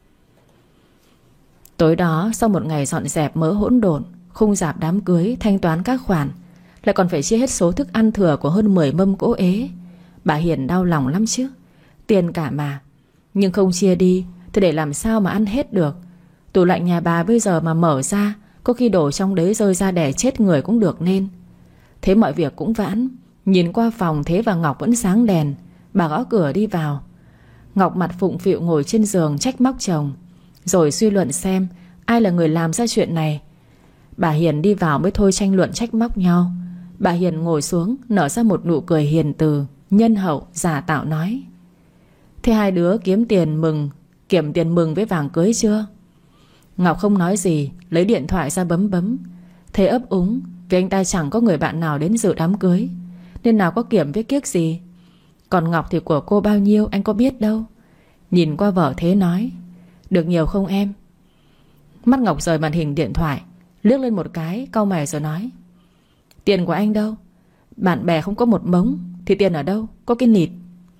Speaker 1: Tối đó sau một ngày dọn dẹp mớ hỗn độn, khung rạp đám cưới, thanh toán các khoản, lại còn phải chia hết số thức ăn thừa của hơn mười mâm cỗ ế. Bà Hiền đau lòng lắm chứ. Tiền cả mà, nhưng không chia đi thì để làm sao mà ăn hết được. Tủ lạnh nhà bà bây giờ mà mở ra, có khi đồ trong đấy rơi ra đẻ chết người cũng được nên. Thế mọi việc cũng vãn. Nhìn qua phòng Thế và Ngọc vẫn sáng đèn. Bà gõ cửa đi vào. Ngọc mặt phụng phịu ngồi trên giường trách móc chồng, rồi suy luận xem ai là người làm ra chuyện này. Bà Hiền đi vào mới thôi tranh luận trách móc nhau. Bà Hiền ngồi xuống nở ra một nụ cười hiền từ, nhân hậu, giả tạo nói: Thế hai đứa kiếm tiền mừng, kiểm tiền mừng với vàng cưới chưa? Ngọc không nói gì, lấy điện thoại ra bấm bấm. Thế ấp úng vì anh ta chẳng có người bạn nào đến dự đám cưới, nên nào có kiểm viết kiếc gì. Còn Ngọc thì của cô bao nhiêu anh có biết đâu. Nhìn qua vợ Thế nói: được nhiều không em? Mắt Ngọc rời màn hình điện thoại, liếc lên một cái, cau mày rồi nói: tiền của anh đâu? Bạn bè không có một mống thì tiền ở đâu? Có cái nịt.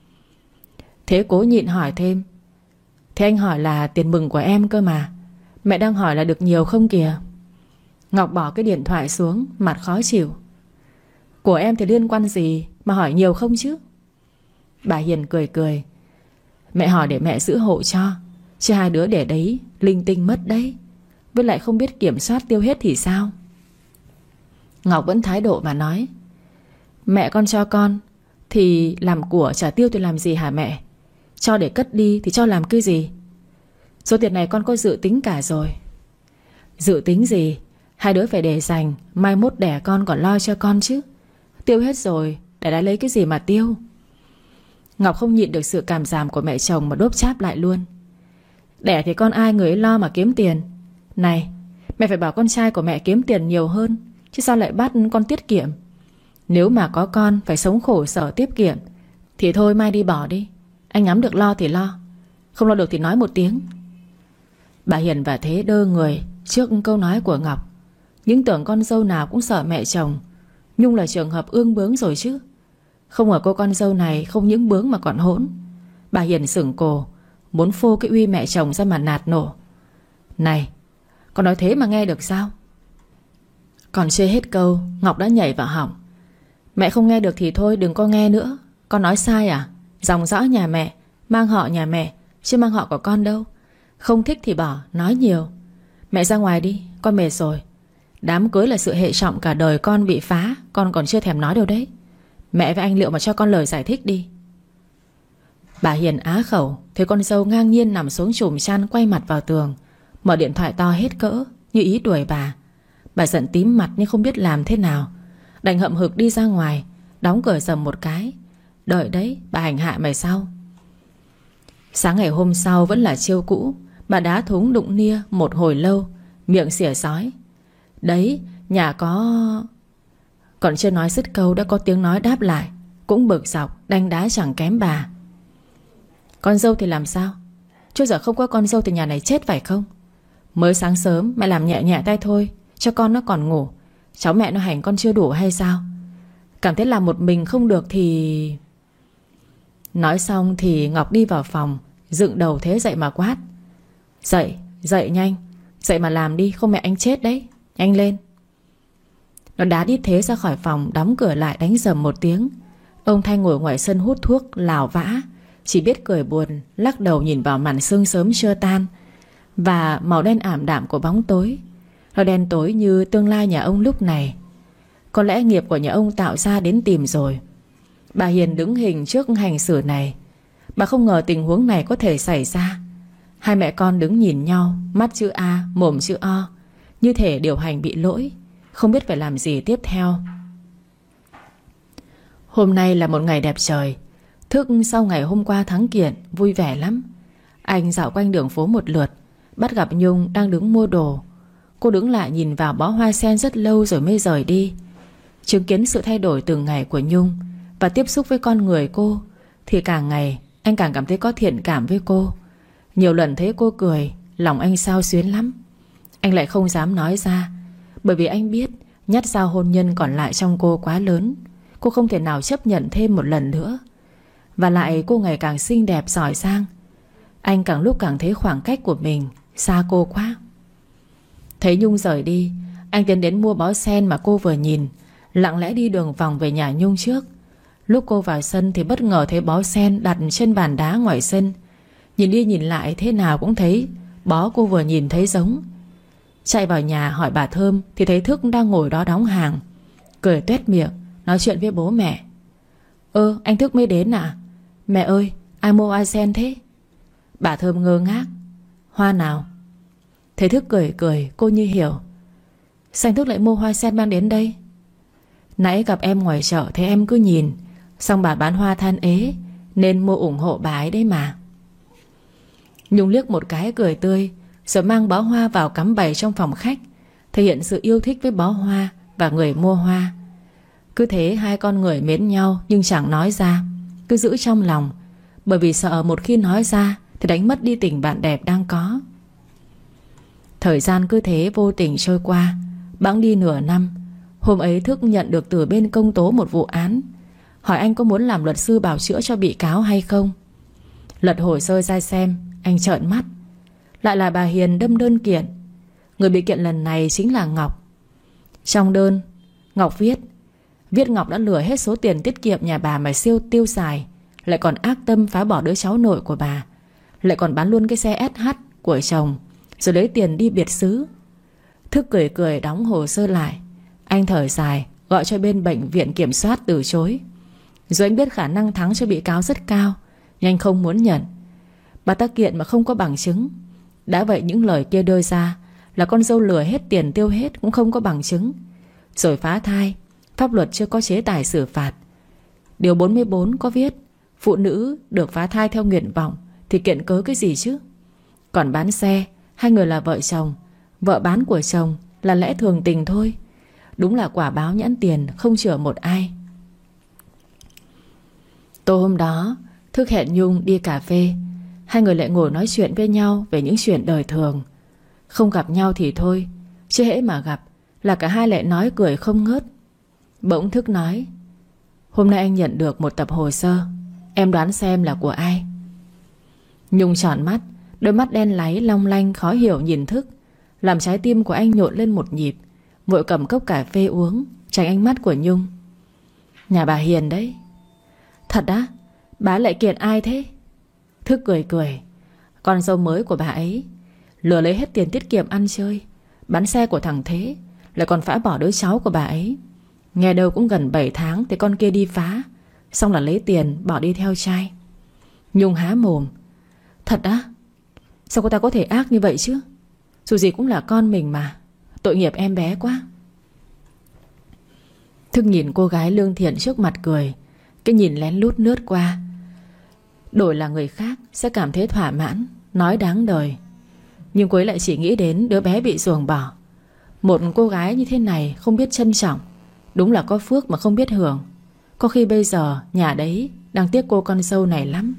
Speaker 1: Thế cố nhịn hỏi thêm: thế anh hỏi là tiền mừng của em cơ mà. Mẹ đang hỏi là được nhiều không kìa. Ngọc bỏ cái điện thoại xuống, mặt khó chịu. Của em thì liên quan gì mà hỏi nhiều không chứ? Bà Hiền cười cười: mẹ hỏi để mẹ giữ hộ cho, chứ hai đứa để đấy linh tinh mất đấy. Với lại không biết kiểm soát tiêu hết thì sao? Ngọc vẫn thái độ mà nói: mẹ con cho con thì làm của, trả tiêu thì làm gì hả mẹ? Cho để cất đi thì cho làm cái gì? Số tiền này con có dự tính cả rồi. Dự tính gì? Hai đứa phải để dành, mai mốt đẻ con còn lo cho con chứ. Tiêu hết rồi để đã lấy cái gì mà tiêu? Ngọc không nhịn được sự cảm giảm của mẹ chồng mà đốp cháp lại luôn: đẻ thì con ai người ấy lo mà kiếm tiền. Này, mẹ phải bảo con trai của mẹ kiếm tiền nhiều hơn, chứ sao lại bắt con tiết kiệm? Nếu mà có con phải sống khổ sở tiết kiệm thì thôi mai đi bỏ đi. Anh ngắm được lo thì lo, không lo được thì nói một tiếng. Bà Hiền và Thế đơ người trước câu nói của Ngọc. Nhưng tưởng con dâu nào cũng sợ mẹ chồng. Nhung là trường hợp ương bướng rồi chứ. Không ngờ cô con dâu này không những bướng mà còn hỗn. Bà Hiền sửng cổ, muốn phô cái uy mẹ chồng ra mà nạt nổ: này, con nói thế mà nghe được sao? Còn chưa hết câu, Ngọc đã nhảy vào họng: mẹ không nghe được thì thôi đừng có nghe nữa. Con nói sai à? Dòng dõi nhà mẹ, mang họ nhà mẹ, chứ mang họ của con đâu. Không thích thì bỏ, nói nhiều. Mẹ ra ngoài đi, con mệt rồi. Đám cưới là sự hệ trọng cả đời con bị phá, con còn chưa thèm nói đâu đấy. Mẹ với anh Liệu mà cho con lời giải thích đi. Bà Hiền á khẩu, thấy con dâu ngang nhiên nằm xuống chùm chăn, quay mặt vào tường, mở điện thoại to hết cỡ, như ý đuổi bà. Bà giận tím mặt nhưng không biết làm thế nào, đành hậm hực đi ra ngoài, đóng cửa rầm một cái. Đợi đấy, bà hành hạ mày sau. Sáng ngày hôm sau vẫn là chiêu cũ. Bà đá thúng đụng nia một hồi lâu, miệng xỉa xói: đấy, nhà có... Còn chưa nói dứt câu đã có tiếng nói đáp lại, cũng bực dọc, đanh đá chẳng kém bà: con dâu thì làm sao? Trước giờ không có con dâu thì nhà này chết phải không? Mới sáng sớm mẹ làm nhẹ nhẹ tay thôi, cho con nó còn ngủ. Cháu mẹ nó hành con chưa đủ hay sao? Cảm thấy làm một mình không được thì... Nói xong thì Ngọc đi vào phòng, dựng đầu Thế dậy mà quát: dậy, dậy nhanh. Dậy mà làm đi, không mẹ anh chết đấy. Nhanh lên. Nó đá đít Thế ra khỏi phòng, đóng cửa lại, đánh rầm một tiếng. Ông Thanh ngồi ngoài sân hút thuốc lào vã, chỉ biết cười buồn, lắc đầu nhìn vào màn sương sớm chưa tan và màu đen ảm đạm của bóng tối. Nó đen tối như tương lai nhà ông lúc này. Có lẽ nghiệp của nhà ông tạo ra đến tìm rồi. Bà Hiền đứng hình trước hành xử này. Bà không ngờ tình huống này có thể xảy ra. Hai mẹ con đứng nhìn nhau, mắt chữ A, mồm chữ O, như thể điều hành bị lỗi, không biết phải làm gì tiếp theo. Hôm nay là một ngày đẹp trời. Thức sau ngày hôm qua thắng kiện, vui vẻ lắm. Anh dạo quanh đường phố một lượt, bắt gặp Nhung đang đứng mua đồ. Cô đứng lại nhìn vào bó hoa sen rất lâu rồi mới rời đi. Chứng kiến sự thay đổi từng ngày của Nhung và tiếp xúc với con người cô, thì càng ngày anh càng cảm thấy có thiện cảm với cô. Nhiều lần thấy cô cười, lòng anh xao xuyến lắm. Anh lại không dám nói ra, bởi vì anh biết nhát dao hôn nhân còn lại trong cô quá lớn. Cô không thể nào chấp nhận thêm một lần nữa. Và lại cô ngày càng xinh đẹp giỏi giang. Anh càng lúc càng thấy khoảng cách của mình xa cô quá. Thấy Nhung rời đi, anh tiến đến mua bó sen mà cô vừa nhìn, lặng lẽ đi đường vòng về nhà Nhung trước. Lúc cô vào sân thì bất ngờ thấy bó sen đặt trên bàn đá ngoài sân. Nhìn đi nhìn lại thế nào cũng thấy bó cô vừa nhìn thấy giống. Chạy vào nhà hỏi bà Thơm thì thấy Thức đang ngồi đó đóng hàng, cười tuét miệng nói chuyện với bố mẹ. Ơ, anh Thức mới đến à? Mẹ ơi, ai mua hoa sen thế? Bà Thơm ngơ ngác. Hoa nào? Thấy Thức cười cười, cô như hiểu. Sao anh Thức lại mua hoa sen mang đến đây? Nãy gặp em ngoài chợ thấy em cứ nhìn, xong bà bán hoa than ế nên mua ủng hộ bà ấy đấy mà. Nhung liếc một cái cười tươi, rồi mang bó hoa vào cắm bày trong phòng khách, thể hiện sự yêu thích với bó hoa và người mua hoa. Cứ thế hai con người mến nhau nhưng chẳng nói ra, cứ giữ trong lòng, bởi vì sợ một khi nói ra thì đánh mất đi tình bạn đẹp đang có. Thời gian cứ thế vô tình trôi qua, bẵng đi nửa năm. Hôm ấy Thức nhận được từ bên công tố một vụ án, hỏi anh có muốn làm luật sư bào chữa cho bị cáo hay không. Lật hồ sơ ra xem, anh trợn mắt. Lại là bà Hiền đâm đơn kiện. Người bị kiện lần này chính là Ngọc. Trong đơn, Ngọc viết Viết Ngọc đã lừa hết số tiền tiết kiệm nhà bà mà siêu tiêu xài, lại còn ác tâm phá bỏ đứa cháu nội của bà, lại còn bán luôn cái xe ét hát của chồng, rồi lấy tiền đi biệt xứ. Thức cười cười đóng hồ sơ lại. Anh thở dài, gọi cho bên bệnh viện kiểm soát từ chối. Rồi anh biết khả năng thắng cho bị cáo rất cao, nhưng anh không muốn nhận. Bà ta kiện mà không có bằng chứng. Đã vậy những lời kia đưa ra là con dâu lừa hết tiền tiêu hết cũng không có bằng chứng. Rồi phá thai, pháp luật chưa có chế tài xử phạt. Điều bốn mươi bốn có viết phụ nữ được phá thai theo nguyện vọng thì kiện cớ cái gì chứ. Còn bán xe, hai người là vợ chồng, vợ bán của chồng là lẽ thường tình thôi. Đúng là quả báo nhãn tiền, không chừa một ai. Tối hôm đó Thức hẹn Nhung đi cà phê. Hai người lại ngồi nói chuyện với nhau về những chuyện đời thường. Không gặp nhau thì thôi, chứ hễ mà gặp là cả hai lại nói cười không ngớt. Bỗng Thức nói: hôm nay anh nhận được một tập hồ sơ, em đoán xem là của ai. Nhung tròn mắt, đôi mắt đen láy long lanh khó hiểu nhìn Thức, làm trái tim của anh nhộn lên một nhịp. Vội cầm cốc cà phê uống, tránh ánh mắt của Nhung. Nhà bà Hiền đấy. Thật á? Bà lại kiện ai thế? Thức cười cười. Con dâu mới của bà ấy. Lừa lấy hết tiền tiết kiệm ăn chơi, bán xe của thằng Thế, lại còn phá bỏ đứa cháu của bà ấy. Nghe đâu cũng gần bảy tháng thì con kia đi phá, xong là lấy tiền bỏ đi theo trai. Nhung há mồm. Thật á? Sao cô ta có thể ác như vậy chứ? Dù gì cũng là con mình mà. Tội nghiệp em bé quá. Thức nhìn cô gái lương thiện trước mặt cười. Cái nhìn lén lút lướt qua. Đổi là người khác sẽ cảm thấy thỏa mãn, nói đáng đời. Nhưng cô ấy lại chỉ nghĩ đến đứa bé bị ruồng bỏ. Một cô gái như thế này không biết trân trọng, đúng là có phước mà không biết hưởng. Có khi bây giờ nhà đấy đang tiếc cô con dâu này lắm.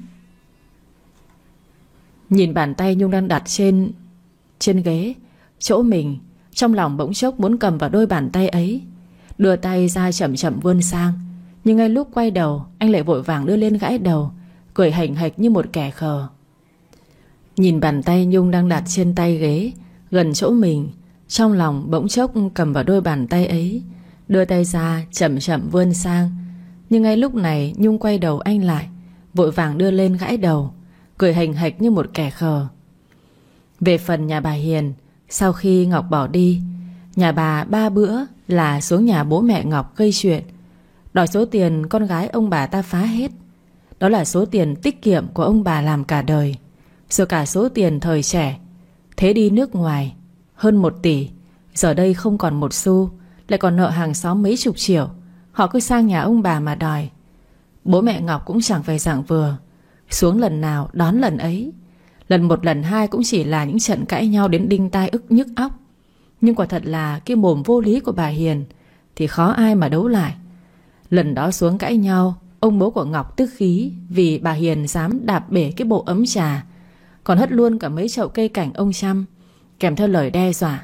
Speaker 1: Nhìn bàn tay Nhung đang đặt trên Trên ghế chỗ mình, trong lòng bỗng chốc muốn cầm vào đôi bàn tay ấy, đưa tay ra chậm chậm vươn sang. Nhưng ngay lúc quay đầu, anh lại vội vàng đưa lên gãi đầu, cười hềnh hệch như một kẻ khờ. Nhìn bàn tay Nhung đang đặt trên tay ghế gần chỗ mình, trong lòng bỗng chốc cầm vào đôi bàn tay ấy, đưa tay ra chậm chậm vươn sang. Nhưng ngay lúc này Nhung quay đầu anh lại, vội vàng đưa lên gãi đầu, cười hềnh hệch như một kẻ khờ. Về phần nhà bà Hiền, sau khi Ngọc bỏ đi, nhà bà ba bữa là xuống nhà bố mẹ Ngọc gây chuyện, đòi số tiền con gái ông bà ta phá hết. Đó là số tiền tiết kiệm của ông bà làm cả đời, rồi cả số tiền thời trẻ Thế đi nước ngoài hơn một tỷ, giờ đây không còn một xu, lại còn nợ hàng xóm mấy chục triệu. Họ cứ sang nhà ông bà mà đòi. Bố mẹ Ngọc cũng chẳng phải dạng vừa, xuống lần nào đón lần ấy. Lần một lần hai cũng chỉ là những trận cãi nhau đến đinh tai ức nhức óc. Nhưng quả thật là cái mồm vô lý của bà Hiền thì khó ai mà đấu lại. Lần đó xuống cãi nhau, ông bố của Ngọc tức khí vì bà Hiền dám đạp bể cái bộ ấm trà, còn hất luôn cả mấy chậu cây cảnh ông chăm, kèm theo lời đe dọa.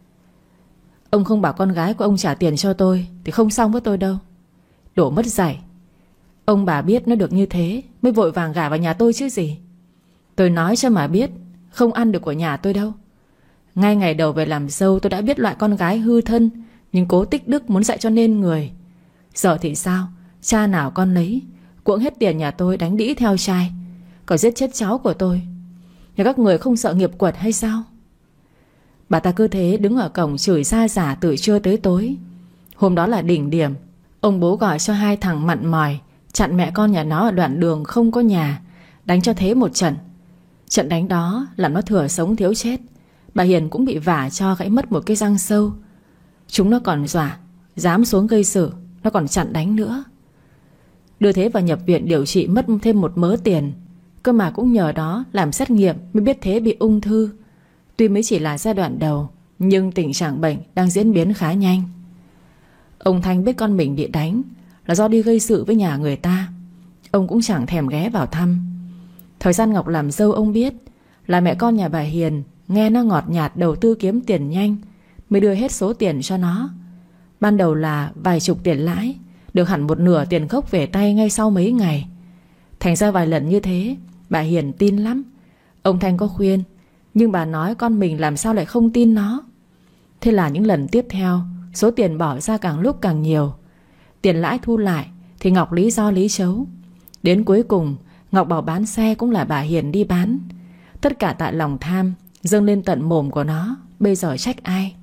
Speaker 1: Ông không bảo con gái của ông trả tiền cho tôi thì không xong với tôi đâu. Đổ mất dạy. Ông bà biết nó được như thế mới vội vàng gả vào nhà tôi chứ gì. Tôi nói cho mà biết, không ăn được của nhà tôi đâu. Ngay ngày đầu về làm dâu tôi đã biết loại con gái hư thân nhưng cố tích đức muốn dạy cho nên người. Giờ thì sao? Cha nào con lấy, cuỗng hết tiền nhà tôi đánh đĩ theo trai, còn giết chết cháu của tôi. Nhà các người không sợ nghiệp quật hay sao? Bà ta cứ thế đứng ở cổng chửi ra giả từ trưa tới tối. Hôm đó là đỉnh điểm. Ông bố gọi cho hai thằng mặn mòi, chặn mẹ con nhà nó ở đoạn đường không có nhà, đánh cho Thế một trận. Trận đánh đó làm nó thừa sống thiếu chết. Bà Hiền cũng bị vả cho gãy mất một cái răng sâu. Chúng nó còn dọa dám xuống gây sự, nó còn chặn đánh nữa. Đưa Thế vào nhập viện điều trị mất thêm một mớ tiền. Cơ mà cũng nhờ đó làm xét nghiệm mới biết Thế bị ung thư. Tuy mới chỉ là giai đoạn đầu, nhưng tình trạng bệnh đang diễn biến khá nhanh. Ông Thanh biết con mình bị đánh là do đi gây sự với nhà người ta. Ông cũng chẳng thèm ghé vào thăm. Thời gian Ngọc làm dâu ông biết là mẹ con nhà bà Hiền nghe nó ngọt nhạt đầu tư kiếm tiền nhanh mới đưa hết số tiền cho nó. Ban đầu là vài chục tiền lãi, được hẳn một nửa tiền gốc về tay ngay sau mấy ngày. Thành ra vài lần như thế bà Hiền tin lắm. Ông Thanh có khuyên, nhưng bà nói con mình làm sao lại không tin nó. Thế là những lần tiếp theo, số tiền bỏ ra càng lúc càng nhiều. Tiền lãi thu lại thì Ngọc lý do lý chấu. Đến cuối cùng Ngọc bảo bán xe cũng là bà Hiền đi bán. Tất cả tại lòng tham dâng lên tận mồm của nó. Bây giờ trách ai?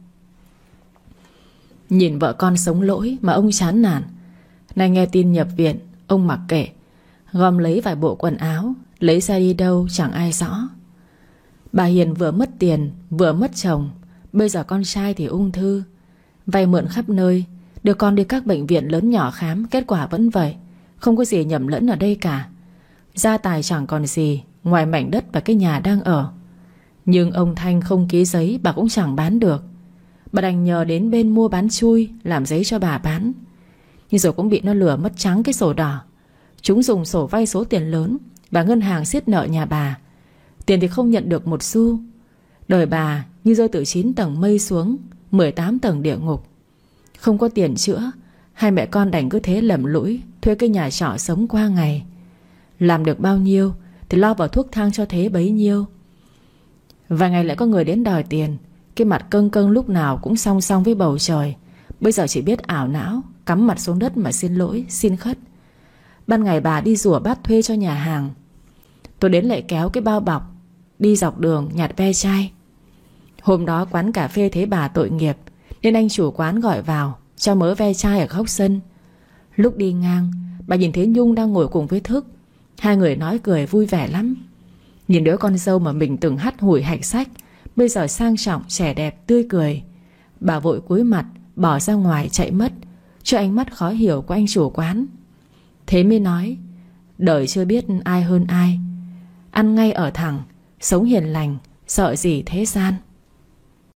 Speaker 1: Nhìn vợ con sống lỗi mà ông chán nản. Nay nghe tin nhập viện, ông mặc kệ, gom lấy vài bộ quần áo, lấy xe đi đâu chẳng ai rõ. Bà Hiền vừa mất tiền, vừa mất chồng, bây giờ con trai thì ung thư, vay mượn khắp nơi, đưa con đi các bệnh viện lớn nhỏ khám, kết quả vẫn vậy. Không có gì nhầm lẫn ở đây cả. Gia tài chẳng còn gì ngoài mảnh đất và cái nhà đang ở. Nhưng ông Thanh không ký giấy, bà cũng chẳng bán được. Bà đành nhờ đến bên mua bán chui làm giấy cho bà bán. Nhưng rồi cũng bị nó lừa mất trắng cái sổ đỏ. Chúng dùng sổ vay số tiền lớn và ngân hàng siết nợ nhà bà. Tiền thì không nhận được một xu. Đời bà như rơi từ chín tầng mây xuống mười tám tầng địa ngục. Không có tiền chữa, hai mẹ con đành cứ thế lầm lũi thuê cái nhà trọ sống qua ngày. Làm được bao nhiêu thì lo vào thuốc thang cho thế bấy nhiêu. Vài ngày lại có người đến đòi tiền. Cái mặt câng câng lúc nào cũng song song với bầu trời. Bây giờ chỉ biết ảo não, cắm mặt xuống đất mà xin lỗi, xin khất. Ban ngày bà đi rủa bát thuê cho nhà hàng, tôi đến lại kéo cái bao bọc đi dọc đường nhặt ve chai. Hôm đó quán cà phê thấy bà tội nghiệp, nên anh chủ quán gọi vào cho mớ ve chai ở góc sân. Lúc đi ngang, bà nhìn thấy Nhung đang ngồi cùng với Thức. Hai người nói cười vui vẻ lắm. Nhìn đứa con dâu mà mình từng hắt hủi hạch sách, bây giờ sang trọng, trẻ đẹp, tươi cười. Bà vội cúi mặt bỏ ra ngoài chạy mất, cho ánh mắt khó hiểu của anh chủ quán. Thế mới nói, đời chưa biết ai hơn ai, ăn ngay ở thẳng, sống hiền lành, sợ gì thế gian.